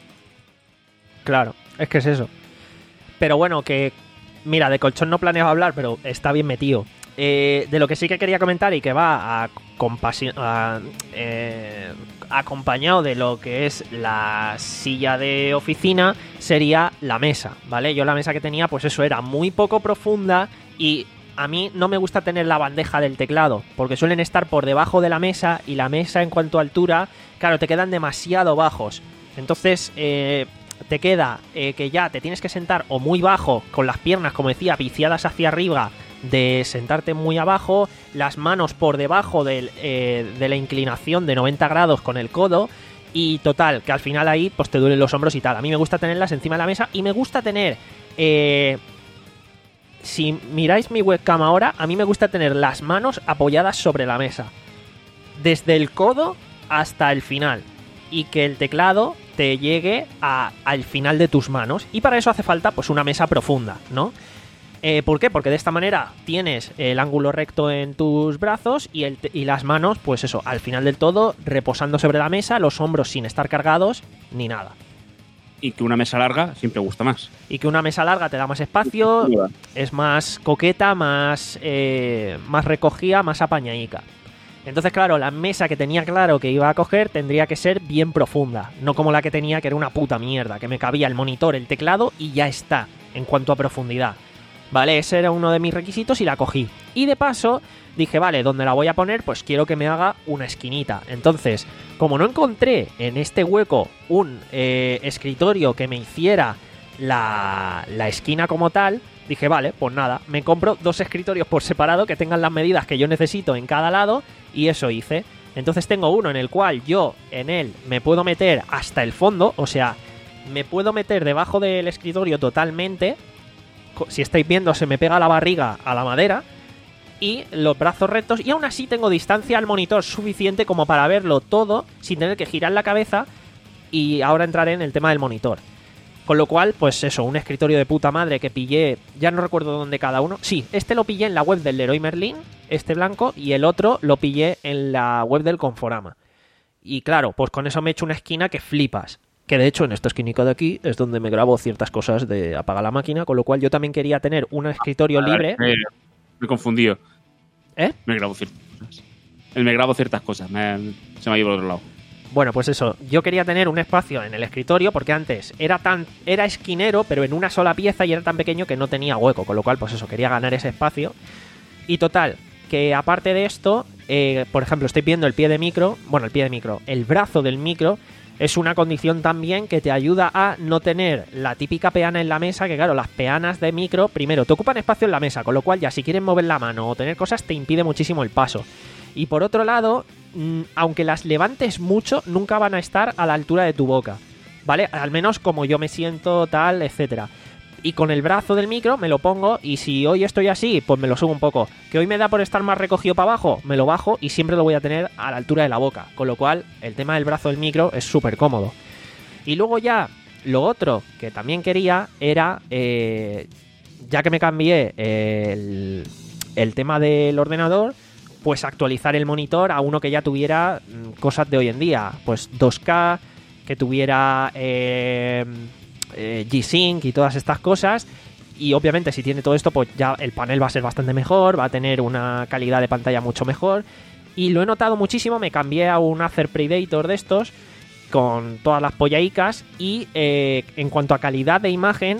Claro, es que es eso. Pero bueno, que... Mira, de colchón no planeaba hablar, pero está bien metido. Eh, de lo que sí que quería comentar y que va a compasi- a, eh, acompañado de lo que es la silla de oficina, sería la mesa, ¿vale? Yo la mesa que tenía, pues eso, era muy poco profunda y a mí no me gusta tener la bandeja del teclado, porque suelen estar por debajo de la mesa y la mesa en cuanto a altura, claro, te quedan demasiado bajos. Entonces, eh, te queda eh, que ya te tienes que sentar o muy bajo, con las piernas, como decía, viciadas hacia arriba, de sentarte muy abajo, las manos por debajo del, eh, de la inclinación de noventa grados con el codo, y total, que al final ahí pues te duelen los hombros y tal. A mí me gusta tenerlas encima de la mesa y me gusta tener... Eh, si miráis mi webcam ahora, a mí me gusta tener las manos apoyadas sobre la mesa, desde el codo hasta el final, y que el teclado te llegue a, al final de tus manos, y para eso hace falta pues una mesa profunda, ¿no? Eh, ¿Por qué? Porque de esta manera tienes el ángulo recto en tus brazos y, el, y las manos, pues eso, al final del todo, reposando sobre la mesa, los hombros sin estar cargados ni nada. Y que una mesa larga siempre gusta más. Y que una mesa larga te da más espacio, es más coqueta, más, eh, más recogida, más apañaica. Entonces, claro, la mesa que tenía claro que iba a coger tendría que ser bien profunda, no como la que tenía, que era una puta mierda, que me cabía el monitor, el teclado y ya está, en cuanto a profundidad. Vale, ese era uno de mis requisitos y la cogí. Y de paso dije, vale, ¿dónde la voy a poner? Pues quiero que me haga una esquinita. Entonces, como no encontré en este hueco un eh, escritorio que me hiciera la, la esquina como tal, dije, vale, pues nada, me compro dos escritorios por separado que tengan las medidas que yo necesito en cada lado, y eso hice. Entonces tengo uno en el cual yo en él me puedo meter hasta el fondo, o sea, me puedo meter debajo del escritorio totalmente. Si estáis viendo, se me pega la barriga a la madera y los brazos rectos, y aún así tengo distancia al monitor suficiente como para verlo todo sin tener que girar la cabeza. Y ahora entraré en el tema del monitor. Con lo cual, pues eso, un escritorio de puta madre que pillé, ya no recuerdo dónde cada uno. Sí, este lo pillé en la web del Leroy Merlin, este blanco, y el otro lo pillé en la web del Conforama. Y claro, pues con eso me he hecho una esquina que flipas. Que de hecho en esta esquinica de aquí es donde me grabo ciertas cosas de apagar la máquina, con lo cual yo también quería tener un escritorio libre. Me, me he confundido. ¿Eh? Me grabo ciertas cosas. El me grabo ciertas cosas. Me, se me ha ido por otro lado. Bueno, pues eso, yo quería tener un espacio en el escritorio porque antes era tan era esquinero, pero en una sola pieza, y era tan pequeño que no tenía hueco, con lo cual pues eso, quería ganar ese espacio. Y total, que aparte de esto, eh, por ejemplo, estoy viendo el pie de micro, bueno, el pie de micro, el brazo del micro, es una condición también que te ayuda a no tener la típica peana en la mesa, que claro, las peanas de micro, primero, te ocupan espacio en la mesa, con lo cual ya si quieres mover la mano o tener cosas, te impide muchísimo el paso. Y por otro lado, mmm, aunque las levantes mucho, nunca van a estar a la altura de tu boca. ¿vale? Al menos como yo me siento, tal, etcétera. Y con el brazo del micro me lo pongo y si hoy estoy así, pues me lo subo un poco. Que hoy me da por estar más recogido para abajo, me lo bajo y siempre lo voy a tener a la altura de la boca. Con lo cual, el tema del brazo del micro es súper cómodo. Y luego ya, lo otro que también quería era, eh, ya que me cambié eh, el, el tema del ordenador, pues actualizar el monitor a uno que ya tuviera mm, cosas de hoy en día. Pues dos K, que tuviera... Eh, Eh, G-Sync y todas estas cosas, y obviamente si tiene todo esto pues ya el panel va a ser bastante mejor, va a tener una calidad de pantalla mucho mejor, y lo he notado muchísimo. Me cambié a un Acer Predator de estos con todas las pollaicas y eh, en cuanto a calidad de imagen,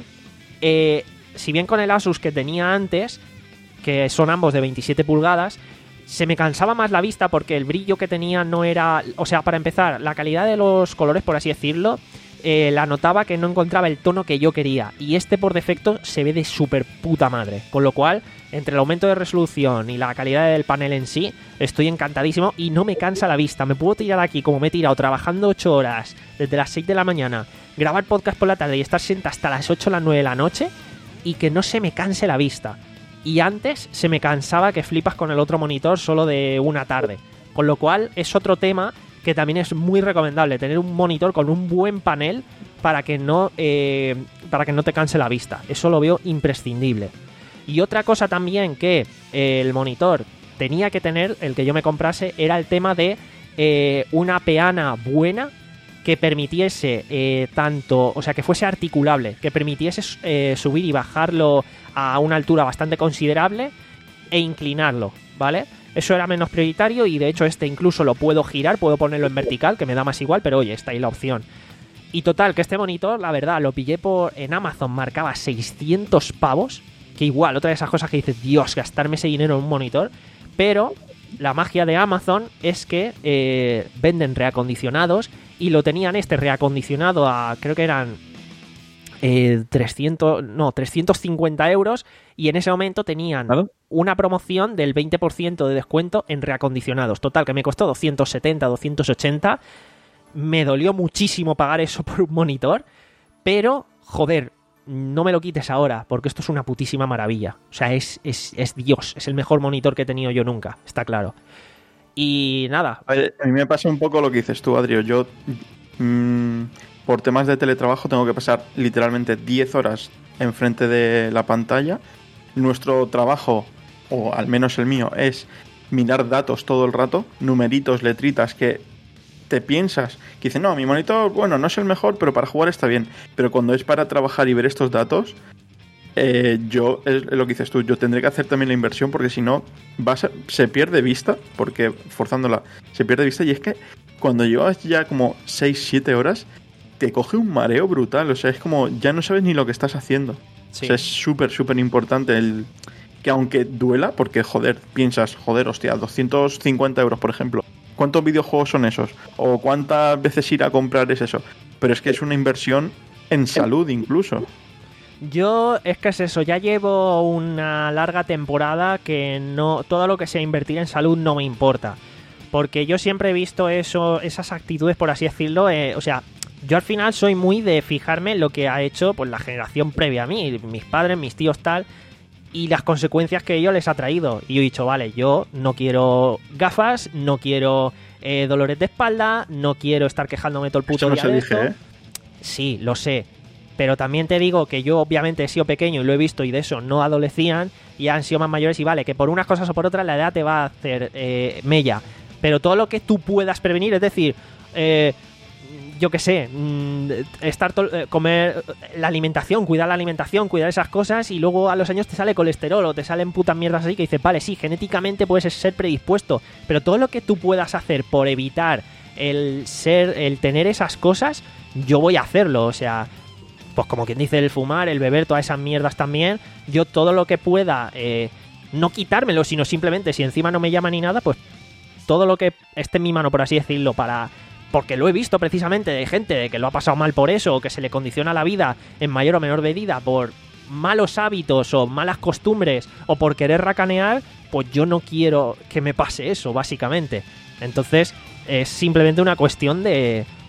eh, si bien con el Asus que tenía antes, que son ambos de veintisiete pulgadas, se me cansaba más la vista porque el brillo que tenía no era... O sea, para empezar, la calidad de los colores, por así decirlo, Eh, la notaba que no encontraba el tono que yo quería, y este por defecto se ve de super puta madre, con lo cual entre el aumento de resolución y la calidad del panel en sí estoy encantadísimo y no me cansa la vista. Me puedo tirar aquí como me he tirado trabajando ocho horas desde las seis de la mañana, grabar podcast por la tarde y estar sentado hasta las ocho o las nueve de la noche y que no se me canse la vista. Y antes se me cansaba que flipas con el otro monitor solo de una tarde, con lo cual es otro tema que también es muy recomendable, tener un monitor con un buen panel para que no eh, para que no te canse la vista. Eso lo veo imprescindible. Y otra cosa también que eh, el monitor tenía que tener, el que yo me comprase, era el tema de eh, una peana buena que permitiese eh, tanto, o sea, que fuese articulable, que permitiese eh, subir y bajarlo a una altura bastante considerable e inclinarlo, ¿vale? Eso era menos prioritario y de hecho este incluso lo puedo girar, puedo ponerlo en vertical, que me da más igual, pero oye, está ahí la opción. Y total, que este monitor, la verdad, lo pillé por en Amazon, marcaba seiscientos pavos, que igual, otra de esas cosas que dices, Dios, gastarme ese dinero en un monitor, pero la magia de Amazon es que eh, venden reacondicionados y lo tenían este reacondicionado a, creo que eran eh, trescientos, no, trescientos cincuenta euros, y en ese momento tenían ¿Claro? una promoción del veinte por ciento de descuento en reacondicionados. Total, que me costó doscientos setenta, doscientos ochenta. Me dolió muchísimo pagar eso por un monitor, pero, joder, no me lo quites ahora, porque esto es una putísima maravilla. O sea, es, es, es Dios, es el mejor monitor que he tenido yo nunca, está claro. Y nada. A ver, a mí me pasa un poco lo que dices tú, Adrio. Yo, mmm, por temas de teletrabajo, tengo que pasar literalmente diez horas enfrente de la pantalla. Nuestro trabajo, o al menos el mío, es mirar datos todo el rato, numeritos, letritas, que te piensas, que dices, no, mi monitor, bueno, no es el mejor, pero para jugar está bien. Pero cuando es para trabajar y ver estos datos, eh, yo, es lo que dices tú, yo tendré que hacer también la inversión, porque si no, vas a, se pierde vista, porque forzándola, se pierde vista, y es que cuando llevas ya como seis siete horas, te coge un mareo brutal, o sea, es como, ya no sabes ni lo que estás haciendo. Sí. O sea, es súper, súper importante el que aunque duela, porque joder, piensas, joder, hostia, doscientos cincuenta euros, por ejemplo. ¿Cuántos videojuegos son esos? ¿O cuántas veces ir a comprar es eso? Pero es que es una inversión en salud incluso. Yo, es que es eso, ya llevo una larga temporada que no, todo lo que sea invertir en salud no me importa. Porque yo siempre he visto eso, esas actitudes, por así decirlo, eh, o sea, yo al final soy muy de fijarme en lo que ha hecho pues la generación previa a mí, mis padres, mis tíos, tal, y las consecuencias que ello les ha traído. Y yo he dicho, vale, yo no quiero gafas, no quiero eh, dolores de espalda, no quiero estar quejándome todo el puto Eso no día se de elige, esto. ¿eh? Sí, lo sé. Pero también te digo que yo obviamente he sido pequeño y lo he visto y de eso no adolecían y han sido más mayores, y vale, que por unas cosas o por otras la edad te va a hacer eh, mella. Pero todo lo que tú puedas prevenir, es decir, eh, yo qué sé, mmm, estar to- comer la alimentación, cuidar la alimentación, cuidar esas cosas, y luego a los años te sale colesterol o te salen putas mierdas así que dices, vale, sí, genéticamente puedes ser predispuesto, pero todo lo que tú puedas hacer por evitar el ser, el tener esas cosas, yo voy a hacerlo. O sea, pues como quien dice, el fumar, el beber, todas esas mierdas también, yo todo lo que pueda, eh, no quitármelo, sino simplemente, si encima no me llama ni nada, pues todo lo que esté en mi mano, por así decirlo, para... Porque lo he visto precisamente de gente que lo ha pasado mal por eso, o que se le condiciona la vida en mayor o menor medida por malos hábitos o malas costumbres, o por querer racanear, pues yo no quiero que me pase eso, básicamente. Entonces, es simplemente una cuestión de...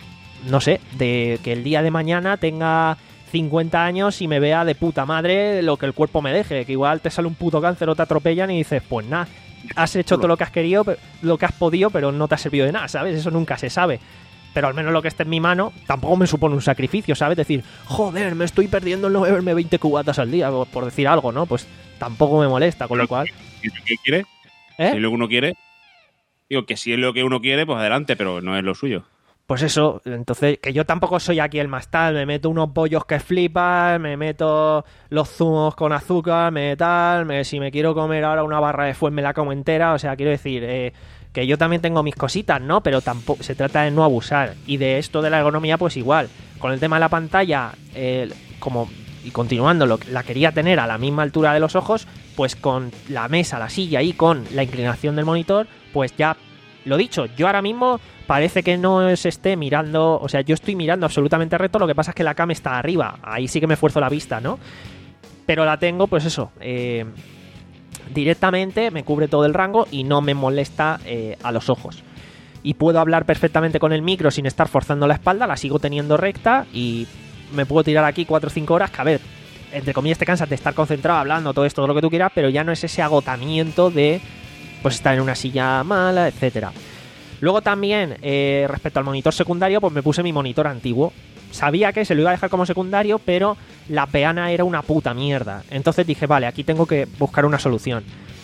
no sé, de que el día de mañana tenga cincuenta años y me vea de puta madre lo que el cuerpo me deje, que igual te sale un puto cáncer o te atropellan y dices, pues nada, has hecho todo lo que has querido, lo que has podido, pero no te ha servido de nada, ¿sabes? Eso nunca se sabe. Pero al menos lo que esté en mi mano tampoco me supone un sacrificio, ¿sabes? Decir, joder, me estoy perdiendo el no beberme veinte cubatas al día, por decir algo, ¿no? Pues tampoco me molesta, con lo cual... ¿Y lo que quiere? ¿Eh? Si es lo que uno quiere... Digo, que si es lo que uno quiere, pues adelante, pero no es lo suyo. Pues eso, entonces, que yo tampoco soy aquí el más tal, me meto unos bollos que flipan, me meto los zumos con azúcar, me tal, me, si me quiero comer ahora una barra de fuet me la como entera, o sea, quiero decir, eh, que yo también tengo mis cositas, ¿no? Pero tampoco se trata de no abusar, y de esto de la ergonomía, pues igual, con el tema de la pantalla, eh, como, y continuando, lo, la quería tener a la misma altura de los ojos, pues con la mesa, la silla y con la inclinación del monitor, pues ya, lo dicho, yo ahora mismo... Parece que no se esté mirando, o sea, yo estoy mirando absolutamente recto, lo que pasa es que la cama está arriba, ahí sí que me esfuerzo la vista, ¿no? Pero la tengo, pues eso, eh, directamente, me cubre todo el rango y no me molesta eh, a los ojos. Y puedo hablar perfectamente con el micro sin estar forzando la espalda, la sigo teniendo recta y me puedo tirar aquí cuatro o cinco horas, que a ver, entre comillas te cansas de estar concentrado hablando todo esto, todo lo que tú quieras, pero ya no es ese agotamiento de, pues, estar en una silla mala, etcétera. Luego también, eh, respecto al monitor secundario, pues me puse mi monitor antiguo. Sabía que se lo iba a dejar como secundario, pero la peana era una puta mierda. Entonces dije, vale, aquí tengo que buscar una solución.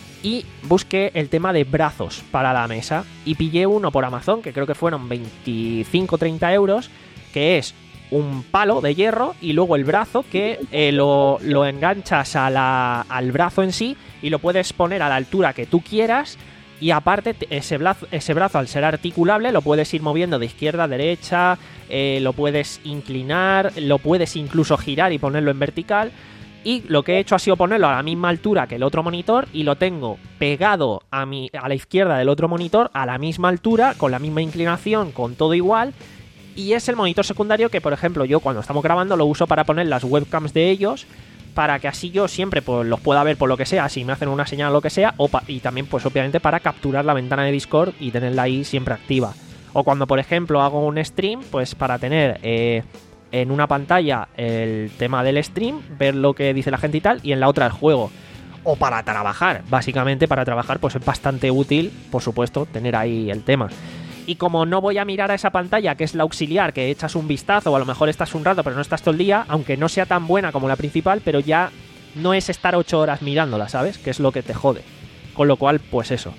Y busqué el tema de brazos para la mesa. Y pillé uno por Amazon, que creo que fueron veinticinco o treinta euros, que es un palo de hierro y luego el brazo que eh, lo, lo enganchas a la, al brazo en sí y lo puedes poner a la altura que tú quieras. Y aparte, ese brazo, ese brazo, al ser articulable, lo puedes ir moviendo de izquierda a derecha, eh, lo puedes inclinar, lo puedes incluso girar y ponerlo en vertical. Y lo que he hecho ha sido ponerlo a la misma altura que el otro monitor y lo tengo pegado a, mi, a la izquierda del otro monitor a la misma altura, con la misma inclinación, con todo igual. Y es el monitor secundario que, por ejemplo, yo cuando estamos grabando lo uso para poner las webcams de ellos, para que así yo siempre pues los pueda ver por lo que sea, si me hacen una señal o lo que sea, o pa- y también pues obviamente para capturar la ventana de Discord y tenerla ahí siempre activa. O cuando por ejemplo hago un stream, pues para tener eh, en una pantalla el tema del stream, ver lo que dice la gente y tal, y en la otra el juego. O para trabajar, básicamente para trabajar pues es bastante útil, por supuesto, tener ahí el tema. Y como no voy a mirar a esa pantalla, que es la auxiliar, que echas un vistazo o a lo mejor estás un rato pero no estás todo el día, aunque no sea tan buena como la principal, pero ya no es estar ocho horas mirándola, ¿sabes? Que es lo que te jode. Con lo cual, pues eso.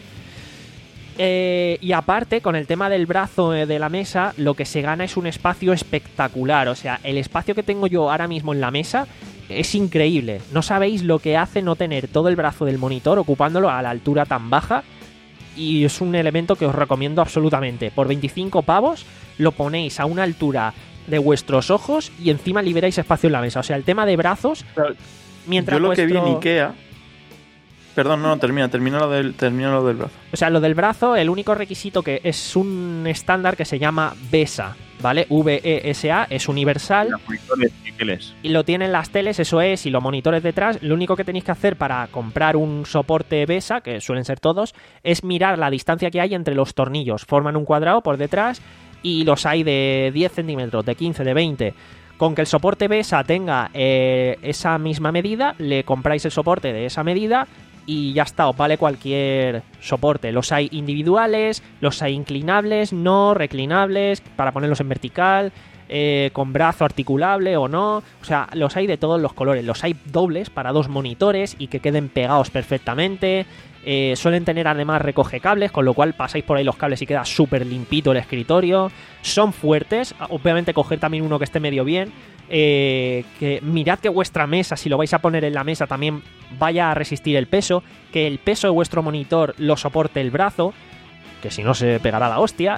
Eh, y aparte, con el tema del brazo eh, de la mesa, lo que se gana es un espacio espectacular. O sea, el espacio que tengo yo ahora mismo en la mesa es increíble. No sabéis lo que hace no tener todo el brazo del monitor ocupándolo a la altura tan baja. Y es un elemento que os recomiendo absolutamente. Por veinticinco pavos lo ponéis a una altura de vuestros ojos y encima liberáis espacio en la mesa. O sea, el tema de brazos, mientras Yo lo vuestro... que vi en Ikea... Perdón, no, no, termina, termina lo del, termina lo del brazo. O sea, lo del brazo, el único requisito que es un estándar que se llama VESA, ¿vale? V E S A, es universal. Los monitores y teles. Y lo tienen las teles, eso es, y los monitores detrás. Lo único que tenéis que hacer para comprar un soporte VESA, que suelen ser todos, es mirar la distancia que hay entre los tornillos. Forman un cuadrado por detrás y los hay de diez centímetros, de quince, de veinte. Con que el soporte VESA tenga eh, esa misma medida, le compráis el soporte de esa medida y ya está, os vale cualquier soporte. Los hay individuales, los hay inclinables, no reclinables, para ponerlos en vertical, eh, con brazo articulable o no. O sea, los hay de todos los colores. Los hay dobles para dos monitores y que queden pegados perfectamente. Eh, suelen tener además recoge cables, con lo cual pasáis por ahí los cables y queda súper limpito el escritorio. Son fuertes, obviamente coger también uno que esté medio bien. Eh, que mirad que vuestra mesa, si lo vais a poner en la mesa, también vaya a resistir el peso, que el peso de vuestro monitor lo soporte el brazo, que si no se pegará la hostia.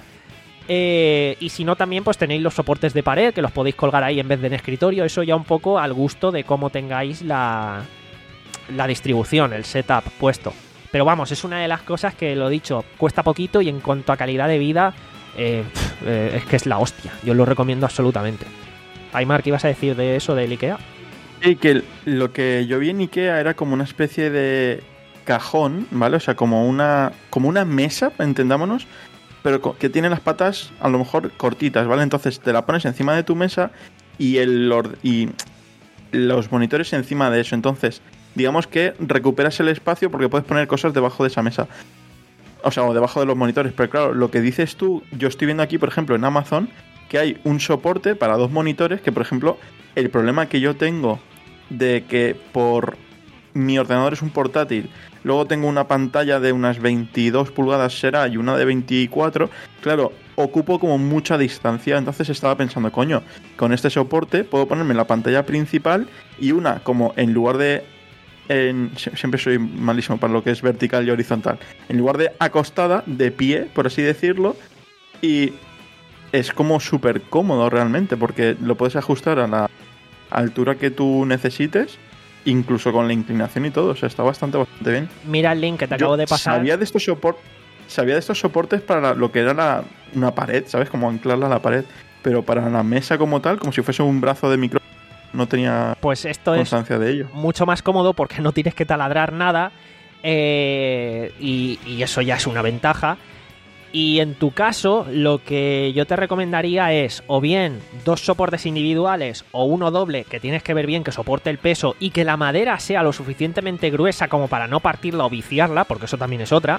Eh, y si no, también pues tenéis los soportes de pared, que los podéis colgar ahí en vez de en escritorio. Eso ya un poco al gusto de cómo tengáis la, la distribución, el setup puesto. Pero vamos, es una de las cosas que, lo dicho, cuesta poquito y en cuanto a calidad de vida, eh, pff, eh, es que es la hostia. Yo lo recomiendo absolutamente. Aymar, ¿qué ibas a decir de eso, del Ikea? Sí, que lo que yo vi en Ikea era como una especie de cajón, ¿vale? O sea, como una, como una mesa, entendámonos, pero co- que tiene las patas a lo mejor cortitas, ¿vale? Entonces te la pones encima de tu mesa y, el ord- y los monitores encima de eso. Entonces, digamos que recuperas el espacio porque puedes poner cosas debajo de esa mesa. O sea, o debajo de los monitores. Pero claro, lo que dices tú, yo estoy viendo aquí, por ejemplo, en Amazon, que hay un soporte para dos monitores que, por ejemplo, el problema que yo tengo de que por mi ordenador es un portátil, luego tengo una pantalla de unas veintidós pulgadas será y una de veinticuatro, claro, ocupo como mucha distancia. Entonces estaba pensando, coño, con este soporte puedo ponerme la pantalla principal y una como en lugar de... En, siempre soy malísimo para lo que es vertical y horizontal. En lugar de acostada, de pie, por así decirlo, y es como súper cómodo realmente, porque lo puedes ajustar a la altura que tú necesites, incluso con la inclinación y todo. O sea, está bastante, bastante bien. Mira el link que te Yo acabo de pasar. Sabía de estos sopor- sabía de estos soportes para la- lo que era la, una pared, ¿sabes? Como anclarla a la pared. Pero para la mesa como tal, como si fuese un brazo de micro, no tenía Pues esto es constancia de ello. mucho más cómodo porque no tienes que taladrar nada, eh, y, y eso ya es una ventaja. Y en tu caso, lo que yo te recomendaría es o bien dos soportes individuales o uno doble, que tienes que ver bien que soporte el peso y que la madera sea lo suficientemente gruesa como para no partirla o viciarla, porque eso también es otra.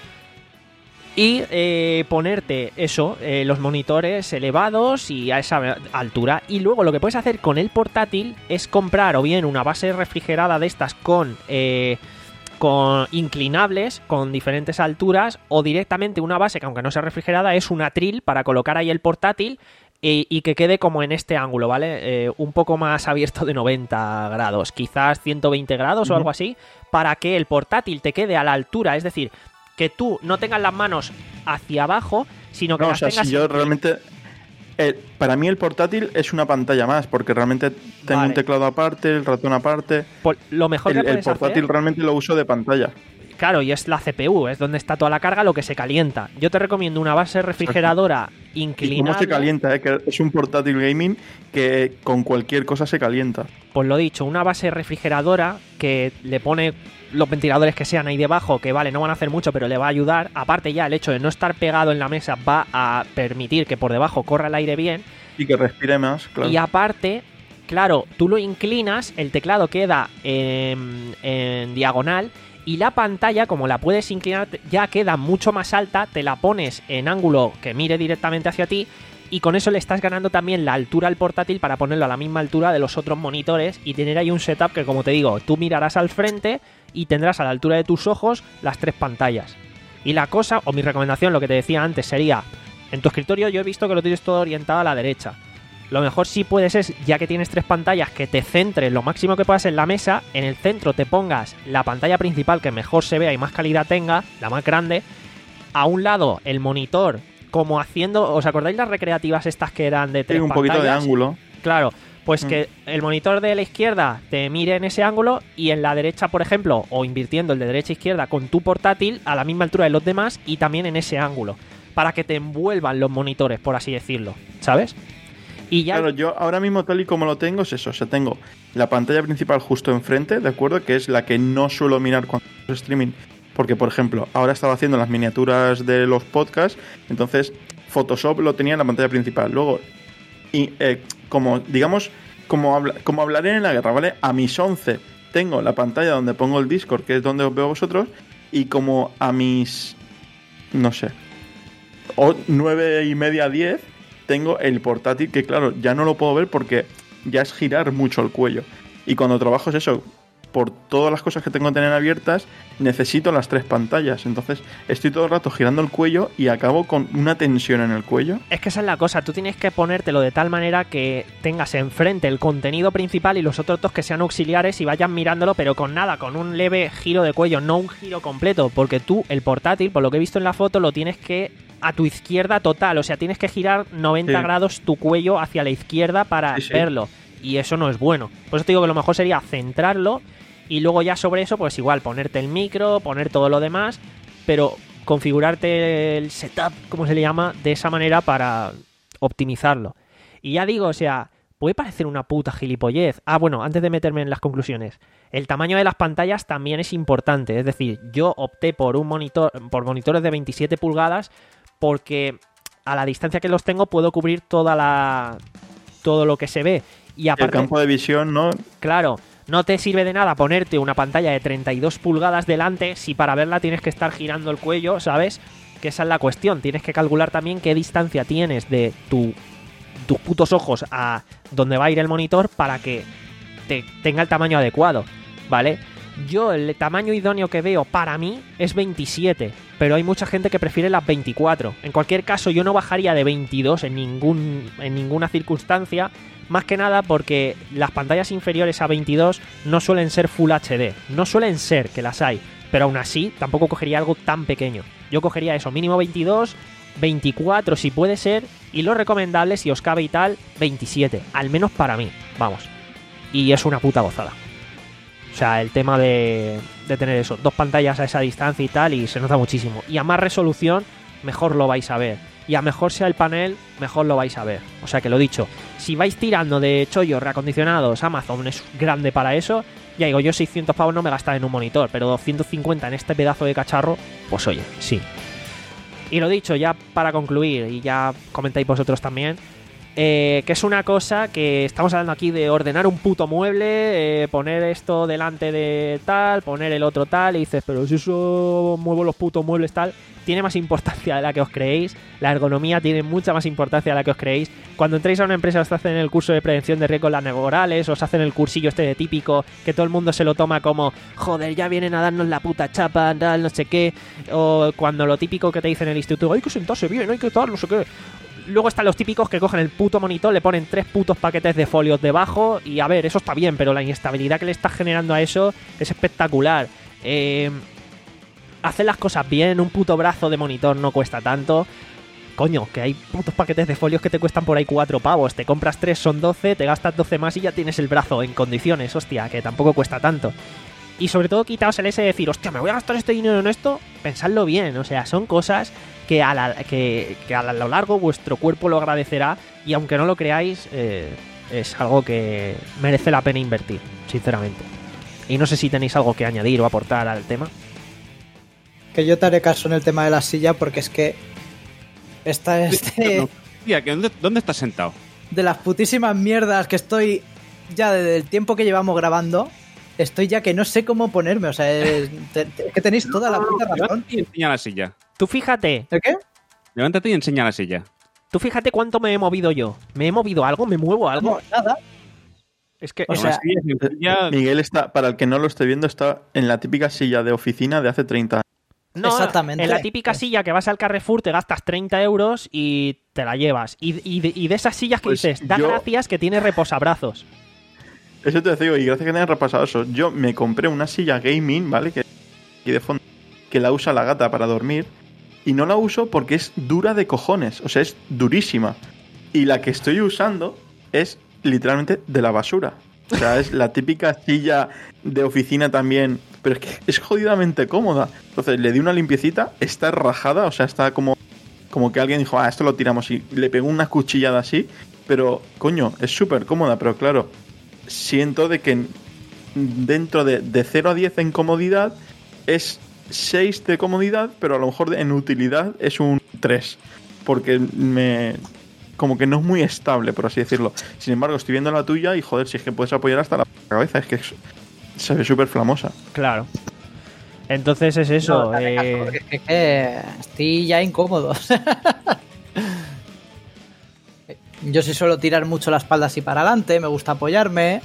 Y eh, ponerte eso, eh, los monitores elevados y a esa altura. Y luego lo que puedes hacer con el portátil es comprar o bien una base refrigerada de estas con... Eh, con inclinables, con diferentes alturas, o directamente una base que aunque no sea refrigerada es un atril para colocar ahí el portátil y, y que quede como en este ángulo, ¿vale? Eh, un poco más abierto de noventa grados, quizás ciento veinte grados o algo así, para que el portátil te quede a la altura, es decir, que tú no tengas las manos hacia abajo, sino que No, o las sea, tengas... si yo realmente... eh, para mí el portátil es una pantalla más, porque realmente tengo Vale. un teclado aparte, el ratón aparte. Por- lo mejor El, que el puedes portátil hacer... realmente lo uso de pantalla. Claro, y es la C P U, es donde está toda la carga, lo que se calienta. Yo te recomiendo una base refrigeradora ¿Y inclinable. cómo se calienta? Eh? Que es un portátil gaming que con cualquier cosa se calienta. Pues lo dicho, una base refrigeradora que le pone los ventiladores que sean ahí debajo, que vale, no van a hacer mucho, pero le va a ayudar. Aparte ya el hecho de no estar pegado en la mesa va a permitir que por debajo corra el aire bien. Y que respire más, claro. Y aparte, claro, tú lo inclinas, el teclado queda en, en diagonal y la pantalla, como la puedes inclinar, ya queda mucho más alta, te la pones en ángulo que mire directamente hacia ti y con eso le estás ganando también la altura al portátil para ponerlo a la misma altura de los otros monitores y tener ahí un setup que, como te digo, tú mirarás al frente y tendrás a la altura de tus ojos las tres pantallas. Y la cosa, o mi recomendación, lo que te decía antes, sería, en tu escritorio yo he visto que lo tienes todo orientado a la derecha. Lo mejor sí puedes es, ya que tienes tres pantallas, que te centres lo máximo que puedas en la mesa, en el centro te pongas la pantalla principal que mejor se vea y más calidad tenga, la más grande, a un lado el monitor, como haciendo, ¿os acordáis las recreativas estas que eran de tres Tiene un pantallas? poquito de ángulo. Claro, pues Mm. que el monitor de la izquierda te mire en ese ángulo y en la derecha, por ejemplo, o invirtiendo el de derecha a izquierda con tu portátil a la misma altura de los demás y también en ese ángulo, para que te envuelvan los monitores, por así decirlo, ¿sabes? Y ya... Claro, yo ahora mismo tal y como lo tengo es eso. O sea, tengo la pantalla principal justo enfrente, ¿de acuerdo? Que es la que no suelo mirar cuando hago streaming. Porque, por ejemplo, ahora estaba haciendo las miniaturas de los podcasts, entonces Photoshop lo tenía en la pantalla principal. Luego, y eh, como, digamos, como, habla, como hablaré en la guerra, ¿vale? A mis once tengo la pantalla donde pongo el Discord, que es donde os veo a vosotros, y como a mis, no sé, o nueve y media, diez, tengo el portátil que, claro, ya no lo puedo ver porque ya es girar mucho el cuello. Y cuando trabajo es eso, por todas las cosas que tengo que tener abiertas, necesito las tres pantallas. Entonces estoy todo el rato girando el cuello y acabo con una tensión en el cuello. Es que esa es la cosa, tú tienes que ponértelo de tal manera que tengas enfrente el contenido principal y los otros dos que sean auxiliares y vayan mirándolo, pero con nada, con un leve giro de cuello, no un giro completo, porque tú, el portátil, por lo que he visto en la foto, lo tienes que a tu izquierda total, o sea, tienes que girar noventa Sí. grados tu cuello hacia la izquierda para Sí, sí. verlo, y eso no es bueno. Por eso te digo que lo mejor sería centrarlo y luego ya sobre eso, pues igual, ponerte el micro, poner todo lo demás, pero configurarte el setup, como se le llama, de esa manera para optimizarlo. Y ya digo, o sea, puede parecer una puta gilipollez. Ah, bueno, antes de meterme en las conclusiones, el tamaño de las pantallas también es importante. Es decir, yo opté por un monitor, por monitores de veintisiete pulgadas, porque a la distancia que los tengo puedo cubrir toda la todo lo que se ve. Y aparte, el campo de visión, ¿no? Claro, no te sirve de nada ponerte una pantalla de treinta y dos pulgadas delante si para verla tienes que estar girando el cuello, ¿sabes? Que esa es la cuestión. Tienes que calcular también qué distancia tienes de tu, tus putos ojos a donde va a ir el monitor para que te tenga el tamaño adecuado, ¿vale? Yo el tamaño idóneo que veo para mí es veintisiete, pero hay mucha gente que prefiere las veinticuatro. En cualquier caso, yo no bajaría de veintidós en, ningún, en ninguna circunstancia, más que nada porque las pantallas inferiores a veintidós no suelen ser Full H D. No suelen ser, que las hay, pero aún así tampoco cogería algo tan pequeño. Yo cogería eso, mínimo veintidós, veinticuatro si puede ser, y lo recomendable, si os cabe y tal, veintisiete, al menos para mí, vamos. Y es una puta gozada. O sea, el tema de, de tener eso, dos pantallas a esa distancia y tal, y se nota muchísimo. Y a más resolución, mejor lo vais a ver. Y a mejor sea el panel, mejor lo vais a ver. O sea que lo dicho, si vais tirando de chollos reacondicionados, Amazon es grande para eso. Ya digo, yo seiscientos pavos no me gastaré en un monitor, pero doscientos cincuenta en este pedazo de cacharro, pues oye, sí. Y lo dicho, ya para concluir, y ya comentáis vosotros también, eh, que es una cosa que estamos hablando aquí de ordenar un puto mueble, eh, poner esto delante de tal, poner el otro tal, y dices, pero si eso muevo los putos muebles tal, tiene más importancia de la que os creéis. La ergonomía tiene mucha más importancia de la que os creéis. Cuando entréis a una empresa os hacen el curso de prevención de riesgos laborales, os hacen el cursillo este de típico, que todo el mundo se lo toma como, joder, ya vienen a darnos la puta chapa, tal, no sé qué, o cuando lo típico que te dicen en el instituto, hay que sentarse bien, hay que tal, no sé qué. Luego están los típicos que cogen el puto monitor, le ponen tres putos paquetes de folios debajo y a ver, eso está bien, pero la inestabilidad que le estás generando a eso es espectacular. Eh, hacer las cosas bien, un puto brazo de monitor no cuesta tanto. Coño, que hay putos paquetes de folios que te cuestan por ahí cuatro pavos. Te compras tres, son doce, te gastas doce más y ya tienes el brazo en condiciones, hostia, que tampoco cuesta tanto. Y sobre todo quitaos el ese de decir, hostia, me voy a gastar este dinero en esto, pensadlo bien, o sea, son cosas que a, la, que, que a lo largo vuestro cuerpo lo agradecerá y aunque no lo creáis, eh, es algo que merece la pena invertir, sinceramente. Y no sé si tenéis algo que añadir o aportar al tema. Que yo te haré caso en el tema de la silla porque es que esta es de, Tía, que ¿dónde, ¿dónde estás sentado? de las putísimas mierdas que estoy ya desde el tiempo que llevamos grabando. Estoy ya que no sé cómo ponerme, o sea, es, te, te, es que tenéis toda la puta razón. Levántate y enseña la silla. Tú fíjate, ¿De qué? Levántate y enseña la silla. tú fíjate cuánto me he movido yo. ¿Me he movido algo? ¿Me muevo algo? No, nada. Es que O es- sea, Una silla sencilla, Miguel está, para el que no lo esté viendo, está en la típica silla de oficina de hace treinta años. no, exactamente. en la típica silla que vas al Carrefour te gastas treinta euros y te la llevas. Y, y de, y de esas sillas que Pues dices, da yo- gracias que tiene reposabrazos. Eso te digo, y gracias que tengas repasado eso. Yo me compré una silla gaming, ¿vale? Que aquí de fondo, que la usa la gata para dormir. Y no la uso porque es dura de cojones. O sea, es durísima. Y la que estoy usando es literalmente de la basura. O sea, es la típica silla de oficina también. Pero es que es jodidamente cómoda. Entonces le di una limpiecita, está rajada, o sea, está como, como que alguien dijo, ah, esto lo tiramos. Y le pegó una cuchillada así. Pero, coño, es súper cómoda. Pero claro, siento de que dentro de, de cero a diez en comodidad es seis de comodidad, pero a lo mejor en utilidad es un tres. Porque me... como que no es muy estable, por así decirlo. Sin embargo, estoy viendo la tuya y joder, si es que puedes apoyar hasta la cabeza, es que es- se ve súper flamosa. Claro. Entonces es eso. No, dale caso, eh, porque es que estoy ya incómodo. Yo sí suelo tirar mucho la espalda así para adelante, me gusta apoyarme.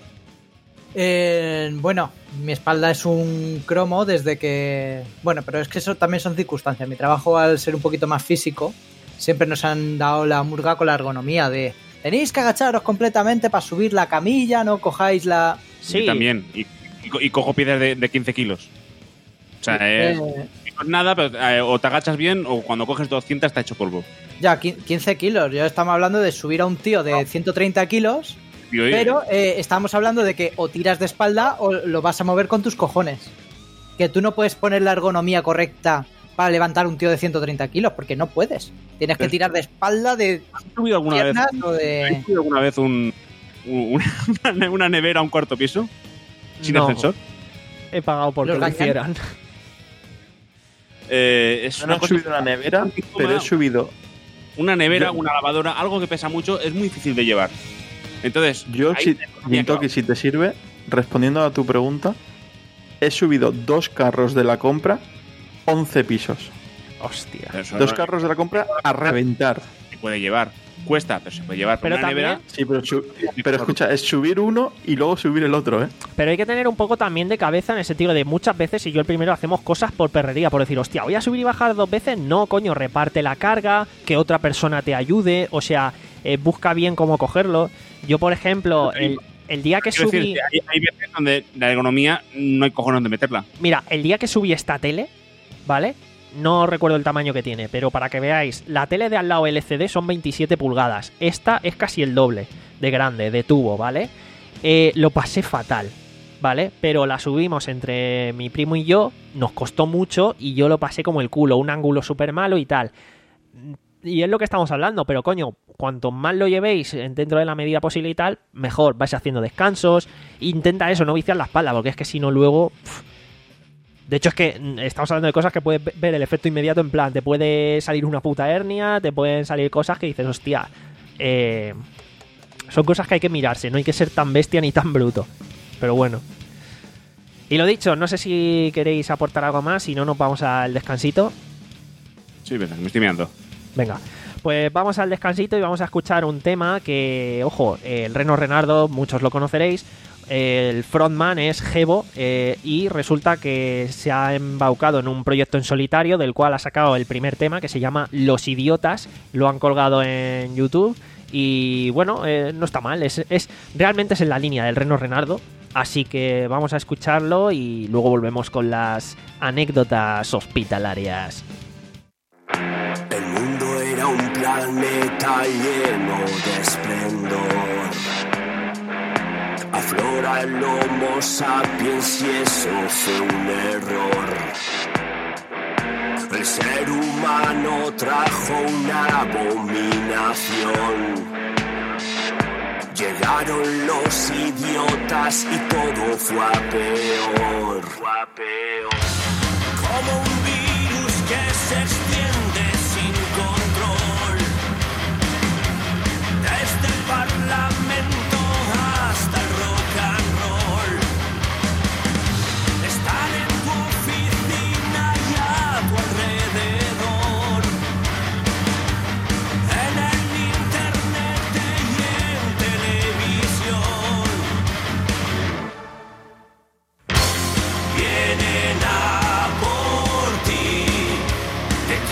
Eh, bueno, mi espalda es un cromo desde que... Bueno, pero es que eso también son circunstancias. Mi trabajo, al ser un poquito más físico, siempre nos han dado la murga con la ergonomía de... Tenéis que agacharos completamente para subir la camilla, no cojáis la... sí, y también. Y, y, y cojo piedras de, de quince kilos. O sea, es, Eh, no es nada, pero eh, o te agachas bien o cuando coges doscientos está hecho polvo. ya, quince kilos. Yo estamos hablando de subir a un tío de ciento treinta kilos... Y, oye, Pero eh, estamos hablando de que o tiras de espalda o lo vas a mover con tus cojones. Que tú no puedes poner la ergonomía correcta para levantar un tío de ciento treinta kilos, porque no puedes. Tienes que Pero- tirar de espalda, de ¿has subido alguna vez, piernas o ¿has de... subido alguna vez un, un- una, una nevera a un cuarto piso? ¿Sin No. ascensor? he pagado porque Los lo gañan. hicieran. Eh, es Yo una no he cosa subido una nevera, muy pero cómoda. he subido. Una nevera, Yo- una lavadora, algo que pesa mucho, es muy difícil de llevar. Entonces, Yo, ahí si, la economía Gintoki, que si te sirve, respondiendo a tu pregunta, he subido dos carros de la compra, once pisos. Hostia. va. Eso Dos no carros de la compra a reventar. se puede llevar. Cuesta, pero se puede llevar. Pero una también- nevera. Sí, pero, su- pero escucha, es subir uno y luego subir el otro, ¿eh? Pero hay que tener un poco también de cabeza en el sentido de muchas veces, y yo el primero, hacemos cosas por perrería, por decir, hostia, voy a subir y bajar dos veces. No, coño, reparte la carga, que otra persona te ayude, o sea, eh, busca bien cómo cogerlo. Yo, por ejemplo, el, el día que Quiero subí... decir, hay, hay veces donde la ergonomía no hay cojones de meterla. Mira, el día que subí esta tele, ¿vale? No recuerdo el tamaño que tiene, pero para que veáis, la tele de al lado L C D son veintisiete pulgadas. Esta es casi el doble de grande, de tubo, ¿vale? Eh, lo pasé fatal, ¿vale? Pero la subimos entre mi primo y yo, nos costó mucho y yo lo pasé como el culo, un ángulo súper malo y tal. Y es lo que estamos hablando, pero coño, cuanto más lo llevéis dentro de la medida posible y tal, mejor. Vais haciendo descansos, intenta eso, no viciar la espalda, porque es que si no luego... Pff. De hecho es que mm, estamos hablando de cosas que puedes ver el efecto inmediato, en plan, te puede salir una puta hernia, te pueden salir cosas que dices, hostia, eh, son cosas que hay que mirarse, no hay que ser tan bestia ni tan bruto. Pero bueno. Y lo dicho, no sé si queréis aportar algo más, si no nos vamos al descansito. Sí, verdad, me estoy mirando. Venga, pues vamos al descansito y vamos a escuchar un tema que, ojo, el Reno Renardo, muchos lo conoceréis. El frontman es Gebo eh, y resulta que se ha embaucado en un proyecto en solitario del cual ha sacado el primer tema que se llama Los Idiotas. Lo han colgado en YouTube y bueno, eh, no está mal, es, es realmente es en la línea del Reno Renardo. Así que vamos a escucharlo y luego volvemos con las anécdotas hospitalarias. El mundo era un planeta lleno de esplendor. Aflora el Homo sapiens y eso fue un error. El ser humano trajo una abominación. Llegaron los idiotas y todo fue a peor. Fue a peor. Como un virus que se extiende sin control. Desde el Parlamento hasta el rock and roll. Están en tu oficina y a tu alrededor. En el internet y en televisión. Vienen a por ti. Te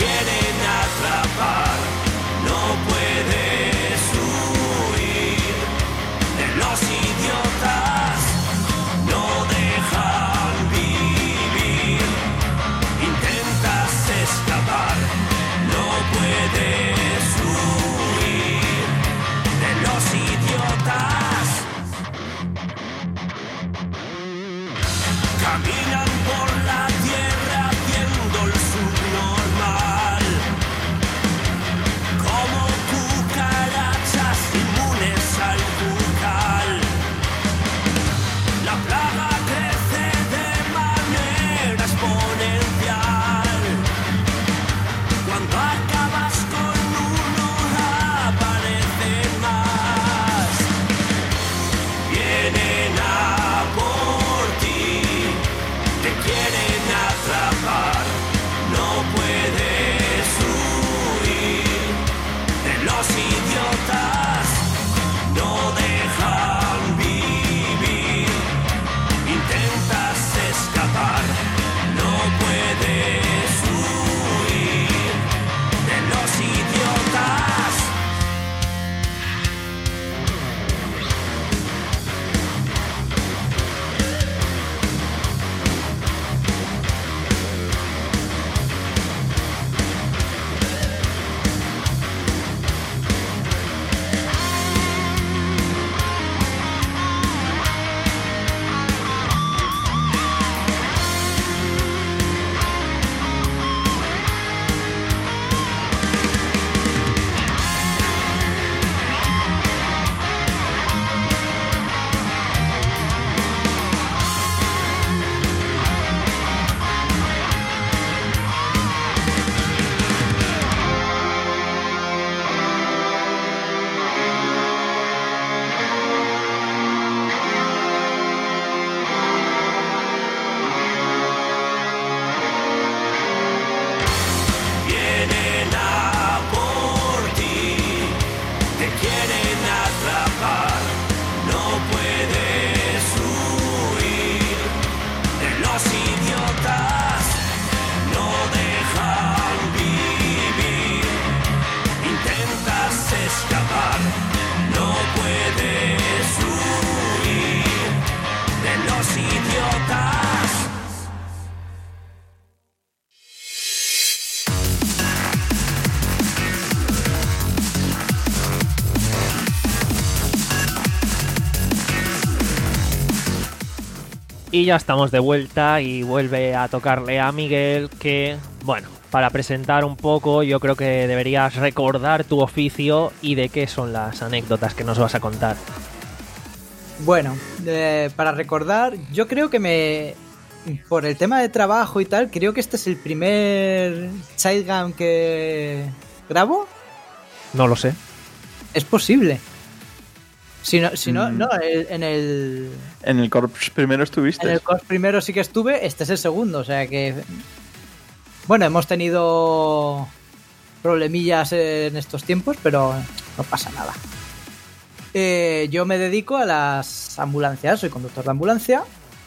Y ya estamos de vuelta y vuelve a tocarle a Miguel que, bueno, para presentar un poco yo creo que deberías recordar tu oficio y de qué son las anécdotas que nos vas a contar. Bueno, eh, para recordar, yo creo que me... Por el tema de trabajo y tal, creo que este es el primer Childgam que grabo. No lo sé. Es posible. Si no, si no, Mm. no, el- en el... En el Corps primero estuviste. En el Corps primero sí que estuve, este es el segundo, o sea que... Bueno, hemos tenido problemillas en estos tiempos, pero no pasa nada. Eh, yo me dedico a las ambulancias, soy conductor de ambulancia.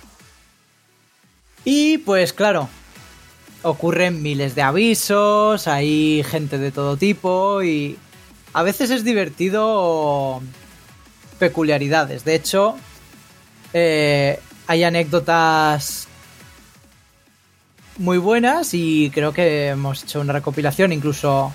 Y pues claro, ocurren miles de avisos, hay gente de todo tipo y a veces es divertido peculiaridades. De hecho, eh, hay anécdotas muy buenas y creo que hemos hecho una recopilación, incluso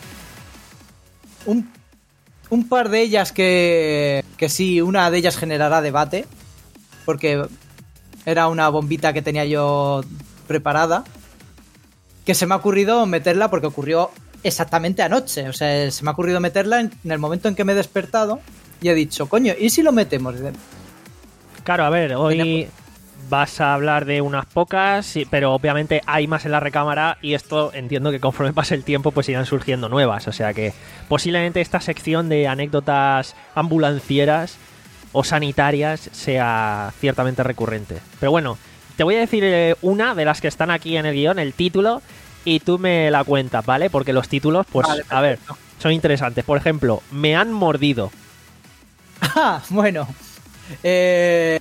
un, un par de ellas que, que sí, una de ellas generará debate, porque era una bombita que tenía yo preparada, que se me ha ocurrido meterla porque ocurrió exactamente anoche. O sea, se me ha ocurrido meterla en, en el momento en que me he despertado y he dicho, coño, ¿y si lo metemos? Claro, a ver, hoy vas a hablar de unas pocas, sí, pero obviamente hay más en la recámara y esto entiendo que conforme pase el tiempo pues irán surgiendo nuevas. O sea que posiblemente esta sección de anécdotas ambulancieras o sanitarias sea ciertamente recurrente. Pero bueno, te voy a decir eh, una de las que están aquí en el guión, el título, y tú me la cuentas, ¿vale? Porque los títulos, pues, Vale, a ver, son interesantes. Por ejemplo, me han mordido. Ah, bueno. Eh,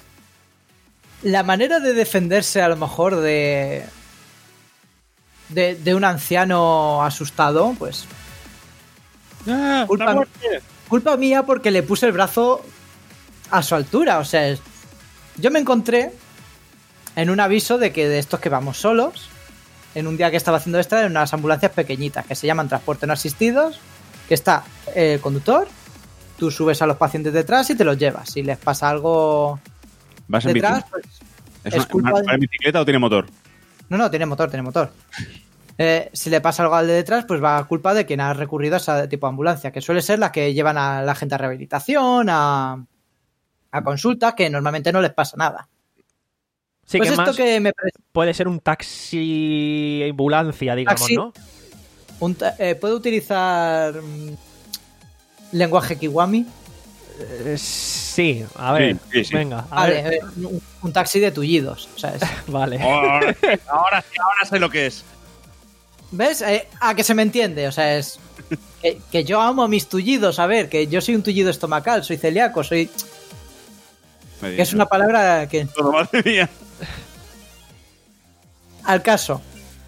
la manera de defenderse a lo mejor de, de, de un anciano asustado, pues... ¡Ah, Culpa, la muerte! culpa mía porque le puse el brazo a su altura. O sea, es- yo me encontré en un aviso de que de estos que vamos solos, en un día que estaba haciendo extra, en unas ambulancias pequeñitas que se llaman transporte no asistidos, que está el conductor, tú subes a los pacientes detrás y te los llevas. Si les pasa algo ¿Vas en bici? detrás, pues... ¿Es, es una, culpa una- de- ¿va en bicicleta o tiene motor? No, no, tiene motor, tiene motor. Eh, si le pasa algo al de detrás, pues va a culpa de quien ha recurrido a ese tipo de ambulancia, que suele ser las que llevan a la gente a rehabilitación, a, a consultas, que normalmente no les pasa nada. Sí, pues que esto más que me parece... puede ser un taxi ambulancia, digamos, Taxi. ¿no? un ta- eh, ¿Puedo utilizar mm, lenguaje kiwami? Eh, sí, a ver, Sí, sí, sí. venga, a Vale, ver. eh, un, un taxi de tullidos, ¿sabes? Vale. Ahora, ahora sí, ahora sé lo que es. ¿Ves? Eh, a que se me entiende, o sea, es que, que yo amo mis tullidos, a ver, que yo soy un tullido estomacal, soy celíaco, soy... Me que es una palabra que... Todo, madre mía. Al caso.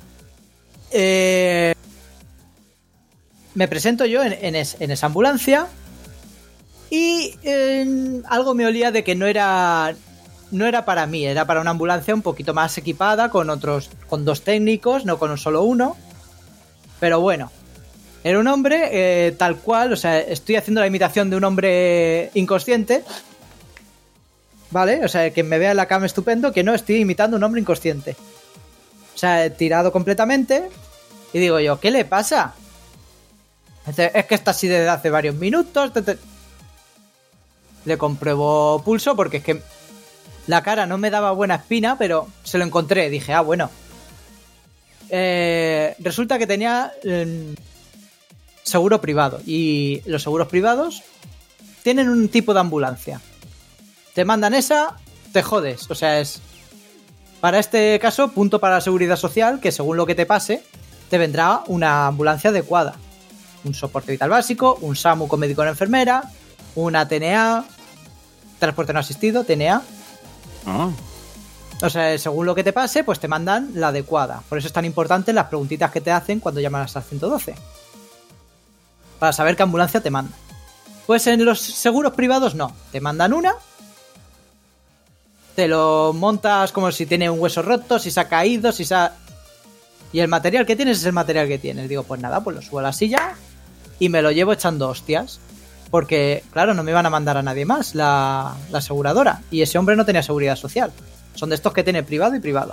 Eh, me presento yo en, en es- en esa ambulancia y eh, algo me olía de que no era no era para mí, era para una ambulancia un poquito más equipada con otros con dos técnicos, no con solo uno. Pero bueno, era un hombre eh, tal cual, o sea, estoy haciendo la imitación de un hombre inconsciente. ¿Vale? O sea, que me vea en la cama estupendo, que no estoy imitando a un hombre inconsciente. O sea, he tirado completamente. Y digo yo, ¿qué le pasa? Dice, es que está así desde hace varios minutos. te, te". Le compruebo pulso porque es que la cara no me daba buena espina, pero se lo encontré. Dije, ah, bueno. Eh, resulta que tenía eh, seguro privado. Y los seguros privados tienen un tipo de ambulancia. Te mandan esa, te jodes. O sea, es... Para este caso, punto para la seguridad social, que según lo que te pase, te vendrá una ambulancia adecuada. Un soporte vital básico, un SAMU con médico o enfermera, una T N A, transporte no asistido, T N A. Ah, O sea, según lo que te pase, pues te mandan la adecuada. Por eso es tan importante las preguntitas que te hacen cuando llamas al ciento doce. Para saber qué ambulancia te mandan. Pues en los seguros privados no. Te mandan una. Te lo montas como si tiene un hueso roto, si se ha caído, si se ha... Y el material que tienes es el material que tienes. Digo, pues nada, pues lo subo a la silla y me lo llevo echando hostias. Porque, claro, no me iban a mandar a nadie más la, la aseguradora. Y ese hombre no tenía seguridad social. Son de estos que tiene privado y privado.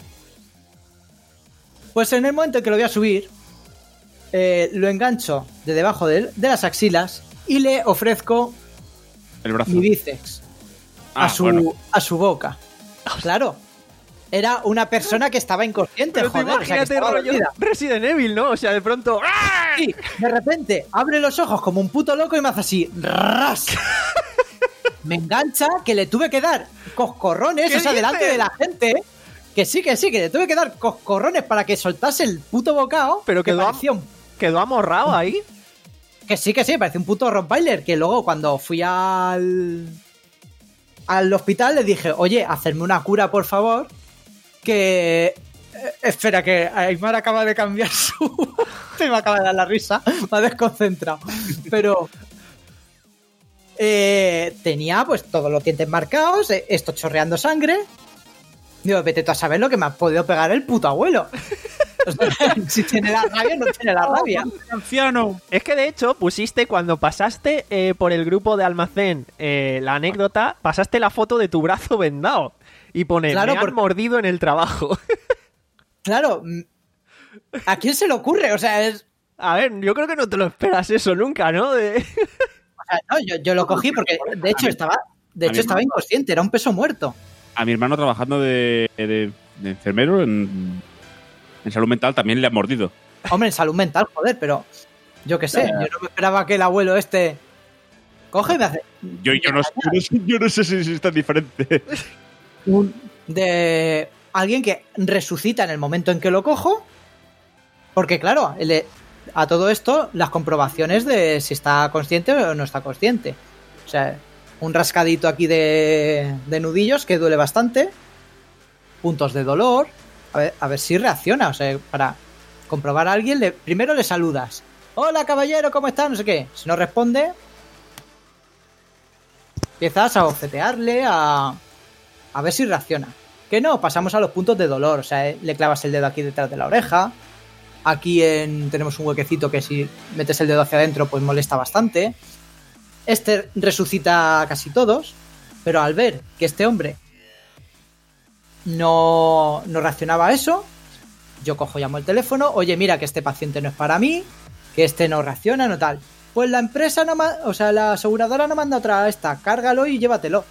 Pues en el momento en que lo voy a subir, eh, lo engancho de debajo de, de las axilas y le ofrezco El brazo. mi bíceps Ah, a, su, bueno. a su boca. Claro. Era una persona que estaba inconsciente, Pero tú joder. O sea, que imagínate estaba rollo dormida. Resident Evil, ¿no? O sea, de pronto... ¡ah! Sí, de repente abre los ojos como un puto loco y me hace así. ¡Ras! Me engancha que le tuve que dar coscorrones, ¿Qué o sea, dices? delante de la gente. Que sí, que sí, que le tuve que dar coscorrones para que soltase el puto bocado. Pero que quedó, am- parecía un- quedó amorrado ahí. Que sí, que sí, parece un puto Rottweiler. Que luego cuando fui al al hospital le dije, oye, hacerme una cura, por favor. Que... eh, espera, que Aymar acaba de cambiar su... Se me acaba de dar la risa. Me ha desconcentrado. Pero... eh, tenía pues todos los dientes marcados, eh, esto chorreando sangre. Digo, vete tú a saber lo que me ha podido pegar el puto abuelo. O sea, si tiene la rabia, no tiene la rabia. ¡Anciano! Es que de hecho pusiste cuando pasaste eh, por el grupo de almacén eh, la anécdota, pasaste la foto de tu brazo vendado y pone, Claro, me han porque- mordido en el trabajo. Claro, mm, ¿a quién se le ocurre? O sea, es... A ver, yo creo que no te lo esperas eso nunca, ¿no? De... O sea, no, yo, yo lo cogí porque de hecho estaba, de a hecho mí- estaba inconsciente, era un peso muerto. A mi hermano trabajando de, de- de enfermero en, en salud mental también le han mordido. Hombre, en salud mental, joder, pero yo qué sé, yo no me esperaba que el abuelo este coge y me hace Yo, yo, no, yo, no, sé- yo no sé si es tan diferente. un de alguien que resucita en el momento en que lo cojo, porque claro, el- a todo esto las comprobaciones de si está consciente o no está consciente. O sea, un rascadito aquí de, de nudillos que duele bastante, puntos de dolor, a ver, a ver si reacciona, o sea, para comprobar a alguien, le, primero le saludas. Hola caballero, ¿cómo está? No sé qué. Si no responde, empiezas a bofetearle, a, a ver si reacciona. Que no, pasamos a los puntos de dolor, o sea, eh, le clavas el dedo aquí detrás de la oreja. Aquí en, tenemos un huequecito que si metes el dedo hacia adentro pues molesta bastante. Este resucita casi todos, pero al ver que este hombre no, no reaccionaba a eso, yo cojo, llamo el teléfono, oye, mira que este paciente no es para mí, que este no reacciona, no tal. Pues la empresa, no ma- o sea, la aseguradora no manda otra esta, cárgalo y llévatelo.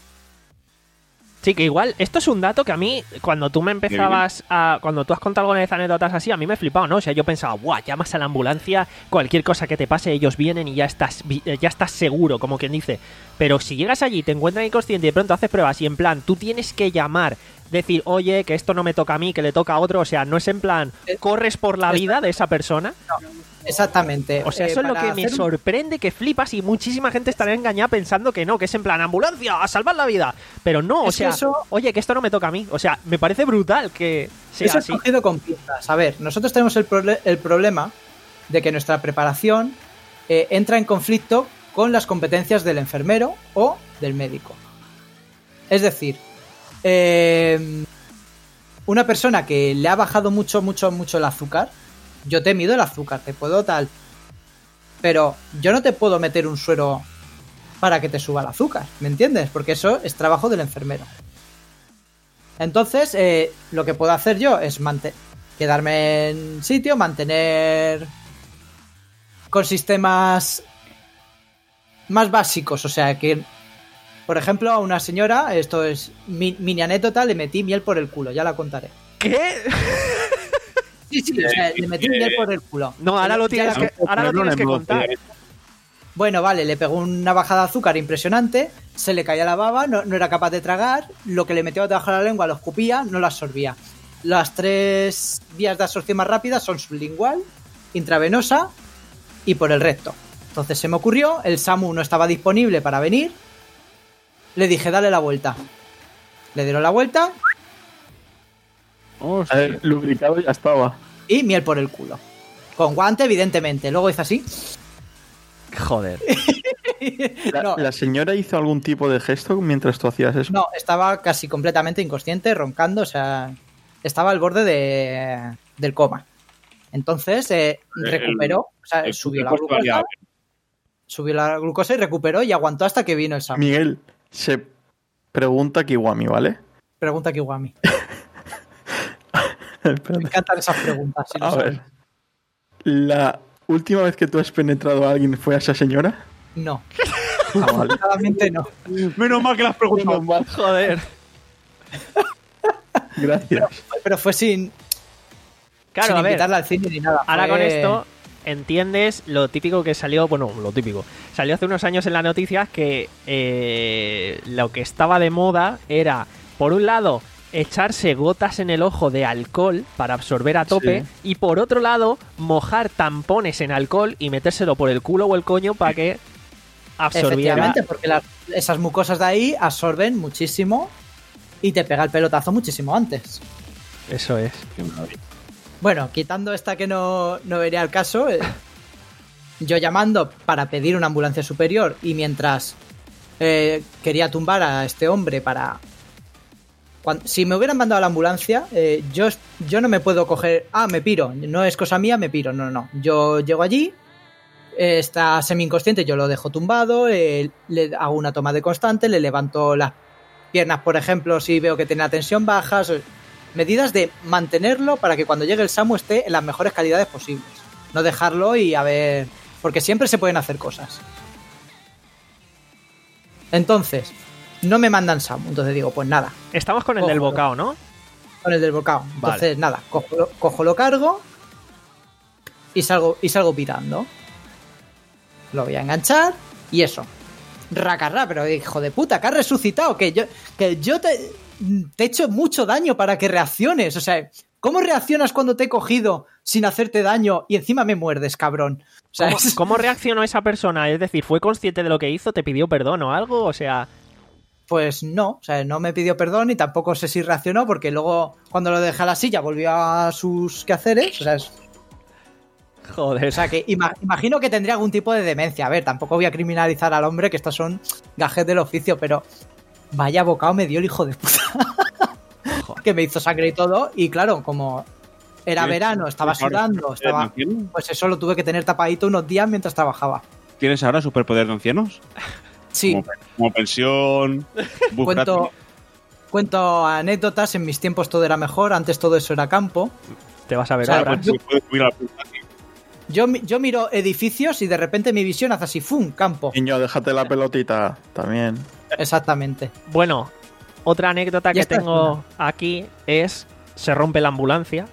Sí, que igual, esto es un dato que a mí, cuando tú me empezabas a... Cuando tú has contado alguna vez anécdotas así, a mí me he flipado, ¿no? O sea, yo pensaba, ¡buah! Llamas a la ambulancia, cualquier cosa que te pase, ellos vienen y ya estás, vi- eh, ya estás seguro, como quien dice. Pero si llegas allí, te encuentran inconsciente y de pronto haces pruebas y en plan, tú tienes que llamar, decir, oye, que esto no me toca a mí, que le toca a otro, o sea, no es en plan, corres por la vida de esa persona. Exactamente. O sea, Eh, eso es lo para que me hacer un- sorprende, que flipas y muchísima gente estará engañada pensando que no, que es en plan ambulancia, a salvar la vida. Pero no, o Es que sea, eso- oye, que esto no me toca a mí. O sea, me parece brutal que sea Eso es así. cogido con pinzas. A ver, nosotros tenemos el, prole- el problema de que nuestra preparación eh, entra en conflicto con las competencias del enfermero o del médico. Es decir, eh, una persona que le ha bajado mucho, mucho, mucho el azúcar, yo te mido el azúcar, te puedo tal, pero yo no te puedo meter un suero para que te suba el azúcar, ¿me entiendes? Porque eso es trabajo del enfermero. Entonces, eh, lo que puedo hacer yo es mante- quedarme en sitio, mantener con sistemas más básicos, o sea que, por ejemplo, a una señora, esto es mi- mini anécdota, le metí miel por el culo, ya la contaré. ¿Qué? Sí, sí, o sea, le metí miel por el culo. No, ahora lo Ya tienes la- que, ahora lo tienes que contar. Bueno, vale, le pegó una bajada de azúcar impresionante, se le caía la baba, no, no era capaz de tragar, lo que le metió debajo de la lengua lo escupía, no lo absorbía. Las tres vías de absorción más rápidas son sublingual, intravenosa y por el recto. Entonces se me ocurrió, el SAMU no estaba disponible para venir, le dije, dale la vuelta. Le dieron la vuelta A ver, lubricado ya estaba. y miel por el culo. Con guante, evidentemente. Luego hizo así. Joder. La, No. la señora hizo algún tipo de gesto mientras tú hacías eso. No, estaba casi completamente inconsciente, roncando, o sea, estaba al borde de, del coma. Entonces, eh, El- recuperó, o sea, el subió la cuerpo glucosa, variable. subió la glucosa y recuperó y aguantó hasta que vino el SAMU. Miguel, se pregunta Kiwami, ¿vale? Pregunta Kiwami. Espérate. Me encantan esas preguntas. Si no A sabes. ver. ¿La última vez que tú has penetrado a alguien fue a esa señora? No. Ah, vale. Claramente no. Menos mal que las preguntas. Joder. Gracias. Pero fue sin, Claro, sin a ver. invitarla al cine ni nada. Ahora Fue- con esto entiendes lo típico que salió, bueno, lo típico, salió hace unos años en las noticias que eh, lo que estaba de moda era, por un lado, echarse gotas en el ojo de alcohol para absorber a tope, Sí. y por otro lado, mojar tampones en alcohol y metérselo por el culo o el coño para que absorbiera. Efectivamente, porque las- esas mucosas de ahí absorben muchísimo y te pega el pelotazo muchísimo antes. Eso es. Bueno, quitando esta que no, no vería el caso, eh, yo llamando para pedir una ambulancia superior y mientras eh, quería tumbar a este hombre para... Cuando, si me hubieran mandado a la ambulancia, eh, yo, yo no me puedo coger... Ah, me piro. No es cosa mía, me piro. No, no, no. Yo llego allí, eh, está semi-inconsciente, yo lo dejo tumbado, eh, le hago una toma de constante, le levanto las piernas, por ejemplo, si veo que tiene la tensión baja... Medidas de mantenerlo para que cuando llegue el SAMU esté en las mejores calidades posibles. No dejarlo y a ver... Porque siempre se pueden hacer cosas. Entonces, no me mandan SAMU. Entonces digo, pues nada, Estamos con el Ojo. del bocado, ¿no? con el del bocado. Vale. Entonces, nada, cojo, lo- cojo lo cargo y salgo, y salgo pitando. Lo voy a enganchar y eso. Racarra, pero hijo de puta, que has resucitado, que yo, que yo te, te he hecho mucho daño para que reacciones. O sea, ¿cómo reaccionas cuando te he cogido sin hacerte daño y encima me muerdes, cabrón? O sea, ¿Cómo, es- cómo reaccionó esa persona? Es decir, ¿fue consciente de lo que hizo? ¿Te pidió perdón o algo? O sea, pues no, o sea, no me pidió perdón y tampoco sé si reaccionó porque luego cuando lo dejé a la silla volvió a sus quehaceres. O sea, es- joder. o sea que ima- imagino que tendría algún tipo de demencia. A ver, tampoco voy a criminalizar al hombre, que estos son gajes del oficio, pero vaya bocado me dio el hijo de puta. Que me hizo sangre y todo. Y claro, como era ¿Tienes- verano, estaba tienes ahora sudando, superpoder de estaba, anciano? pues eso lo tuve que tener tapadito unos días mientras trabajaba. ¿Tienes ahora superpoder de ancianos? Sí, Como, como pensión, bus cuento, gratis. cuento anécdotas. En mis tiempos todo era mejor, antes todo eso era campo. Te vas a ver o sea, ahora. Pues, puedes subir a la bus gratis. Yo, mi- yo miro edificios y de repente mi visión hace así, ¡fum! Campo. Niño, déjate la pelotita también. Exactamente. Bueno, otra anécdota Ya que está, tengo aquí es: se rompe la ambulancia.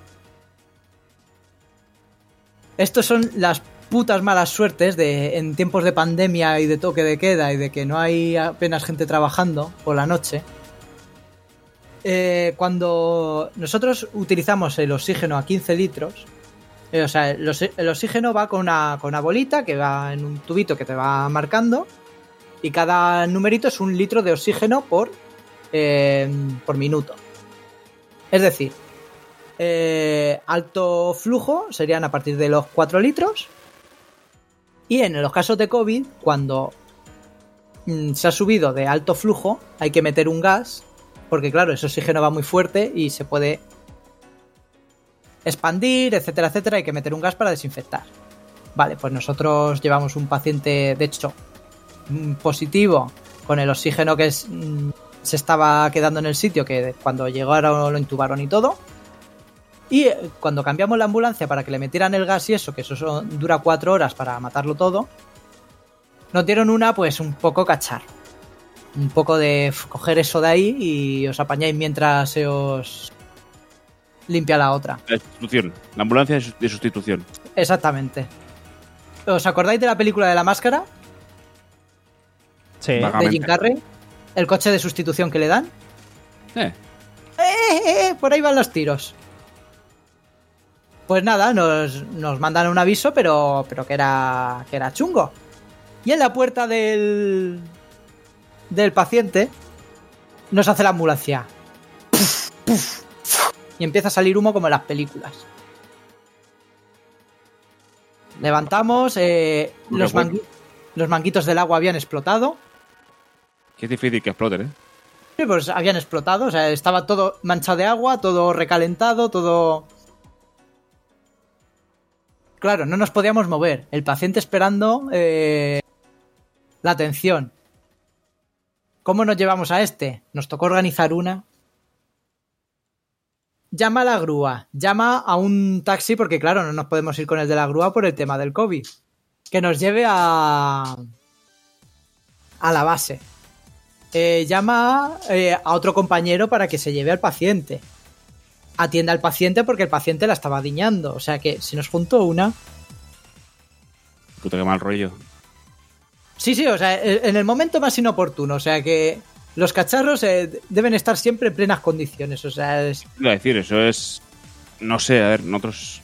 Estos son las putas malas suertes de en tiempos de pandemia y de toque de queda y de que no hay apenas gente trabajando por la noche. Eh, cuando nosotros utilizamos el oxígeno a quince litros, eh, o sea, el, oxi- el oxígeno va con una, con una bolita que va en un tubito que te va marcando y cada numerito es un litro de oxígeno por, eh, por minuto. Es decir, eh, alto flujo serían a partir de los cuatro litros. Y en los casos de COVID, cuando mm, se ha subido de alto flujo, hay que meter un gas, porque claro, ese oxígeno va muy fuerte y se puede expandir, etcétera, etcétera. Hay que meter un gas para desinfectar. Vale, pues nosotros llevamos un paciente, de hecho, mm, positivo, con el oxígeno que es, mm, se estaba quedando en el sitio, que cuando llegaron lo intubaron y todo. Y eh, cuando cambiamos la ambulancia para que le metieran el gas y eso, que eso son- dura cuatro horas para matarlo todo, nos dieron una pues un poco cacharro. Un poco de f- coger eso de ahí y os apañáis mientras se os limpia la otra. La sustitución. La ambulancia de sus- de sustitución. Exactamente. ¿Os acordáis de la película de La Máscara? Sí. Va. De Jim Carrey. El coche de sustitución que le dan. Eh, ¡Eh, eh, eh! Por ahí van los tiros. Pues nada, nos, nos mandan un aviso, pero, pero que era que era chungo. Y en la puerta del del paciente nos hace la ambulancia. Puf, puf, puf, y empieza a salir humo como en las películas. Levantamos, eh, Qué los, bueno. mangui- los manguitos del agua habían explotado. que es difícil que exploten, ¿eh? Sí, pues habían explotado, o sea, estaba todo manchado de agua, todo recalentado, todo... Claro, no nos podíamos mover. El paciente esperando eh, la atención. ¿Cómo nos llevamos a este? Nos tocó organizar una llama a la grúa, llama a un taxi, porque claro, no nos podemos ir con el de la grúa por el tema del COVID. Que nos lleve a, a la base. Eh, llama eh, a otro compañero para que se lleve al paciente. Atienda al paciente porque el paciente la estaba diñando. O sea que se nos juntó una. Puta, qué mal rollo. Sí, sí, o sea, en el momento más inoportuno. O sea que los cacharros eh, deben estar siempre en plenas condiciones. O sea, es... Iba a decir, eso es... No sé, a ver, nosotros...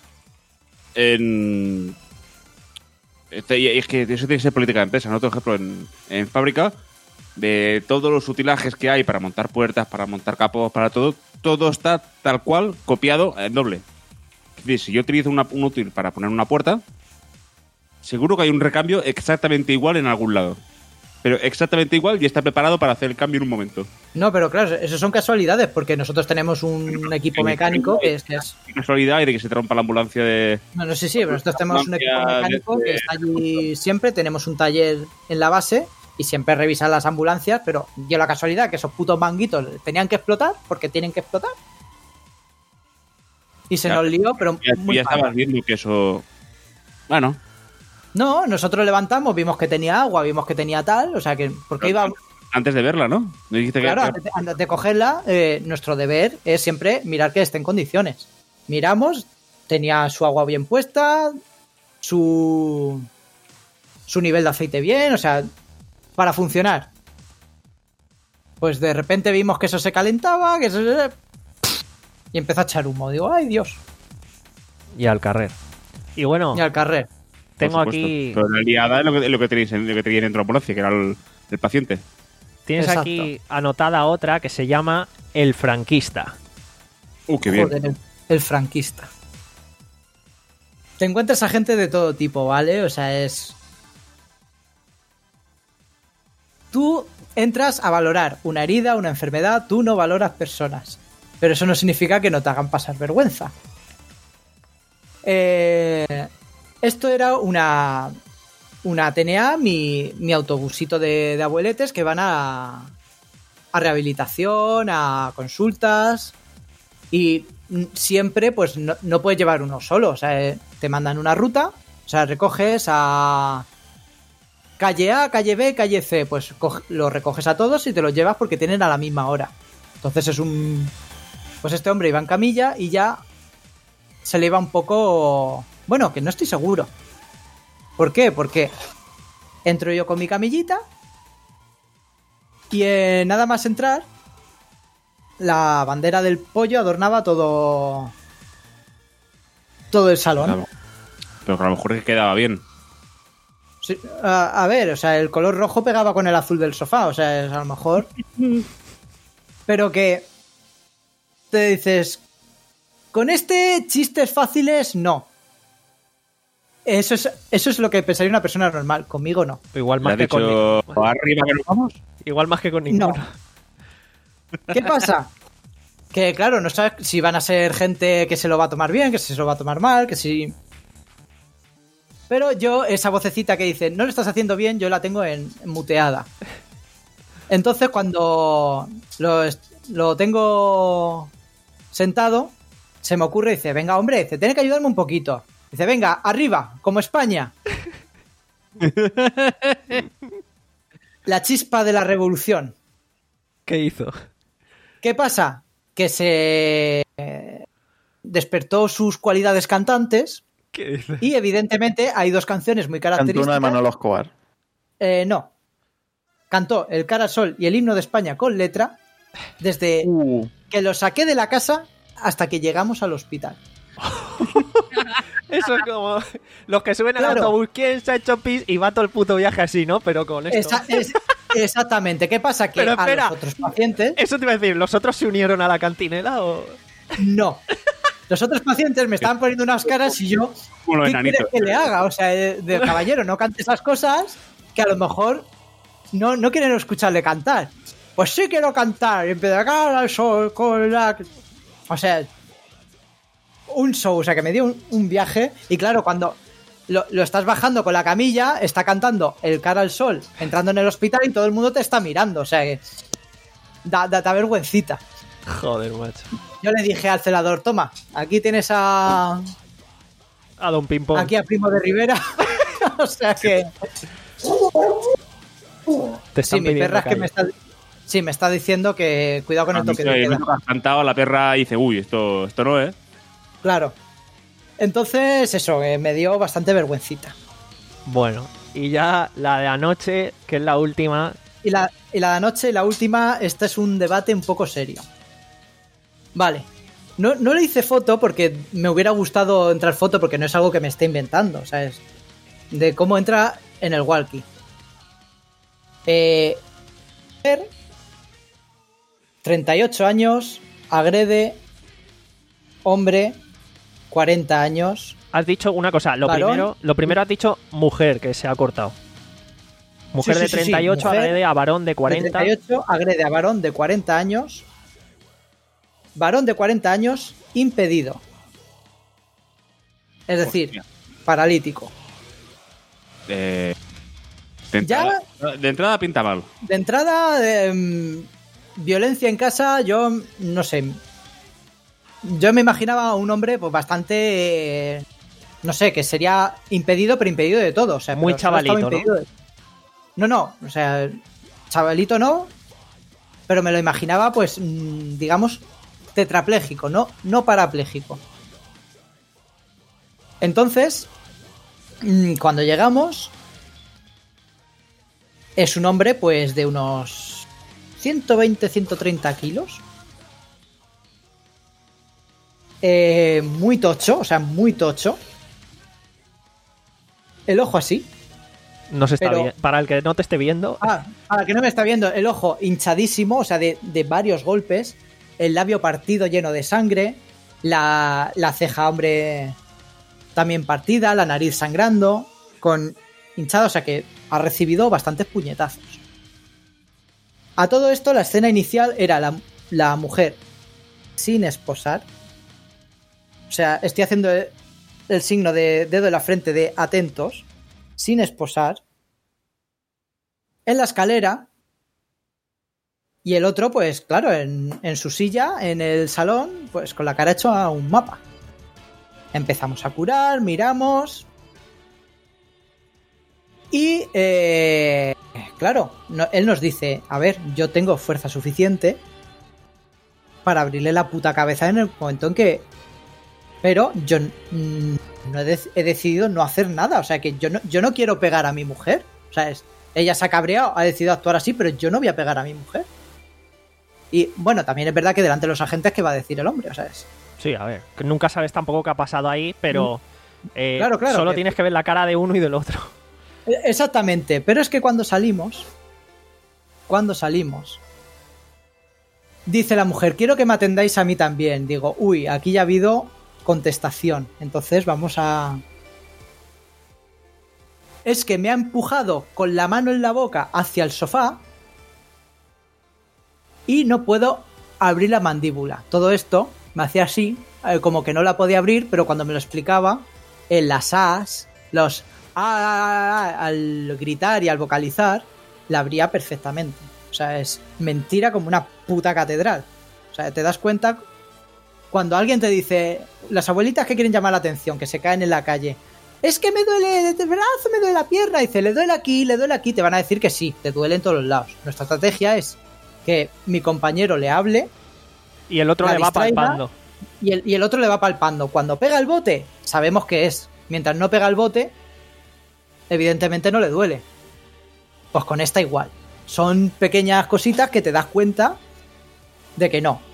En... Este, y es que eso tiene que ser política de empresa, ¿no? Por ejemplo, en, en fábrica, de todos los utilajes que hay para montar puertas, para montar capos, para todo, todo está tal cual copiado en doble. Es decir, si yo utilizo una, un útil para poner una puerta, seguro que hay un recambio exactamente igual en algún lado. Pero exactamente igual y está preparado para hacer el cambio en un momento. No, pero claro, eso son casualidades, porque nosotros tenemos un equipo mecánico que es... Que es... casualidad y de que se trompa la ambulancia de... No, no sé, sí, pero nosotros tenemos un equipo mecánico que está allí siempre, tenemos un taller en la base y siempre revisan las ambulancias, pero dio la casualidad que esos putos manguitos tenían que explotar porque tienen que explotar. Y se ya, nos lió, pero ya, muy ya estabas viendo que eso... Bueno... No, nosotros levantamos, vimos que tenía agua, vimos que tenía tal, o sea que... Porque iba... Antes de verla, ¿no? Me dijiste claro, que... antes de, antes de cogerla, eh, nuestro deber es siempre mirar que esté en condiciones. Miramos, tenía su agua bien puesta, su... su nivel de aceite bien, o sea, para funcionar. Pues de repente vimos que eso se calentaba, que eso se... Y empezó a echar humo. Digo, ¡ay, Dios! Y al carrer. Y bueno... Y al carrer. Tengo aquí... Pero la liada es lo que, lo que tenéis lo que tenéis dentro de la ambulancia, que era el, el paciente. Tienes Exacto. aquí anotada otra que se llama El Franquista. Uh, qué bien. Joder, el, el franquista. Te encuentras a gente de todo tipo, ¿vale? O sea, es... Tú entras a valorar una herida, una enfermedad, tú no valoras personas. Pero eso no significa que no te hagan pasar vergüenza. Eh... Esto era una, una T N A, mi, mi autobusito de, de abueletes que van a, a rehabilitación, a consultas y siempre pues no, no puedes llevar uno solo, o sea, te mandan una ruta, o sea, recoges a calle A, calle B, calle C, pues coge, lo recoges a todos y te los llevas porque tienen a la misma hora. Entonces es un... Pues este hombre iba en camilla y ya se le iba un poco... Bueno, que no estoy seguro. ¿Por qué? Porque entro yo con mi camillita y eh, nada más entrar, la bandera del pollo adornaba todo todo el salón. Claro. Pero que a lo mejor que quedaba bien. Sí, a, a ver, o sea, el color rojo pegaba con el azul del sofá, o sea, es a lo mejor... Pero que te dices, con este chistes fáciles, no. Eso es, eso es lo que pensaría una persona normal. Conmigo no. Igual más ¿Le que has con dicho ninguno. arriba que nos vamos? Igual más que con ninguno. No. ¿Qué pasa? Que claro, no sabes si van a ser gente que se lo va a tomar bien, que se lo va a tomar mal, que si... Pero yo, esa vocecita que dice, no lo estás haciendo bien, yo la tengo en, en muteada. Entonces cuando lo, lo tengo sentado, se me ocurre y dice, venga hombre, dice, tienes que ayudarme un poquito. Dice, venga, arriba, como España. La chispa de la revolución. ¿Qué hizo? ¿Qué pasa? Que se despertó sus cualidades cantantes. ¿Qué dice? Y evidentemente hay dos canciones muy Cantó características. una de Manolo Escobar. Eh, no. Cantó El Cara al Sol y el himno de España con letra desde Uh. que lo saqué de la casa hasta que llegamos al hospital. Eso es como los que suben al Claro. autobús, ¿quién se ha hecho pis? Y va todo el puto viaje así, ¿no? Pero con esto. Esa- es- exactamente. ¿Qué pasa? Que Pero espera. a los otros pacientes Eso te iba a decir, ¿los otros se unieron a la cantinela o...? no. Los otros pacientes me estaban poniendo unas caras y yo, Como los ¿qué quieres enanitos. que le haga? O sea, de, de caballero, no cante esas cosas que a lo mejor no, no quieren escucharle cantar. Pues sí quiero cantar, y empezar a cantar al sol con la... O sea, un show, o sea, que me dio un, un viaje. Y claro, cuando lo, lo estás bajando con la camilla, está cantando El Cara al Sol, entrando en el hospital y todo el mundo te está mirando. O sea, que da, da, da vergüencita. Joder, macho. yo le dije al celador, toma, aquí tienes a... A Don Pimpón. Aquí a Primo de Rivera. O sea que... Te están Sí, mi pidiendo perra es que calle. me está... Sí, me está diciendo que cuidado con A el mí toque se de me queda. ha cantado la perra y dice, uy, esto, esto no es. Claro. Entonces, eso, eh, me dio bastante vergüencita. Bueno, y ya la de anoche, que es la última. Y la, y la de anoche, la última, este es un debate un poco serio. Vale. No, no le hice foto porque me hubiera gustado entrar foto porque no es algo que me esté inventando, ¿sabes? De cómo entra en el walkie. Eh, treinta y ocho años, agrede, hombre, cuarenta años. Has dicho una cosa, lo Varón. primero, lo primero has dicho mujer, que se ha cortado. Mujer Sí, sí, de sí, sí, treinta y ocho mujer agrede a varón de De cuarenta. treinta y ocho agrede a varón de cuarenta años. Varón de cuarenta años impedido. Es decir, Hostia. paralítico. Eh, de, Ya- entrada, de entrada pinta mal. De entrada, eh, violencia en casa, yo no sé. Yo me imaginaba a un hombre pues bastante... eh, no sé, que sería impedido, pero impedido de todo. O sea, Muy pero solo estaba chavalito, ¿no? impedido de- No, no, o sea, chavalito no, pero me lo imaginaba, pues, mm, digamos, tetrapléjico, no, no parapléjico. Entonces, mm, cuando llegamos, es un hombre, pues, de unos ciento veinte, ciento treinta kilos. Eh, muy tocho, o sea, muy tocho. El ojo así. No se está Pero- bien. Para el que no te esté viendo, Ah, para que no me está viendo, el ojo hinchadísimo, o sea, de, de varios golpes, el labio partido lleno de sangre, la, la ceja, hombre, también partida, la nariz sangrando, con hinchado, o sea que ha recibido bastantes puñetazos. A todo esto, la escena inicial era la, la mujer sin esposar. O sea, estoy haciendo el, el signo de dedo en la frente de atentos, sin esposar, en la escalera, y el otro, pues claro, en, en su silla, en el salón, pues con la cara hecha a un mapa. Empezamos a curar, miramos. Y, eh, claro, no- él nos dice, a ver, yo tengo fuerza suficiente para abrirle la puta cabeza en el momento en que... Pero yo mm, no he, de- he decidido no hacer nada. O sea, que yo no, yo no quiero pegar a mi mujer. O sea, es, ella se ha cabreado, ha decidido actuar así, pero yo no voy a pegar a mi mujer. Y bueno, también es verdad que delante de los agentes, ¿qué va a decir el hombre? O sea, es... sí, a ver, que nunca sabes tampoco qué ha pasado ahí, pero eh, Claro, claro, solo que- tienes que ver la cara de uno y del otro. Exactamente, pero es que cuando salimos, cuando salimos, dice la mujer, quiero que me atendáis a mí también. Digo, uy, aquí ya ha habido contestación, entonces vamos a... Es que me ha empujado con la mano en la boca hacia el sofá y no puedo abrir la mandíbula. Todo esto me hacía así, eh, como que no la podía abrir, pero cuando me lo explicaba, en las as, los ah, ah, ah, al gritar y al vocalizar, la abría perfectamente. O sea, es mentira como una puta catedral. O sea, te das cuenta cuando alguien te dice, las abuelitas que quieren llamar la atención, que se caen en la calle, es que me duele el brazo, me duele la pierna, dice, le duele aquí, le duele aquí, te van a decir que sí, te duele en todos los lados. Nuestra estrategia es que mi compañero le hable Y el otro la le va distraiga, palpando. y el, y el otro le va palpando. Cuando pega el bote, sabemos que es. Mientras no pega el bote, evidentemente no le duele. Pues con esta igual. Son pequeñas cositas que te das cuenta de que no.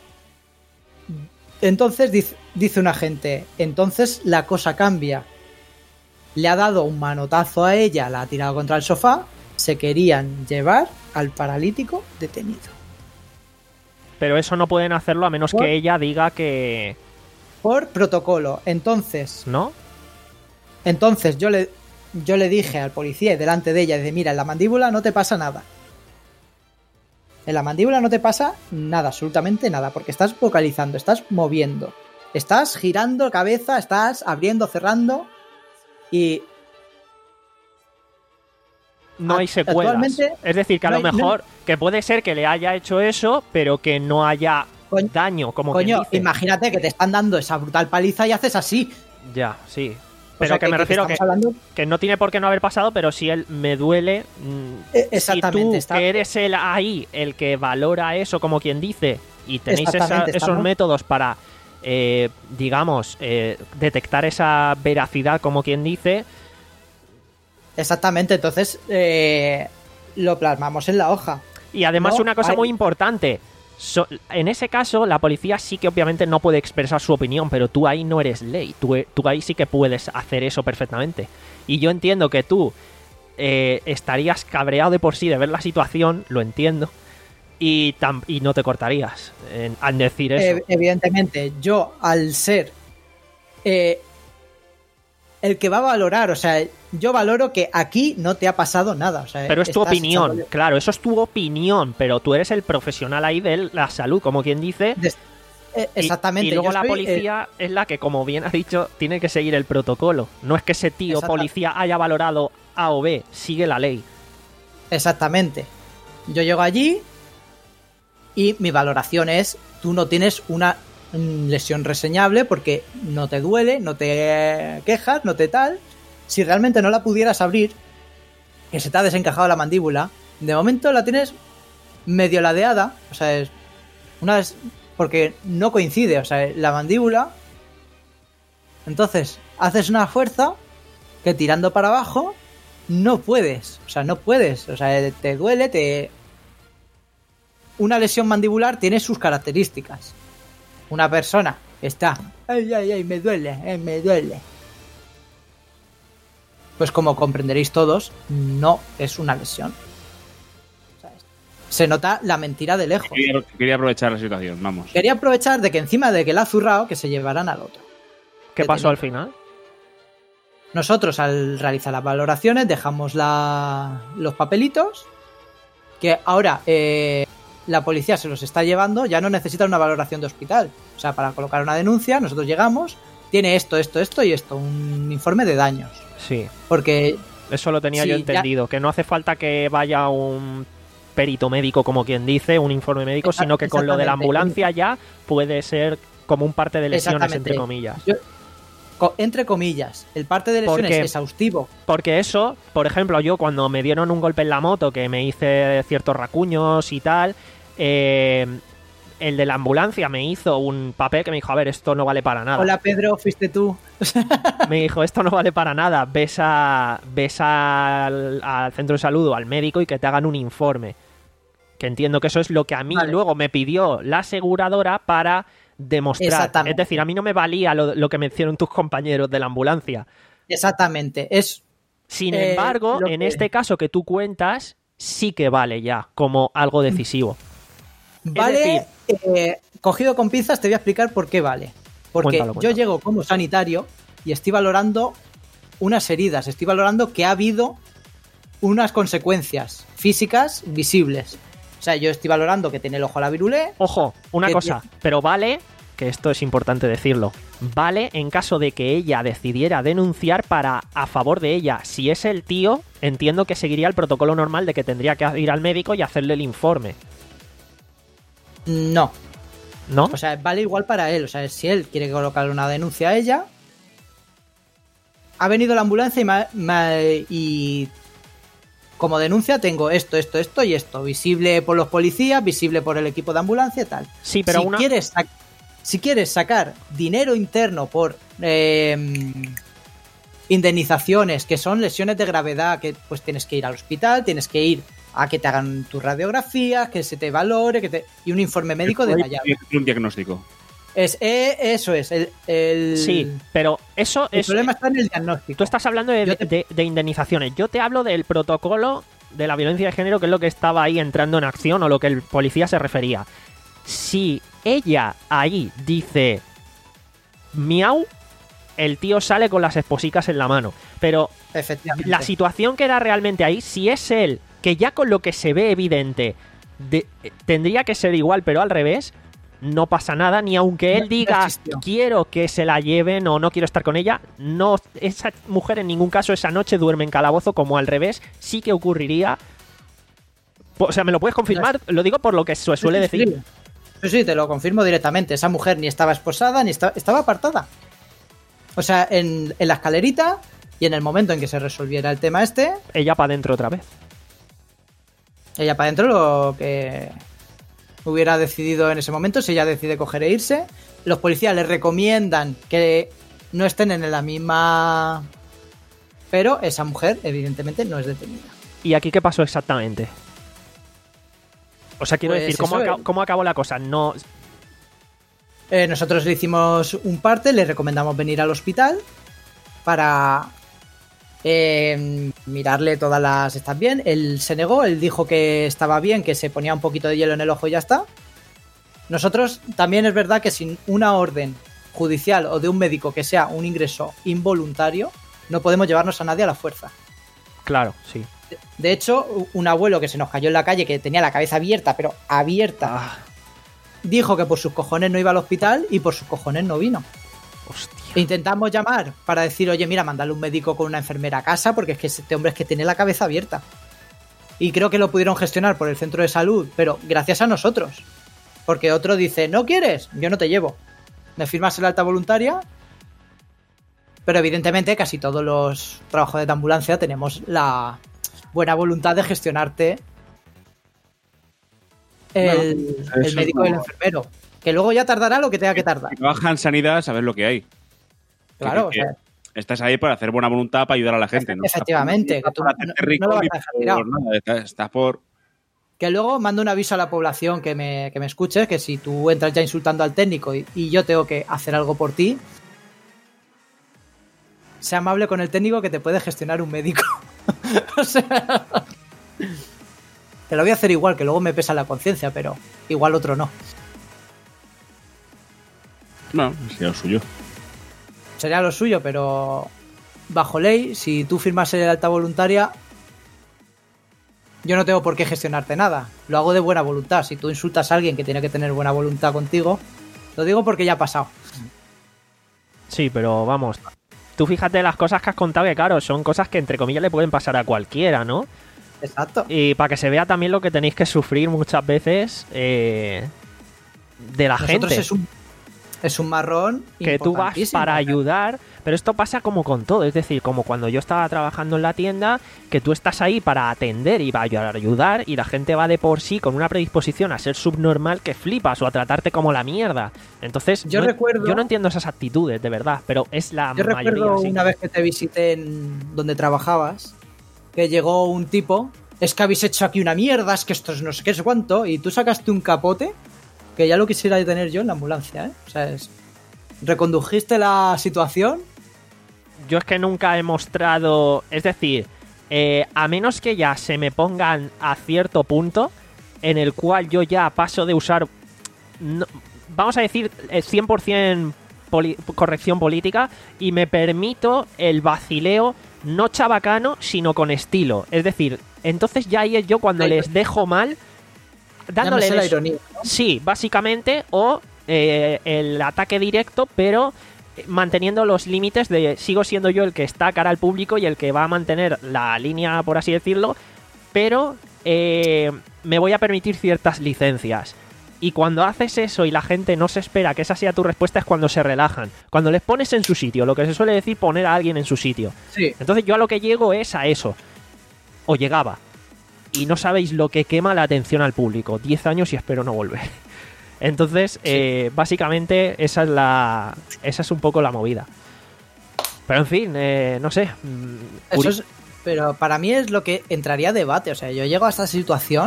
Entonces dice, dice un agente, entonces la cosa cambia. Le ha dado un manotazo a ella, la ha tirado contra el sofá, se querían llevar al paralítico detenido. Pero eso no pueden hacerlo a menos ¿Por? que ella diga que... Por protocolo. Entonces, ¿no? entonces yo le, yo le dije al policía y delante de ella, dice, mira, en la mandíbula no te pasa nada. En la mandíbula no te pasa nada, absolutamente nada, porque estás vocalizando, estás moviendo, estás girando cabeza, estás abriendo, cerrando y... No hay Act- secuelas. actualmente Es decir, que a no lo hay- no- mejor que puede ser que le haya hecho eso, pero que no haya Coño, daño, como Coño, quien dice. imagínate que te están dando esa brutal paliza y haces así. Ya, sí. O Pero sea, que, me refiero que, estamos hablando- que no tiene por qué no haber pasado, pero si él me duele. mm, Eh, exactamente, Si tú, está- que eres el ahí, el que valora eso, como quien dice, y tenéis esa- Exactamente, esos estamos- métodos para, eh, digamos, eh, detectar esa veracidad, como quien dice. Exactamente, entonces eh, lo plasmamos en la hoja. Y además No, una cosa hay- muy importante. So- en ese caso, la policía sí que obviamente no puede expresar su opinión, pero tú ahí no eres ley. Tú, tú ahí sí que puedes hacer eso perfectamente. Y yo entiendo que tú eh, estarías cabreado de por sí de ver la situación, lo entiendo, y, tam- y no te cortarías en, al decir eso. Eh, evidentemente, yo al ser eh, el que va a valorar, o sea, yo valoro que aquí no te ha pasado nada. O sea, Pero es tu estás opinión, echándole- claro, eso es tu opinión, pero tú eres el profesional ahí de la salud, como quien dice. Des- eh, y- exactamente. Y, luego yo la soy, policía es la que, como bien has dicho, tiene que seguir el protocolo. No es que ese tío Exacta- policía haya valorado A o B, sigue la ley. eh, exactamente. Yo llego allí y mi valoración es, tú no tienes una mm, lesión reseñable porque no te duele, no te quejas, no te tal. Si realmente no la pudieras abrir, que se te ha desencajado la mandíbula, de momento la tienes medio ladeada, o sea, es una vez, porque no coincide, o sea, la mandíbula. Entonces, haces una fuerza que tirando para abajo no puedes, o sea, no puedes, o sea, te duele, te... Una lesión mandibular tiene sus características. Una persona que está, ay, ay, ay, me duele, eh, me duele. Pues como comprenderéis todos, no es una lesión. ¿Sabes? Se nota la mentira de lejos. Quería, quería aprovechar la situación, vamos. Quería aprovechar de que encima de que la ha zurrado, que se llevaran al otro. ¿Qué Que pasó tenía- al final? Nosotros al realizar las valoraciones dejamos la- los papelitos, que ahora eh, la policía se los está llevando, ya no necesita una valoración de hospital. O sea, para colocar una denuncia, nosotros llegamos, tiene esto, esto, esto y esto, un informe de daños. Sí, Porque eso lo tenía Sí, yo ya- entendido, que no hace falta que vaya un perito médico, como quien dice, un informe médico, Exact- sino que con lo de la exactamente. ambulancia ya puede ser como un parte de lesiones, Exactamente. entre comillas. Yo- co- entre comillas, el parte de lesiones Porque- exhaustivo. Porque eso, por ejemplo, yo cuando me dieron un golpe en la moto, que me hice ciertos racuños y tal, eh, el de la ambulancia me hizo un papel que me dijo, a ver, esto no vale para nada. Hola Pedro, fuiste tú. Me dijo, esto no vale para nada, ves, a, ves al, al centro de salud o al médico y que te hagan un informe. Que entiendo que eso es lo que a mí Vale. luego me pidió la aseguradora para demostrar. Exactamente. Es decir, a mí no me valía lo, lo que me hicieron tus compañeros de la ambulancia. Exactamente, es Sin Eh, embargo, lo en que- este caso que tú cuentas, sí que vale ya como algo decisivo. Vale, eh, cogido con pinzas te voy a explicar por qué vale. Porque Cuéntalo, yo cuéntalo. llego como sanitario y estoy valorando unas heridas, estoy valorando que ha habido unas consecuencias físicas visibles. O sea, yo estoy valorando que tiene el ojo a la virulé. Ojo, una Que cosa, pero vale, que esto es importante decirlo, vale en caso de que ella decidiera denunciar para a favor de ella. Si es el tío, entiendo que seguiría el protocolo normal de que tendría que ir al médico y hacerle el informe, No, ¿no? o sea, vale igual para él. O sea, si él quiere colocar una denuncia a ella, ha venido la ambulancia y, me ha- me ha- y como denuncia tengo esto, esto, esto y esto. Visible por los policías, visible por el equipo de ambulancia y tal. Sí, pero si, una... quieres sac- si quieres sacar dinero interno por eh, indemnizaciones, que son lesiones de gravedad, que pues tienes que ir al hospital, tienes que ir a que te hagan tus radiografías, que se te valore, que te... y un informe médico detallado. Un diagnóstico. Es, eh, eso es, el, el- Sí, pero eso el es... problema está en el diagnóstico. Tú estás hablando de, Yo te- de- de indemnizaciones. Yo te hablo del protocolo de la violencia de género, que es lo que estaba ahí entrando en acción o lo que el policía se refería. Si ella ahí dice miau, el tío sale con las esposicas en la mano. Pero Efectivamente. la situación que era realmente ahí, si es él, que ya con lo que se ve evidente, de- tendría que ser igual, pero al revés, no pasa nada, ni aunque él No- no diga existió. quiero que se la lleven o no quiero estar con ella, no, esa mujer en ningún caso esa noche duerme en calabozo, como al revés sí que ocurriría. O sea, ¿me lo puedes confirmar? Lo digo por lo que se suele Sí, sí, decir. sí. Sí, sí, te lo confirmo directamente. Esa mujer ni estaba esposada, ni estaba, estaba apartada. O sea, en, en la escalerita, y en el momento en que se resolviera el tema este, Ella para adentro otra vez. ella para adentro lo que hubiera decidido en ese momento, si ella decide coger e irse. Los policías le recomiendan que no estén en la misma... Pero esa mujer, evidentemente, no es detenida. ¿Y aquí qué pasó exactamente? O sea, quiero Pues decir, ¿cómo, eso, aca- ¿cómo acabó la cosa? No... Eh, nosotros le hicimos un parte, le recomendamos venir al hospital para eh, mirarle todas las... ¿Estás bien? Él se negó, él dijo que estaba bien, que se ponía un poquito de hielo en el ojo y ya está. Nosotros también es verdad que sin una orden judicial o de un médico que sea un ingreso involuntario, no podemos llevarnos a nadie a la fuerza. Claro, sí. De hecho, un abuelo que se nos cayó en la calle, que tenía la cabeza abierta, pero abierta, Ah, dijo que por sus cojones no iba al hospital y por sus cojones no vino. hostia. E intentamos llamar para decir, oye, mira, mandarle un médico con una enfermera a casa, porque es que este hombre es que tiene la cabeza abierta. Y creo que lo pudieron gestionar por el centro de salud, pero gracias a nosotros. Porque otro dice, ¿no quieres? Yo no te llevo. Me firmas el alta voluntaria. Pero evidentemente casi todos los trabajadores de ambulancia tenemos la buena voluntad de gestionarte el, Bueno, el eso médico y el no- enfermero. Que luego ya tardará lo que tenga que tardar. Si trabajas en sanidad, sabes lo que hay. Claro, Que- o sea, que estás ahí para hacer buena voluntad, para ayudar a la gente. ¿no? efectivamente, Estás que tú por no- hacerte no rico lo vas ni a dejar por tirado. nada, Estás, estás por... que luego mando un aviso a la población que me, que me escuche, que si tú entras ya insultando al técnico y, y yo tengo que hacer algo por ti, sea amable con el técnico que te puede gestionar un médico. O sea, te lo voy a hacer igual, que luego me pesa la conciencia, pero igual otro no. No, sería lo suyo. Sería lo suyo, pero bajo ley, si tú firmas el alta voluntaria, yo no tengo por qué gestionarte nada. Lo hago de buena voluntad. Si tú insultas a alguien que tiene que tener buena voluntad contigo, lo digo porque ya ha pasado. Sí, pero vamos. Tú fíjate las cosas que has contado, que claro, son cosas que entre comillas le pueden pasar a cualquiera, ¿no? Exacto. Y para que se vea también lo que tenéis que sufrir muchas veces eh, de la Nosotros gente. es un, es un marrón Que tú vas importantísimo. para ayudar, pero esto pasa como con todo, es decir, como cuando yo estaba trabajando en la tienda, que tú estás ahí para atender y para ayudar y la gente va de por sí con una predisposición a ser subnormal que flipas o a tratarte como la mierda. Entonces, Yo no, recuerdo- yo no entiendo esas actitudes, de verdad, pero es la Yo mayoría. recuerdo sí. una vez que te visité en donde trabajabas, que llegó un tipo, es que habéis hecho aquí una mierda, es que esto es no sé qué, no sé cuánto, y tú sacaste un capote que ya lo quisiera tener yo en la ambulancia, ¿eh? O sea, es... recondujiste la situación. Yo es que nunca he mostrado, es decir, eh, a menos que ya se me pongan a cierto punto en el cual yo ya paso de usar, no- vamos a decir, eh, cien por ciento poli- corrección política y me permito el vacileo no chabacano, sino con estilo. Es decir, entonces ya ahí es yo cuando La les dejo mal, dándole Llámese la les- ironía, ¿no? Sí, básicamente, o eh, el ataque directo, pero manteniendo los límites de sigo siendo yo el que está cara al público y el que va a mantener la línea, por así decirlo, pero eh, me voy a permitir ciertas licencias. Y cuando haces eso y la gente no se espera que esa sea tu respuesta es cuando se relajan. Cuando les pones en su sitio, lo que se suele decir poner a alguien en su sitio. Sí. Entonces yo a lo que llego es a eso. O llegaba. Y no sabéis lo que quema la atención al público. Diez años y espero no volver. Entonces, eh, básicamente, esa es la. Esa es un poco la movida. Pero en fin, eh, no sé. mm, Eso curi- es, pero para mí es lo que entraría a debate. O sea, yo llego a esta situación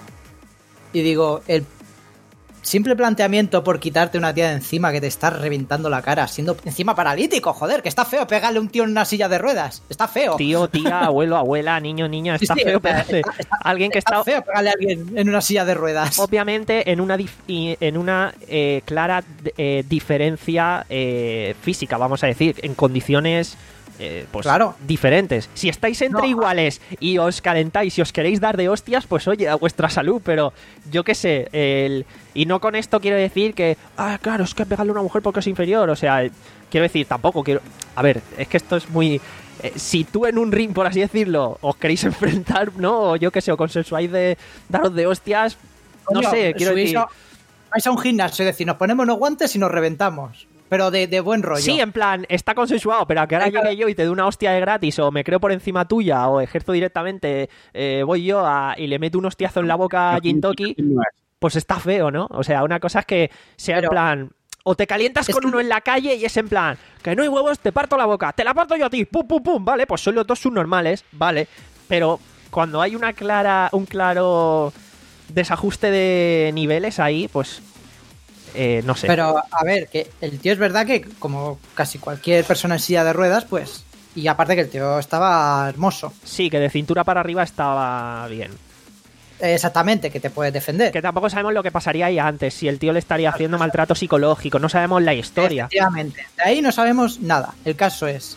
y digo, el simple planteamiento por quitarte una tía de encima que te está reventando la cara, siendo encima paralítico, joder, que está feo pegarle a un tío en una silla de ruedas. Está feo. Tío, tía, abuelo, abuela, niño, niña, Sí, está sí, feo o sea, pegarle está- está- a alguien que está, Está feo pegarle a alguien en una silla de ruedas. obviamente, en una dif- y- en una eh, clara eh, diferencia eh, física, vamos a decir, en condiciones eh, pues Claro. diferentes. Si estáis entre No. iguales y os calentáis y os queréis dar de hostias, pues oye, a vuestra salud, pero yo qué sé, el... y no con esto quiero decir que, ah, claro, es que pegarle a una mujer porque es inferior, o sea, quiero decir, tampoco quiero... A ver, es que esto es muy... eh, si tú en un ring, por así decirlo, os queréis enfrentar, ¿no? O yo qué sé, o consensuáis de daros de hostias, no Coño, sé, quiero subís decir... a- vais a un gimnasio, es decir, nos ponemos unos guantes y nos reventamos. Pero de, de buen rollo. Sí, en plan, está consensuado, pero a que ahora llegue yo y te dé una hostia de gratis, o me creo por encima tuya, o ejerzo directamente, eh, voy yo a, y le meto un hostiazo en la boca a Jintoki, pues está feo, ¿no? O sea, una cosa es que sea pero, en plan, o te calientas con que... uno en la calle y es en plan, que no hay huevos, te parto la boca, te la parto yo a ti, pum, pum, pum, vale, pues son los dos subnormales, vale, pero cuando hay una clara, un claro desajuste de niveles ahí, pues... Eh, no sé. Pero, a ver, que el tío es verdad que, como casi cualquier persona en silla de ruedas, pues... Y aparte que el tío estaba hermoso. Sí, que de cintura para arriba estaba bien. Exactamente, que te puedes defender. Que tampoco sabemos lo que pasaría ahí antes, si el tío le estaría haciendo maltrato psicológico, no sabemos la historia. Efectivamente, de ahí no sabemos nada. El caso es...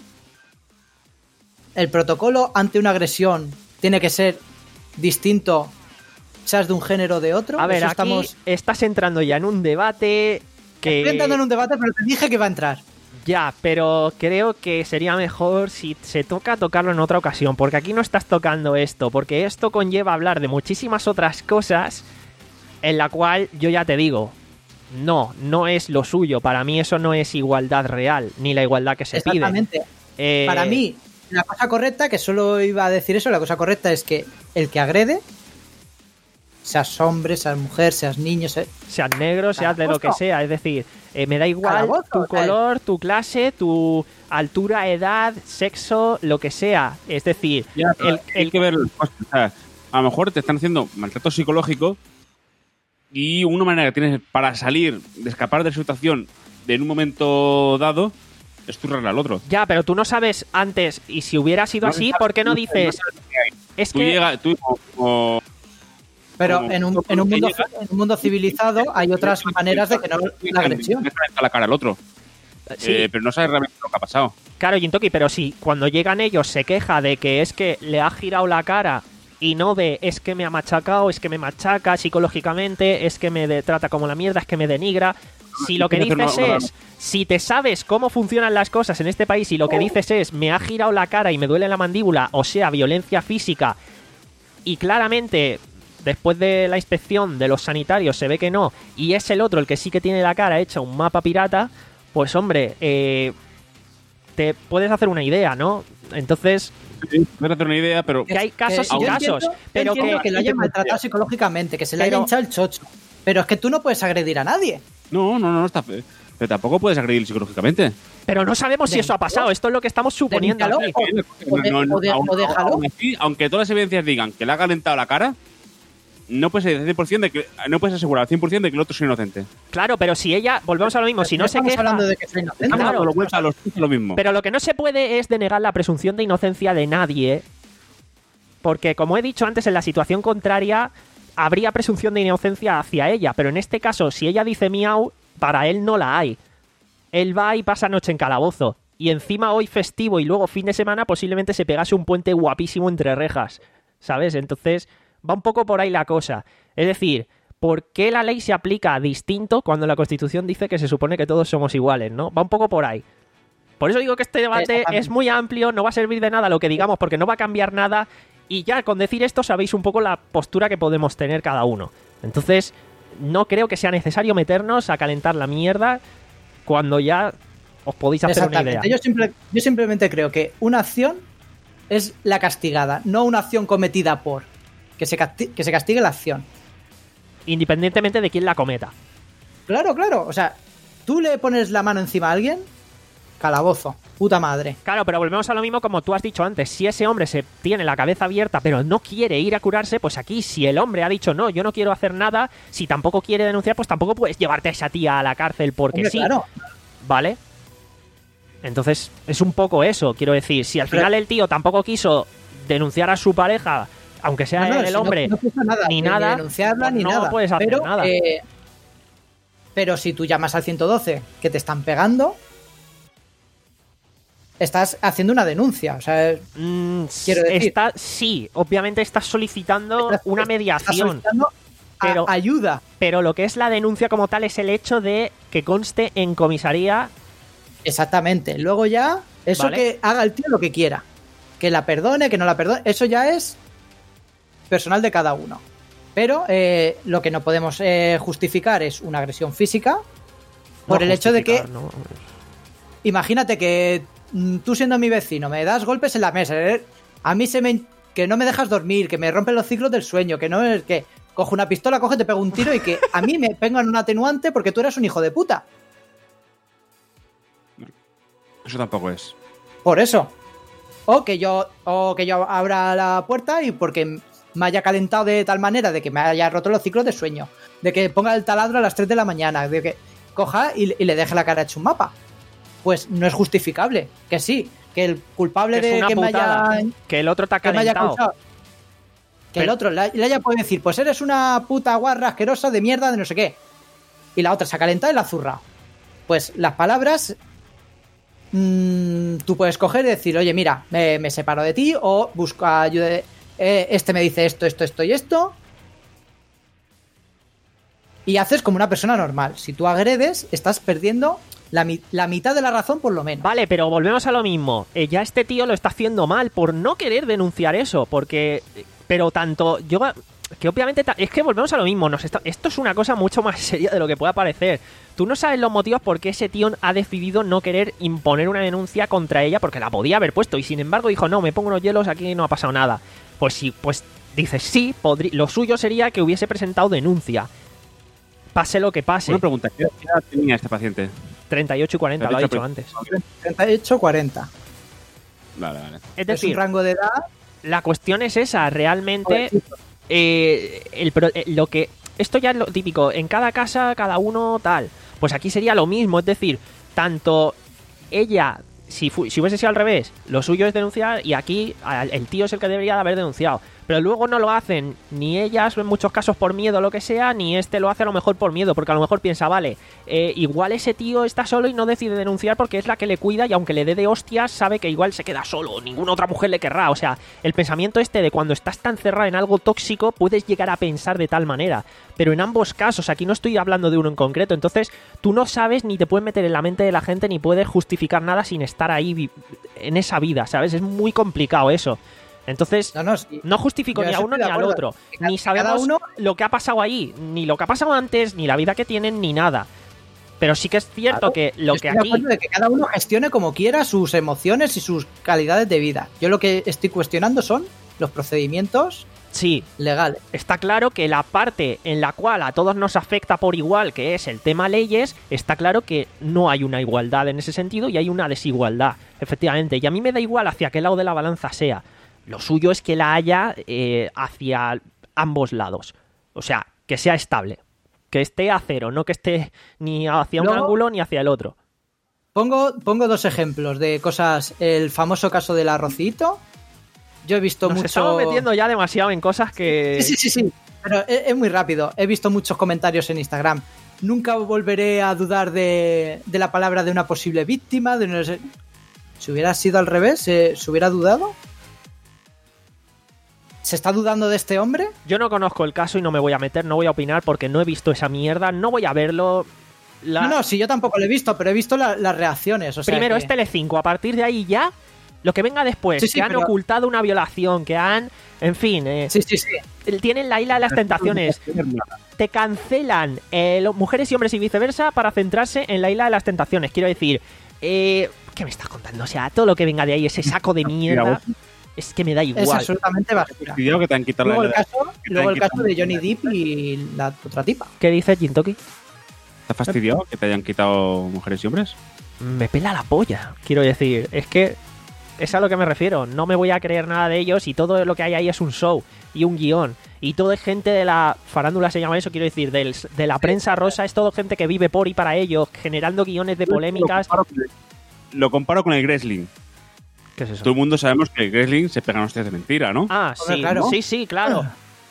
El protocolo ante una agresión tiene que ser distinto... seas de un género o de otro. A ver, Eso aquí estamos... estás entrando ya en un debate que... Estoy entrando en un debate, pero te dije que iba a entrar. Ya, pero creo que sería mejor si se toca tocarlo en otra ocasión, porque aquí no estás tocando esto, porque esto conlleva hablar de muchísimas otras cosas en la cual yo ya te digo, no, no es lo suyo. Para mí eso no es igualdad real, ni la igualdad que se pide. Exactamente. Eh... Para mí, la cosa correcta, que solo iba a decir eso, la cosa correcta es que el que agrede, seas hombre, seas mujer, seas niño, seas, seas negro, seas de lo que sea. Es decir, eh, me da igual Calabozo, tu color, tu clase, tu altura, edad, sexo, lo que sea. Es decir, ya, el, hay el... que ver las cosas. O sea, a lo mejor te están haciendo maltrato psicológico y una manera que tienes para salir, de escapar de la situación de en un momento dado, es turrarle al otro. Ya, pero tú no sabes antes, y si hubiera sido no, así, ¿por qué no dices? No es tú que... Llega, tú como... Pero en un, en, un mundo, en un mundo civilizado hay otras maneras de que no la agresión. A la cara al otro. Sí. Eh, pero no sabes realmente lo que ha pasado. Claro, Jintoki, pero si cuando llegan ellos se queja de que es que le ha girado la cara y no de es que me ha machacado, es que me machaca psicológicamente, es que me de, trata como la mierda, es que me denigra. Si lo que dices es, si te sabes cómo funcionan las cosas en este país y lo que dices es me ha girado la cara y me duele la mandíbula, o sea, violencia física, y claramente... después de la inspección de los sanitarios se ve que no, y es el otro el que sí que tiene la cara hecha un mapa pirata, pues hombre, eh, te puedes hacer una idea, ¿no? Entonces... Sí, puedes hacer una idea, pero... Que hay casos y casos. Entiendo, pero que, que lo haya maltratado psicológicamente, que se le haya hinchado el chocho. Pero es que tú no puedes agredir a nadie. No, no, no, está fe. Pero tampoco puedes agredir psicológicamente. Pero no sabemos si eso ha pasado. Esto es lo que estamos suponiendo aquí. O, de, o, de, o déjalo. Aunque todas las evidencias digan que le ha calentado la cara... No puedes, cien por ciento de que, no puedes asegurar al cien por ciento de que el otro es inocente. Claro, pero si ella... Volvemos a lo mismo. Si no, no se queja... hablando de que soy inocente. Claro, lo vuelta a los lo mismo. Pero lo que no se puede es denegar la presunción de inocencia de nadie. Porque, como he dicho antes, en la situación contraria habría presunción de inocencia hacia ella. Pero en este caso, si ella dice miau, para él no la hay. Él va y pasa noche en calabozo. Y encima hoy festivo y luego fin de semana posiblemente se pegase un puente guapísimo entre rejas. ¿Sabes? Entonces... va un poco por ahí la cosa. Es decir, ¿por qué la ley se aplica distinto cuando la Constitución dice que se supone que todos somos iguales, ¿no? Va un poco por ahí. Por eso digo que este debate es muy amplio, no va a servir de nada lo que digamos, porque no va a cambiar nada. Y ya con decir esto sabéis un poco la postura que podemos tener cada uno. Entonces, no creo que sea necesario meternos a calentar la mierda cuando ya os podéis hacer una idea. Yo, simple, yo simplemente creo que una acción es la castigada, no una acción cometida por... Que se, castigue, que se castigue la acción. Independientemente de quién la cometa. Claro, claro. O sea, tú le pones la mano encima a alguien, calabozo, puta madre. Claro, pero volvemos a lo mismo como tú has dicho antes. Si ese hombre se tiene la cabeza abierta pero no quiere ir a curarse, pues aquí si el hombre ha dicho no, yo no quiero hacer nada, si tampoco quiere denunciar, pues tampoco puedes llevarte a esa tía a la cárcel porque hombre, sí. Claro. ¿Vale? Entonces, es un poco eso, quiero decir. Si al final el tío tampoco quiso denunciar a su pareja... aunque sea no, no, el si hombre, no, no nada, ni nada, ni denunciarla, ni no nada. puedes hacer pero, nada. Eh, pero si tú llamas al ciento doce que te están pegando, estás haciendo una denuncia. O sea, mm, quiero decir, está, sí, obviamente estás solicitando estás, una mediación. Estás solicitando pero, ayuda. Pero lo que es la denuncia como tal es el hecho de que conste en comisaría. Exactamente. Luego ya, eso ¿vale? Que haga el tío lo que quiera. Que la perdone, que no la perdone. Eso ya es personal de cada uno. Pero eh, lo que no podemos eh, justificar es una agresión física por No el hecho de que, justificar, no. imagínate que mm, tú siendo mi vecino me das golpes en la mesa, ¿eh? A mí se me... que no me dejas dormir, que me rompen los ciclos del sueño, que no es que cojo una pistola, coge, te pego un tiro y que a mí me pongan un atenuante porque tú eres un hijo de puta. Eso tampoco es. Por eso. O que yo o que yo abra la puerta y porque me haya calentado de tal manera de que me haya roto los ciclos de sueño, de que ponga el taladro a las tres de la mañana, de que coja y, y le deje la cara hecho un mapa. Pues no es justificable. Que sí, que el culpable Que es de una que me putada, haya... que el otro te ha que me haya calentado. causado- Que el Pero- otro le, le haya podido decir, pues eres una puta guarra asquerosa de mierda de no sé qué. Y la otra se ha calentado y la zurra. Pues las palabras... mmm, tú puedes coger y decir, oye, mira, me, me separo de ti o busco ayuda. de- eh, este me dice esto, esto, esto y esto. Y haces como una persona normal. Si tú agredes, estás perdiendo la, mi- la mitad de la razón por lo menos. Vale, pero volvemos a lo mismo. Eh, ya este tío lo está haciendo mal por no querer denunciar eso, porque... Pero tanto... yo Que obviamente... ta- Es que volvemos a lo mismo. Nos está- Esto es una cosa mucho más seria de lo que pueda parecer. Tú no sabes los motivos por qué ese tío ha decidido no querer imponer una denuncia contra ella, porque la podía haber puesto. Y sin embargo dijo, no, me pongo unos hielos, aquí no ha pasado nada. Pues sí, pues dices, sí, podrí- lo suyo sería que hubiese presentado denuncia. Pase lo que pase. Una pregunta, ¿qué edad tenía este paciente? treinta y ocho y cuarenta, lo ha dicho antes. treinta y ocho cuarenta. Vale, vale. Es Es decir, un rango de edad. la cuestión es esa, realmente eh, el pro- eh, lo que esto ya es lo típico, en cada casa cada uno tal, pues aquí sería lo mismo, es decir, tanto ella, si, fu- si hubiese sido al revés, lo suyo es denunciar y aquí al- el tío es el que debería de haber denunciado, pero luego no lo hacen ni ellas en muchos casos por miedo o lo que sea, ni este lo hace a lo mejor por miedo, porque a lo mejor piensa, vale, eh, igual ese tío está solo y no decide denunciar porque es la que le cuida y aunque le dé de hostias sabe que igual se queda solo, ninguna otra mujer le querrá, o sea, el pensamiento este de cuando estás tan cerrado en algo tóxico puedes llegar a pensar de tal manera, pero en ambos casos, aquí no estoy hablando de uno en concreto, entonces tú no sabes ni te puedes meter en la mente de la gente ni puedes justificar nada sin estar ahí vi- en esa vida, ¿sabes? Es muy complicado eso. Entonces, No, no, sí. no justifico Yo ni a estoy uno de ni al acuerdo. otro. Que cada- Ni cada sabemos uno- lo que ha pasado ahí, ni lo que ha pasado antes, ni la vida que tienen, ni nada. Pero sí que es cierto Claro, que lo Yo que estoy de aquí... acuerdo de que cada uno gestione como quiera sus emociones y sus calidades de vida. Yo lo que estoy cuestionando son los procedimientos Sí, legales. está claro que la parte en la cual a todos nos afecta por igual, que es el tema leyes, está claro que no hay una igualdad en ese sentido y hay una desigualdad, efectivamente. Y a mí me da igual hacia qué lado de la balanza sea. Lo suyo es que la haya eh, hacia ambos lados. O sea, que sea estable. Que esté a cero, no que esté ni hacia un Luego- ángulo ni hacia el otro. Pongo, pongo dos ejemplos de cosas. El famoso caso del arrocito. Yo he visto Nos mucho. estamos metiendo ya demasiado en cosas que... Sí, sí, sí, sí. Pero es, es muy rápido. He visto muchos comentarios en Instagram. Nunca volveré a dudar de, de la palabra de una posible víctima. De no sé- Si hubiera sido al revés, ¿se, se hubiera dudado? ¿Se está dudando de este hombre? Yo no conozco el caso y no me voy a meter, no voy a opinar porque no he visto esa mierda, no voy a verlo. La- No, no, sí, yo tampoco lo he visto, pero he visto la- las reacciones. O sea Primero que- es Telecinco, a partir de ahí ya, lo que venga después, Sí, sí, que han pero- ocultado una violación, que han, en fin, eh, Sí, sí, sí. tienen la isla de las tentaciones, te cancelan eh, lo- mujeres y hombres y viceversa para centrarse en la isla de las tentaciones. Quiero decir, eh, ¿qué me estás contando? O sea, todo lo que venga de ahí, ese saco de mierda, es que me da Es igual. absolutamente basura. Cuidado que te han quitado Luego la el caso, que te luego han el caso quitado- de Johnny Depp y la otra tipa. ¿Qué dices, Jintoki? ¿Te has fastidiado que te hayan quitado mujeres y hombres? Me pela la polla, quiero decir. Es que es a lo que me refiero. No me voy a creer nada de ellos y todo lo que hay ahí es un show y un guión. Y todo es gente de la farándula, se llama eso, quiero decir, del, de la prensa rosa. Es todo gente que vive por y para ellos, generando guiones de polémicas. Lo comparo con el- Lo comparo con el Gresling. ¿Qué es eso? Todo el mundo sabemos que el Gresling se pega hostias de mentira, ¿no? Ah, Hombre, sí, claro. sí, sí, claro.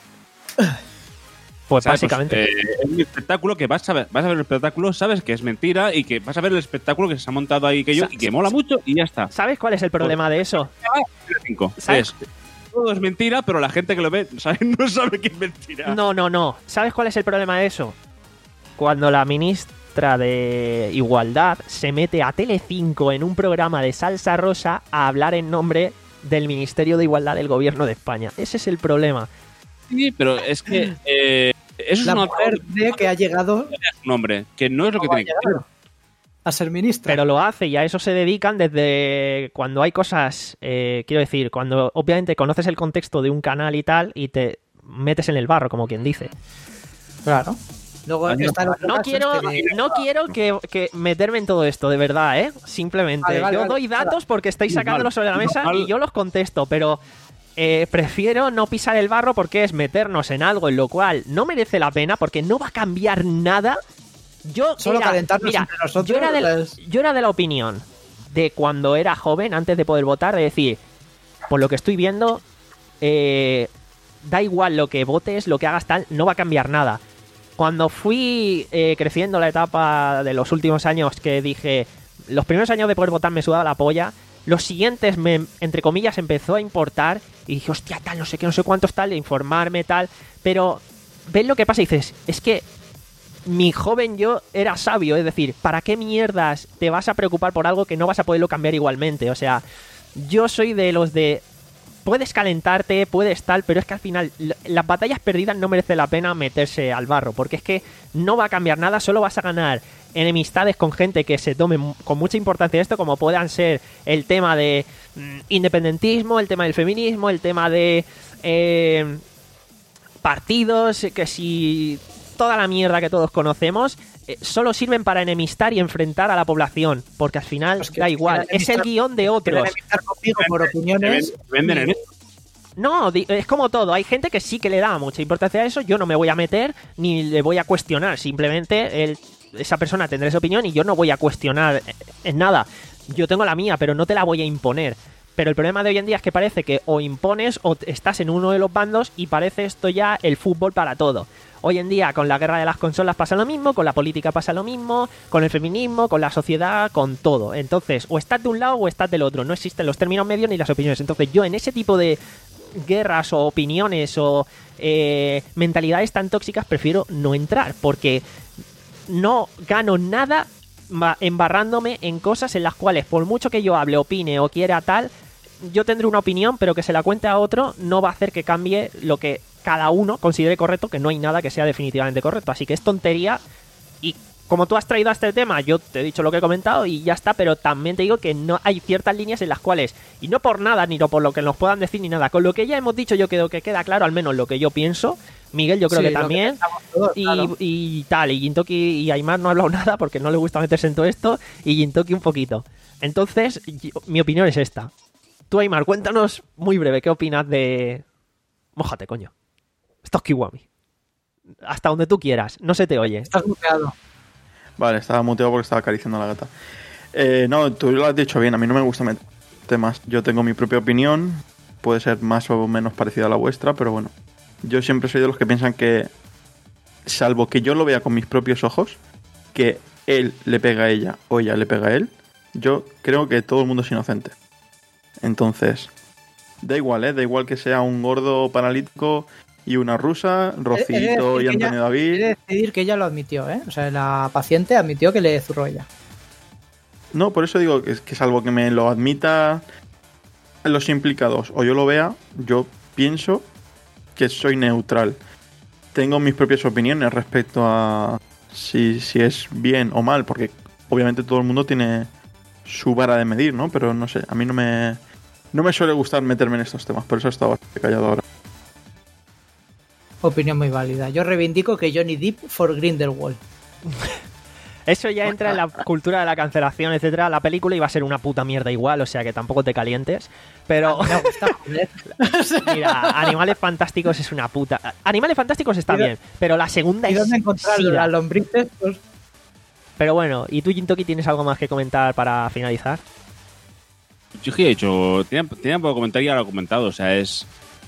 Pues ¿Sabes? básicamente. Pues, eh, es un espectáculo que vas a ver, vas a ver el espectáculo, sabes que es mentira y que vas a ver el espectáculo que se ha montado ahí que yo Sa- y que mola mucho y ya está. ¿Sabes cuál es el problema de eso? Cinco. ¿Sabes? Es, todo es mentira, pero la gente que lo ve ¿sabe? no sabe que es mentira. No, no, no. ¿Sabes cuál es el problema de eso? Cuando la ministra de Igualdad se mete a Telecinco en un programa de salsa rosa a hablar en nombre del Ministerio de Igualdad del Gobierno de España. Ese es el problema. Sí, pero es que eh, eso es La una mujer de que ha llegado un hombre, que no es lo que ¿Cómo tiene ha que llegado? a ser ministra. Pero lo hace y a eso se dedican desde cuando hay cosas, eh, quiero decir, cuando obviamente conoces el contexto de un canal y tal y te metes en el barro, como quien dice. Claro. Luego está el otro No caso, quiero, es que- no quiero que, que meterme en todo esto, de verdad, ¿eh? Simplemente, Vale, vale, yo vale. doy datos porque estáis sacándolos sobre la mesa Normal. y yo los contesto, pero eh, prefiero no pisar el barro porque es meternos en algo en lo cual no merece la pena porque no va a cambiar nada. Yo Solo era, calentarnos mira, entre nosotros, yo era, de la, las- yo era de la opinión de cuando era joven, antes de poder votar, de decir, por lo que estoy viendo, eh, da igual lo que votes, lo que hagas tal, no va a cambiar nada. Cuando fui eh, creciendo la etapa de los últimos años que dije, los primeros años de poder votar me sudaba la polla, los siguientes me, entre comillas, empezó a importar y dije, hostia, tal, no sé qué, no sé cuántos tal, de informarme, tal, pero ves lo que pasa y dices, es que mi joven yo era sabio, es decir, ¿para qué mierdas te vas a preocupar por algo que no vas a poderlo cambiar igualmente? O sea, yo soy de los de... Puedes calentarte, puedes tal, pero es que al final l- las batallas perdidas no merece la pena meterse al barro, porque es que no va a cambiar nada, solo vas a ganar enemistades con gente que se tome mu- con mucha importancia esto, como puedan ser el tema de mm, independentismo, el tema del feminismo, el tema de eh, partidos, que si toda la mierda que todos conocemos, eh, solo sirven para enemistar y enfrentar a la población, porque al final Pues que da si igual, quieren es el enemistar- guión de quieren otros. enemistar conmigo por opiniones. Se venden en esto. No, di- es como todo. Hay gente que sí que le da mucha importancia a eso. Yo no me voy a meter ni le voy a cuestionar. Simplemente él- esa persona tendrá esa opinión y yo no voy a cuestionar eh, en nada. Yo tengo la mía, pero no te la voy a imponer. Pero el problema de hoy en día es que parece que o impones o t- estás en uno de los bandos y parece esto ya el fútbol para todo. Hoy en día con la guerra de las consolas pasa lo mismo, con la política pasa lo mismo, con el feminismo, con la sociedad, con todo. Entonces, o estás de un lado o estás del otro. No existen los términos medios ni las opiniones. Entonces, yo en ese tipo de guerras o opiniones o eh, mentalidades tan tóxicas prefiero no entrar porque no gano nada ma- embarrándome en cosas en las cuales por mucho que yo hable, opine o quiera tal, yo tendré una opinión pero que se la cuente a otro no va a hacer que cambie lo que cada uno considere correcto, que no hay nada que sea definitivamente correcto, así que es tontería. Y como tú has traído a este tema, yo te he dicho lo que he comentado y ya está, pero también te digo que no hay ciertas líneas en las cuales, y no por nada, ni no por lo que nos puedan decir, ni nada, con lo que ya hemos dicho yo creo que queda claro, al menos lo que yo pienso, Miguel yo creo Sí, que lo también, pensamos todos, y, claro. y tal, y Gintoki y Aymar no ha hablado nada porque no le gusta meterse en todo esto, y Gintoki un poquito. Entonces, yo- mi opinión es esta. Tú, Aymar, cuéntanos muy breve, ¿qué opinas de... Mójate, coño. Esto es Kiwami. Hasta donde tú quieras, no se te oye. Estás muteado. Vale, estaba muteado porque estaba acariciando a la gata. Eh, no, tú lo has dicho bien, a mí no me gusta meter temas. Yo tengo mi propia opinión, puede ser más o menos parecida a la vuestra, pero bueno. Yo siempre soy de los que piensan que, salvo que yo lo vea con mis propios ojos, que él le pega a ella o ella le pega a él, yo creo que todo el mundo es inocente. Entonces, da igual, ¿eh? Da igual que sea un gordo paralítico y una rusa, Rocito y He de decir que Antonio ella- David. he de decidir que ella lo admitió, ¿eh? O sea, la paciente admitió que le zurró ella. No, por eso digo que, que salvo que me lo admita los implicados o yo lo vea, yo pienso que soy neutral. Tengo mis propias opiniones respecto a si, si es bien o mal, porque obviamente todo el mundo tiene su vara de medir, ¿no? Pero no sé, a mí no me, no me suele gustar meterme en estos temas, por eso he estado bastante callado ahora. Opinión muy válida. Yo reivindico que Johnny Depp for Grindelwald. Eso ya entra en la cultura de la cancelación, etcétera. La película iba a ser una puta mierda igual, o sea que tampoco te calientes. Pero, Me gusta, joder. mira, Animales Fantásticos es una puta... Animales Fantásticos está ¿Y dó- bien, pero la segunda ¿Y es dónde encontrar sida. las lombrices? Pues Pero bueno, ¿y tú, Jintoki, tienes algo más que comentar para finalizar? Yo es que he hecho, tenía, tenía poco comentar y ya lo he comentado, o sea, es...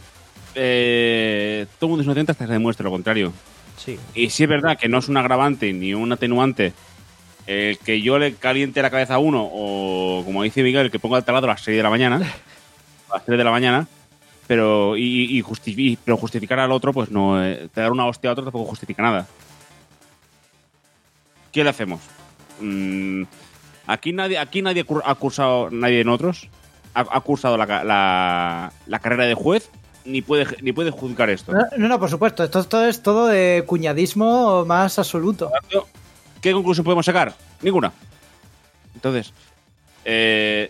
Eh, todo el mundo es inocente hasta que se demuestre lo contrario. Sí. Y si es verdad que no es un agravante ni un atenuante el que yo le caliente la cabeza a uno o, como dice Miguel, que ponga el taladro a las seis de la mañana, a las tres de la mañana, pero, y, y justifi- pero justificar al otro, pues no, eh, te dar una hostia a otro tampoco justifica nada. ¿Qué le hacemos? Mm, aquí nadie, aquí nadie ha cursado, nadie de nosotros ha, ha cursado la, ca- la, la carrera de juez ni puede, ni puede juzgar esto. No, no, no, por supuesto. Esto, esto es todo de cuñadismo más absoluto. ¿Qué conclusión podemos sacar? Ninguna. Entonces, eh,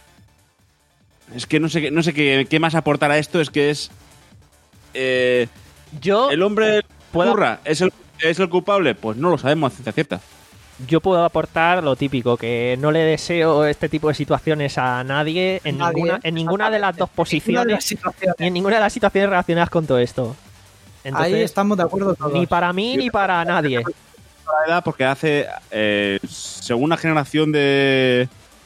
es que no sé, qué- no sé qué, qué más aportar a esto. Es que es... Eh, Yo ¿El hombre puedo- curra es el, es el culpable? Pues no lo sabemos a ciencia cierta. Yo puedo aportar lo típico, que no le deseo este tipo de situaciones a nadie en Nadie, ninguna, en ninguna de las dos Ninguna de posiciones, las situaciones. ni en ninguna de las situaciones relacionadas con todo esto. Entonces, Ahí estamos de acuerdo todos. ni para mí ni para nadie. La edad porque hace, eh, según la generación de,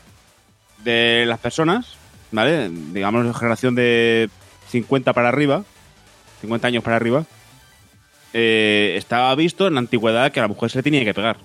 de las personas, ¿vale? Digamos la generación de cincuenta para arriba, cincuenta años para arriba, eh, estaba visto en la antigüedad que a la mujer se le tenía que pegar.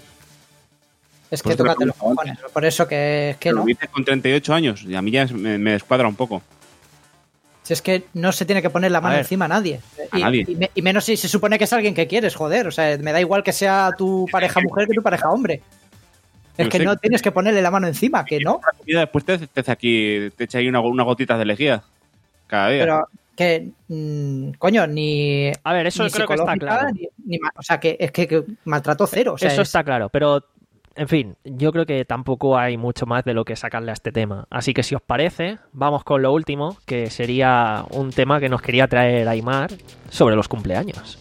Es que Pues tócate los otra cosa. cojones. Por eso que, que Lo no. dices con treinta y ocho años y a mí ya es- me, me descuadra un poco. Si es que no se tiene que poner la mano ver. encima a nadie. A y, nadie. Y, me- y menos si se supone que es alguien que quieres, joder. O sea, me da igual que sea tu pareja mujer que tu pareja hombre. Es Yo que sé no que- tienes que ponerle la mano encima, que no. La comida después te, te hace aquí, te echa ahí una, una gotita de lejía cada día. Pero que, mm, coño, ni. A ver, eso ni creo que está psicológica, claro. ni- ni ma- o sea, que es que, que maltrato cero. O sea, Eso es- está claro, pero en fin, yo creo que tampoco hay mucho más de lo que sacarle a este tema. Así que si os parece, vamos con lo último, que sería un tema que nos quería traer Aimar sobre los cumpleaños.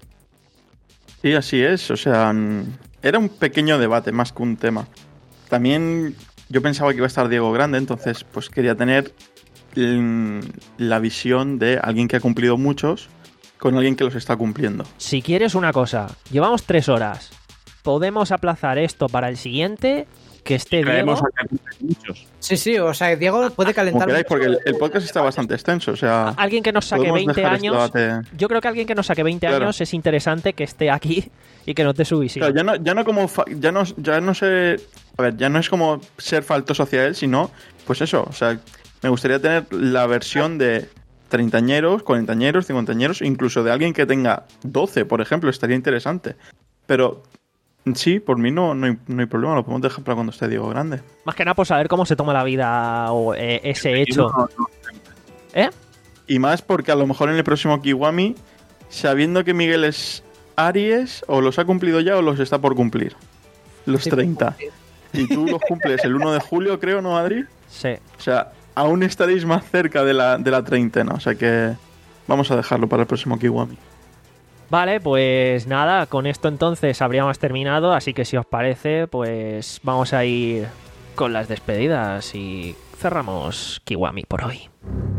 Sí, así es. O sea, mm, era un pequeño debate más que un tema. También yo pensaba que iba a estar Diego Grande, entonces pues quería tener mm, la visión de alguien que ha cumplido muchos con alguien que los está cumpliendo. Si quieres una cosa, llevamos tres horas. Podemos aplazar esto para el siguiente, que esté Traemos Diego. a muchos. Sí, sí, o sea, Diego puede Como calentar. queráis, mucho. porque el, el podcast está bastante extenso. O sea, Alguien que nos saque podemos veinte dejar este años. debate- Yo creo que alguien que nos saque veinte Claro. años es interesante que esté aquí y que nos dé su visión. Claro, ya no, ya no como fa- ya no, ya no sé, a ver, ya no es como ser faltoso hacia él, sino pues eso, o sea, me gustaría tener la versión de treintañeros, cuarentañeros, cincuentañeros, incluso de alguien que tenga doce, por ejemplo, estaría interesante. Pero sí, por mí no, no, hay, no hay problema, lo podemos dejar para cuando esté Diego Grande. Más que nada por saber cómo se toma la vida o eh, ese hecho. ¿Eh? Y más porque a lo mejor en el próximo Kiwami, sabiendo que Miguel es Aries, o los ha cumplido ya o los está por cumplir. Los Sí, treinta. Y tú los cumples el uno de julio, creo, ¿no, Adri? Sí. O sea, aún estaréis más cerca de la, de la treintena. O sea que vamos a dejarlo para el próximo Kiwami. Vale, pues nada, con esto entonces habríamos terminado, así que si os parece, pues vamos a ir con las despedidas y cerramos Kiwami por hoy.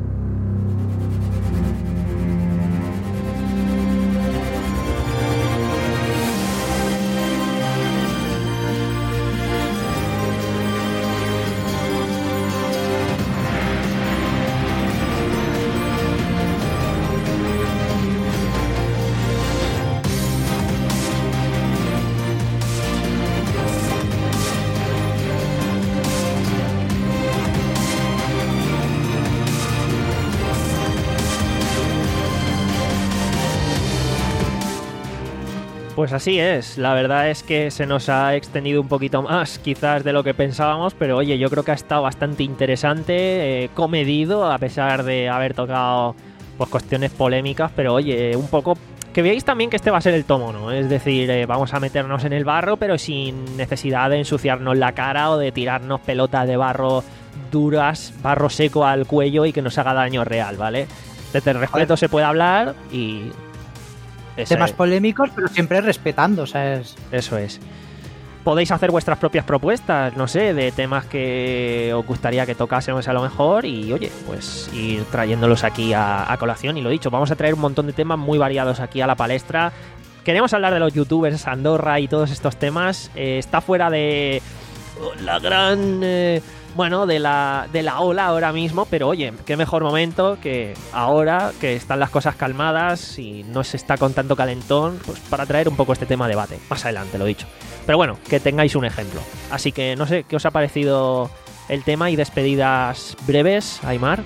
Pues así es, la verdad es que se nos ha extendido un poquito más quizás de lo que pensábamos, pero oye, yo creo que ha estado bastante interesante, eh, comedido, a pesar de haber tocado pues cuestiones polémicas, pero oye, un poco que veáis también que este va a ser el tomo, ¿no? Es decir, eh, vamos a meternos en el barro, pero sin necesidad de ensuciarnos la cara o de tirarnos pelotas de barro duras, barro seco al cuello y que nos haga daño real, ¿vale? Desde el respeto se puede hablar y... esa Temas es- polémicos, pero siempre respetando, o sea, es... Eso es. Podéis hacer vuestras propias propuestas, no sé, de temas que os gustaría que tocásemos a lo mejor y, oye, pues ir trayéndolos aquí a, a colación. Y lo dicho, vamos a traer un montón de temas muy variados aquí a la palestra. Queremos hablar de los youtubers, Andorra y todos estos temas. Eh, está fuera de la gran... eh, bueno, de la, de la ola ahora mismo, pero oye, qué mejor momento que ahora que están las cosas calmadas y no se está con tanto calentón, pues para traer un poco este tema a debate. Más adelante, lo dicho. Pero bueno, que tengáis un ejemplo. Así que no sé, ¿qué os ha parecido el tema y despedidas breves, Aimar?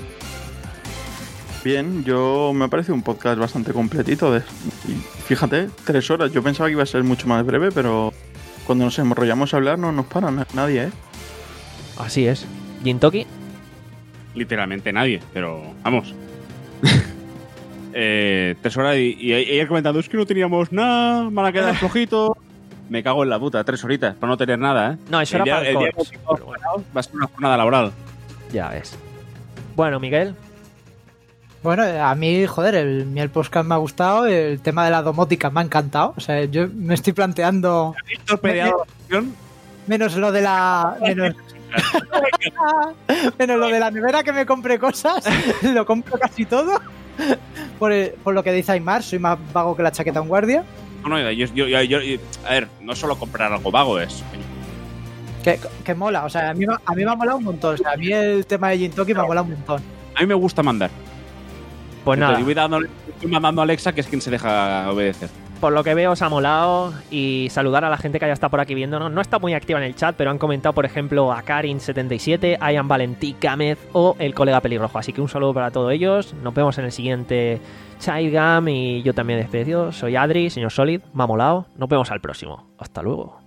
Bien, yo me parece un podcast bastante completito. De, y fíjate, tres horas. Yo pensaba que iba a ser mucho más breve, pero cuando nos enrollamos a hablar no nos para na- nadie, ¿eh? Así es. Jintoki, Literalmente nadie, pero vamos. Eh, tres horas y, y ella comentando, es que no teníamos nada, van a quedar flojitos. Me cago en la puta, tres horitas, para no tener nada, ¿eh? No, eso el era día, para el el día corps, que pero bueno. va a ser una jornada laboral. Ya ves. Bueno, Miguel. Bueno, a mí, joder, el miel podcast me ha gustado, el tema de la domótica me ha encantado. O sea, yo me estoy planteando... torpedeado Menos lo de la... Menos, menos lo de la nevera que me compre cosas, lo compro casi todo. Por, el- por lo que dice Aymar, soy más vago que la chaqueta en guardia. No, no, yo, yo, yo, yo- a ver, no solo comprar algo vago es. Que, que mola, o sea, a mí, me- a mí me ha molado un montón. O sea, a mí el tema de Gintoki me ha molado un montón. A mí me gusta mandar. Pues nada. Yo voy, dándole- voy mandando a Alexa, que es quien se deja obedecer. Por lo que veo os ha molado y saludar a la gente que haya estado por aquí viéndonos. No está muy activa en el chat, pero han comentado, por ejemplo, a Karin setenta y siete, Ian Valentí Gámez o el colega pelirrojo. Así que un saludo para todos ellos. Nos vemos en el siguiente Childgam y yo también despido. Soy Adri, señor Solid, me ha molado. Nos vemos al próximo. Hasta luego.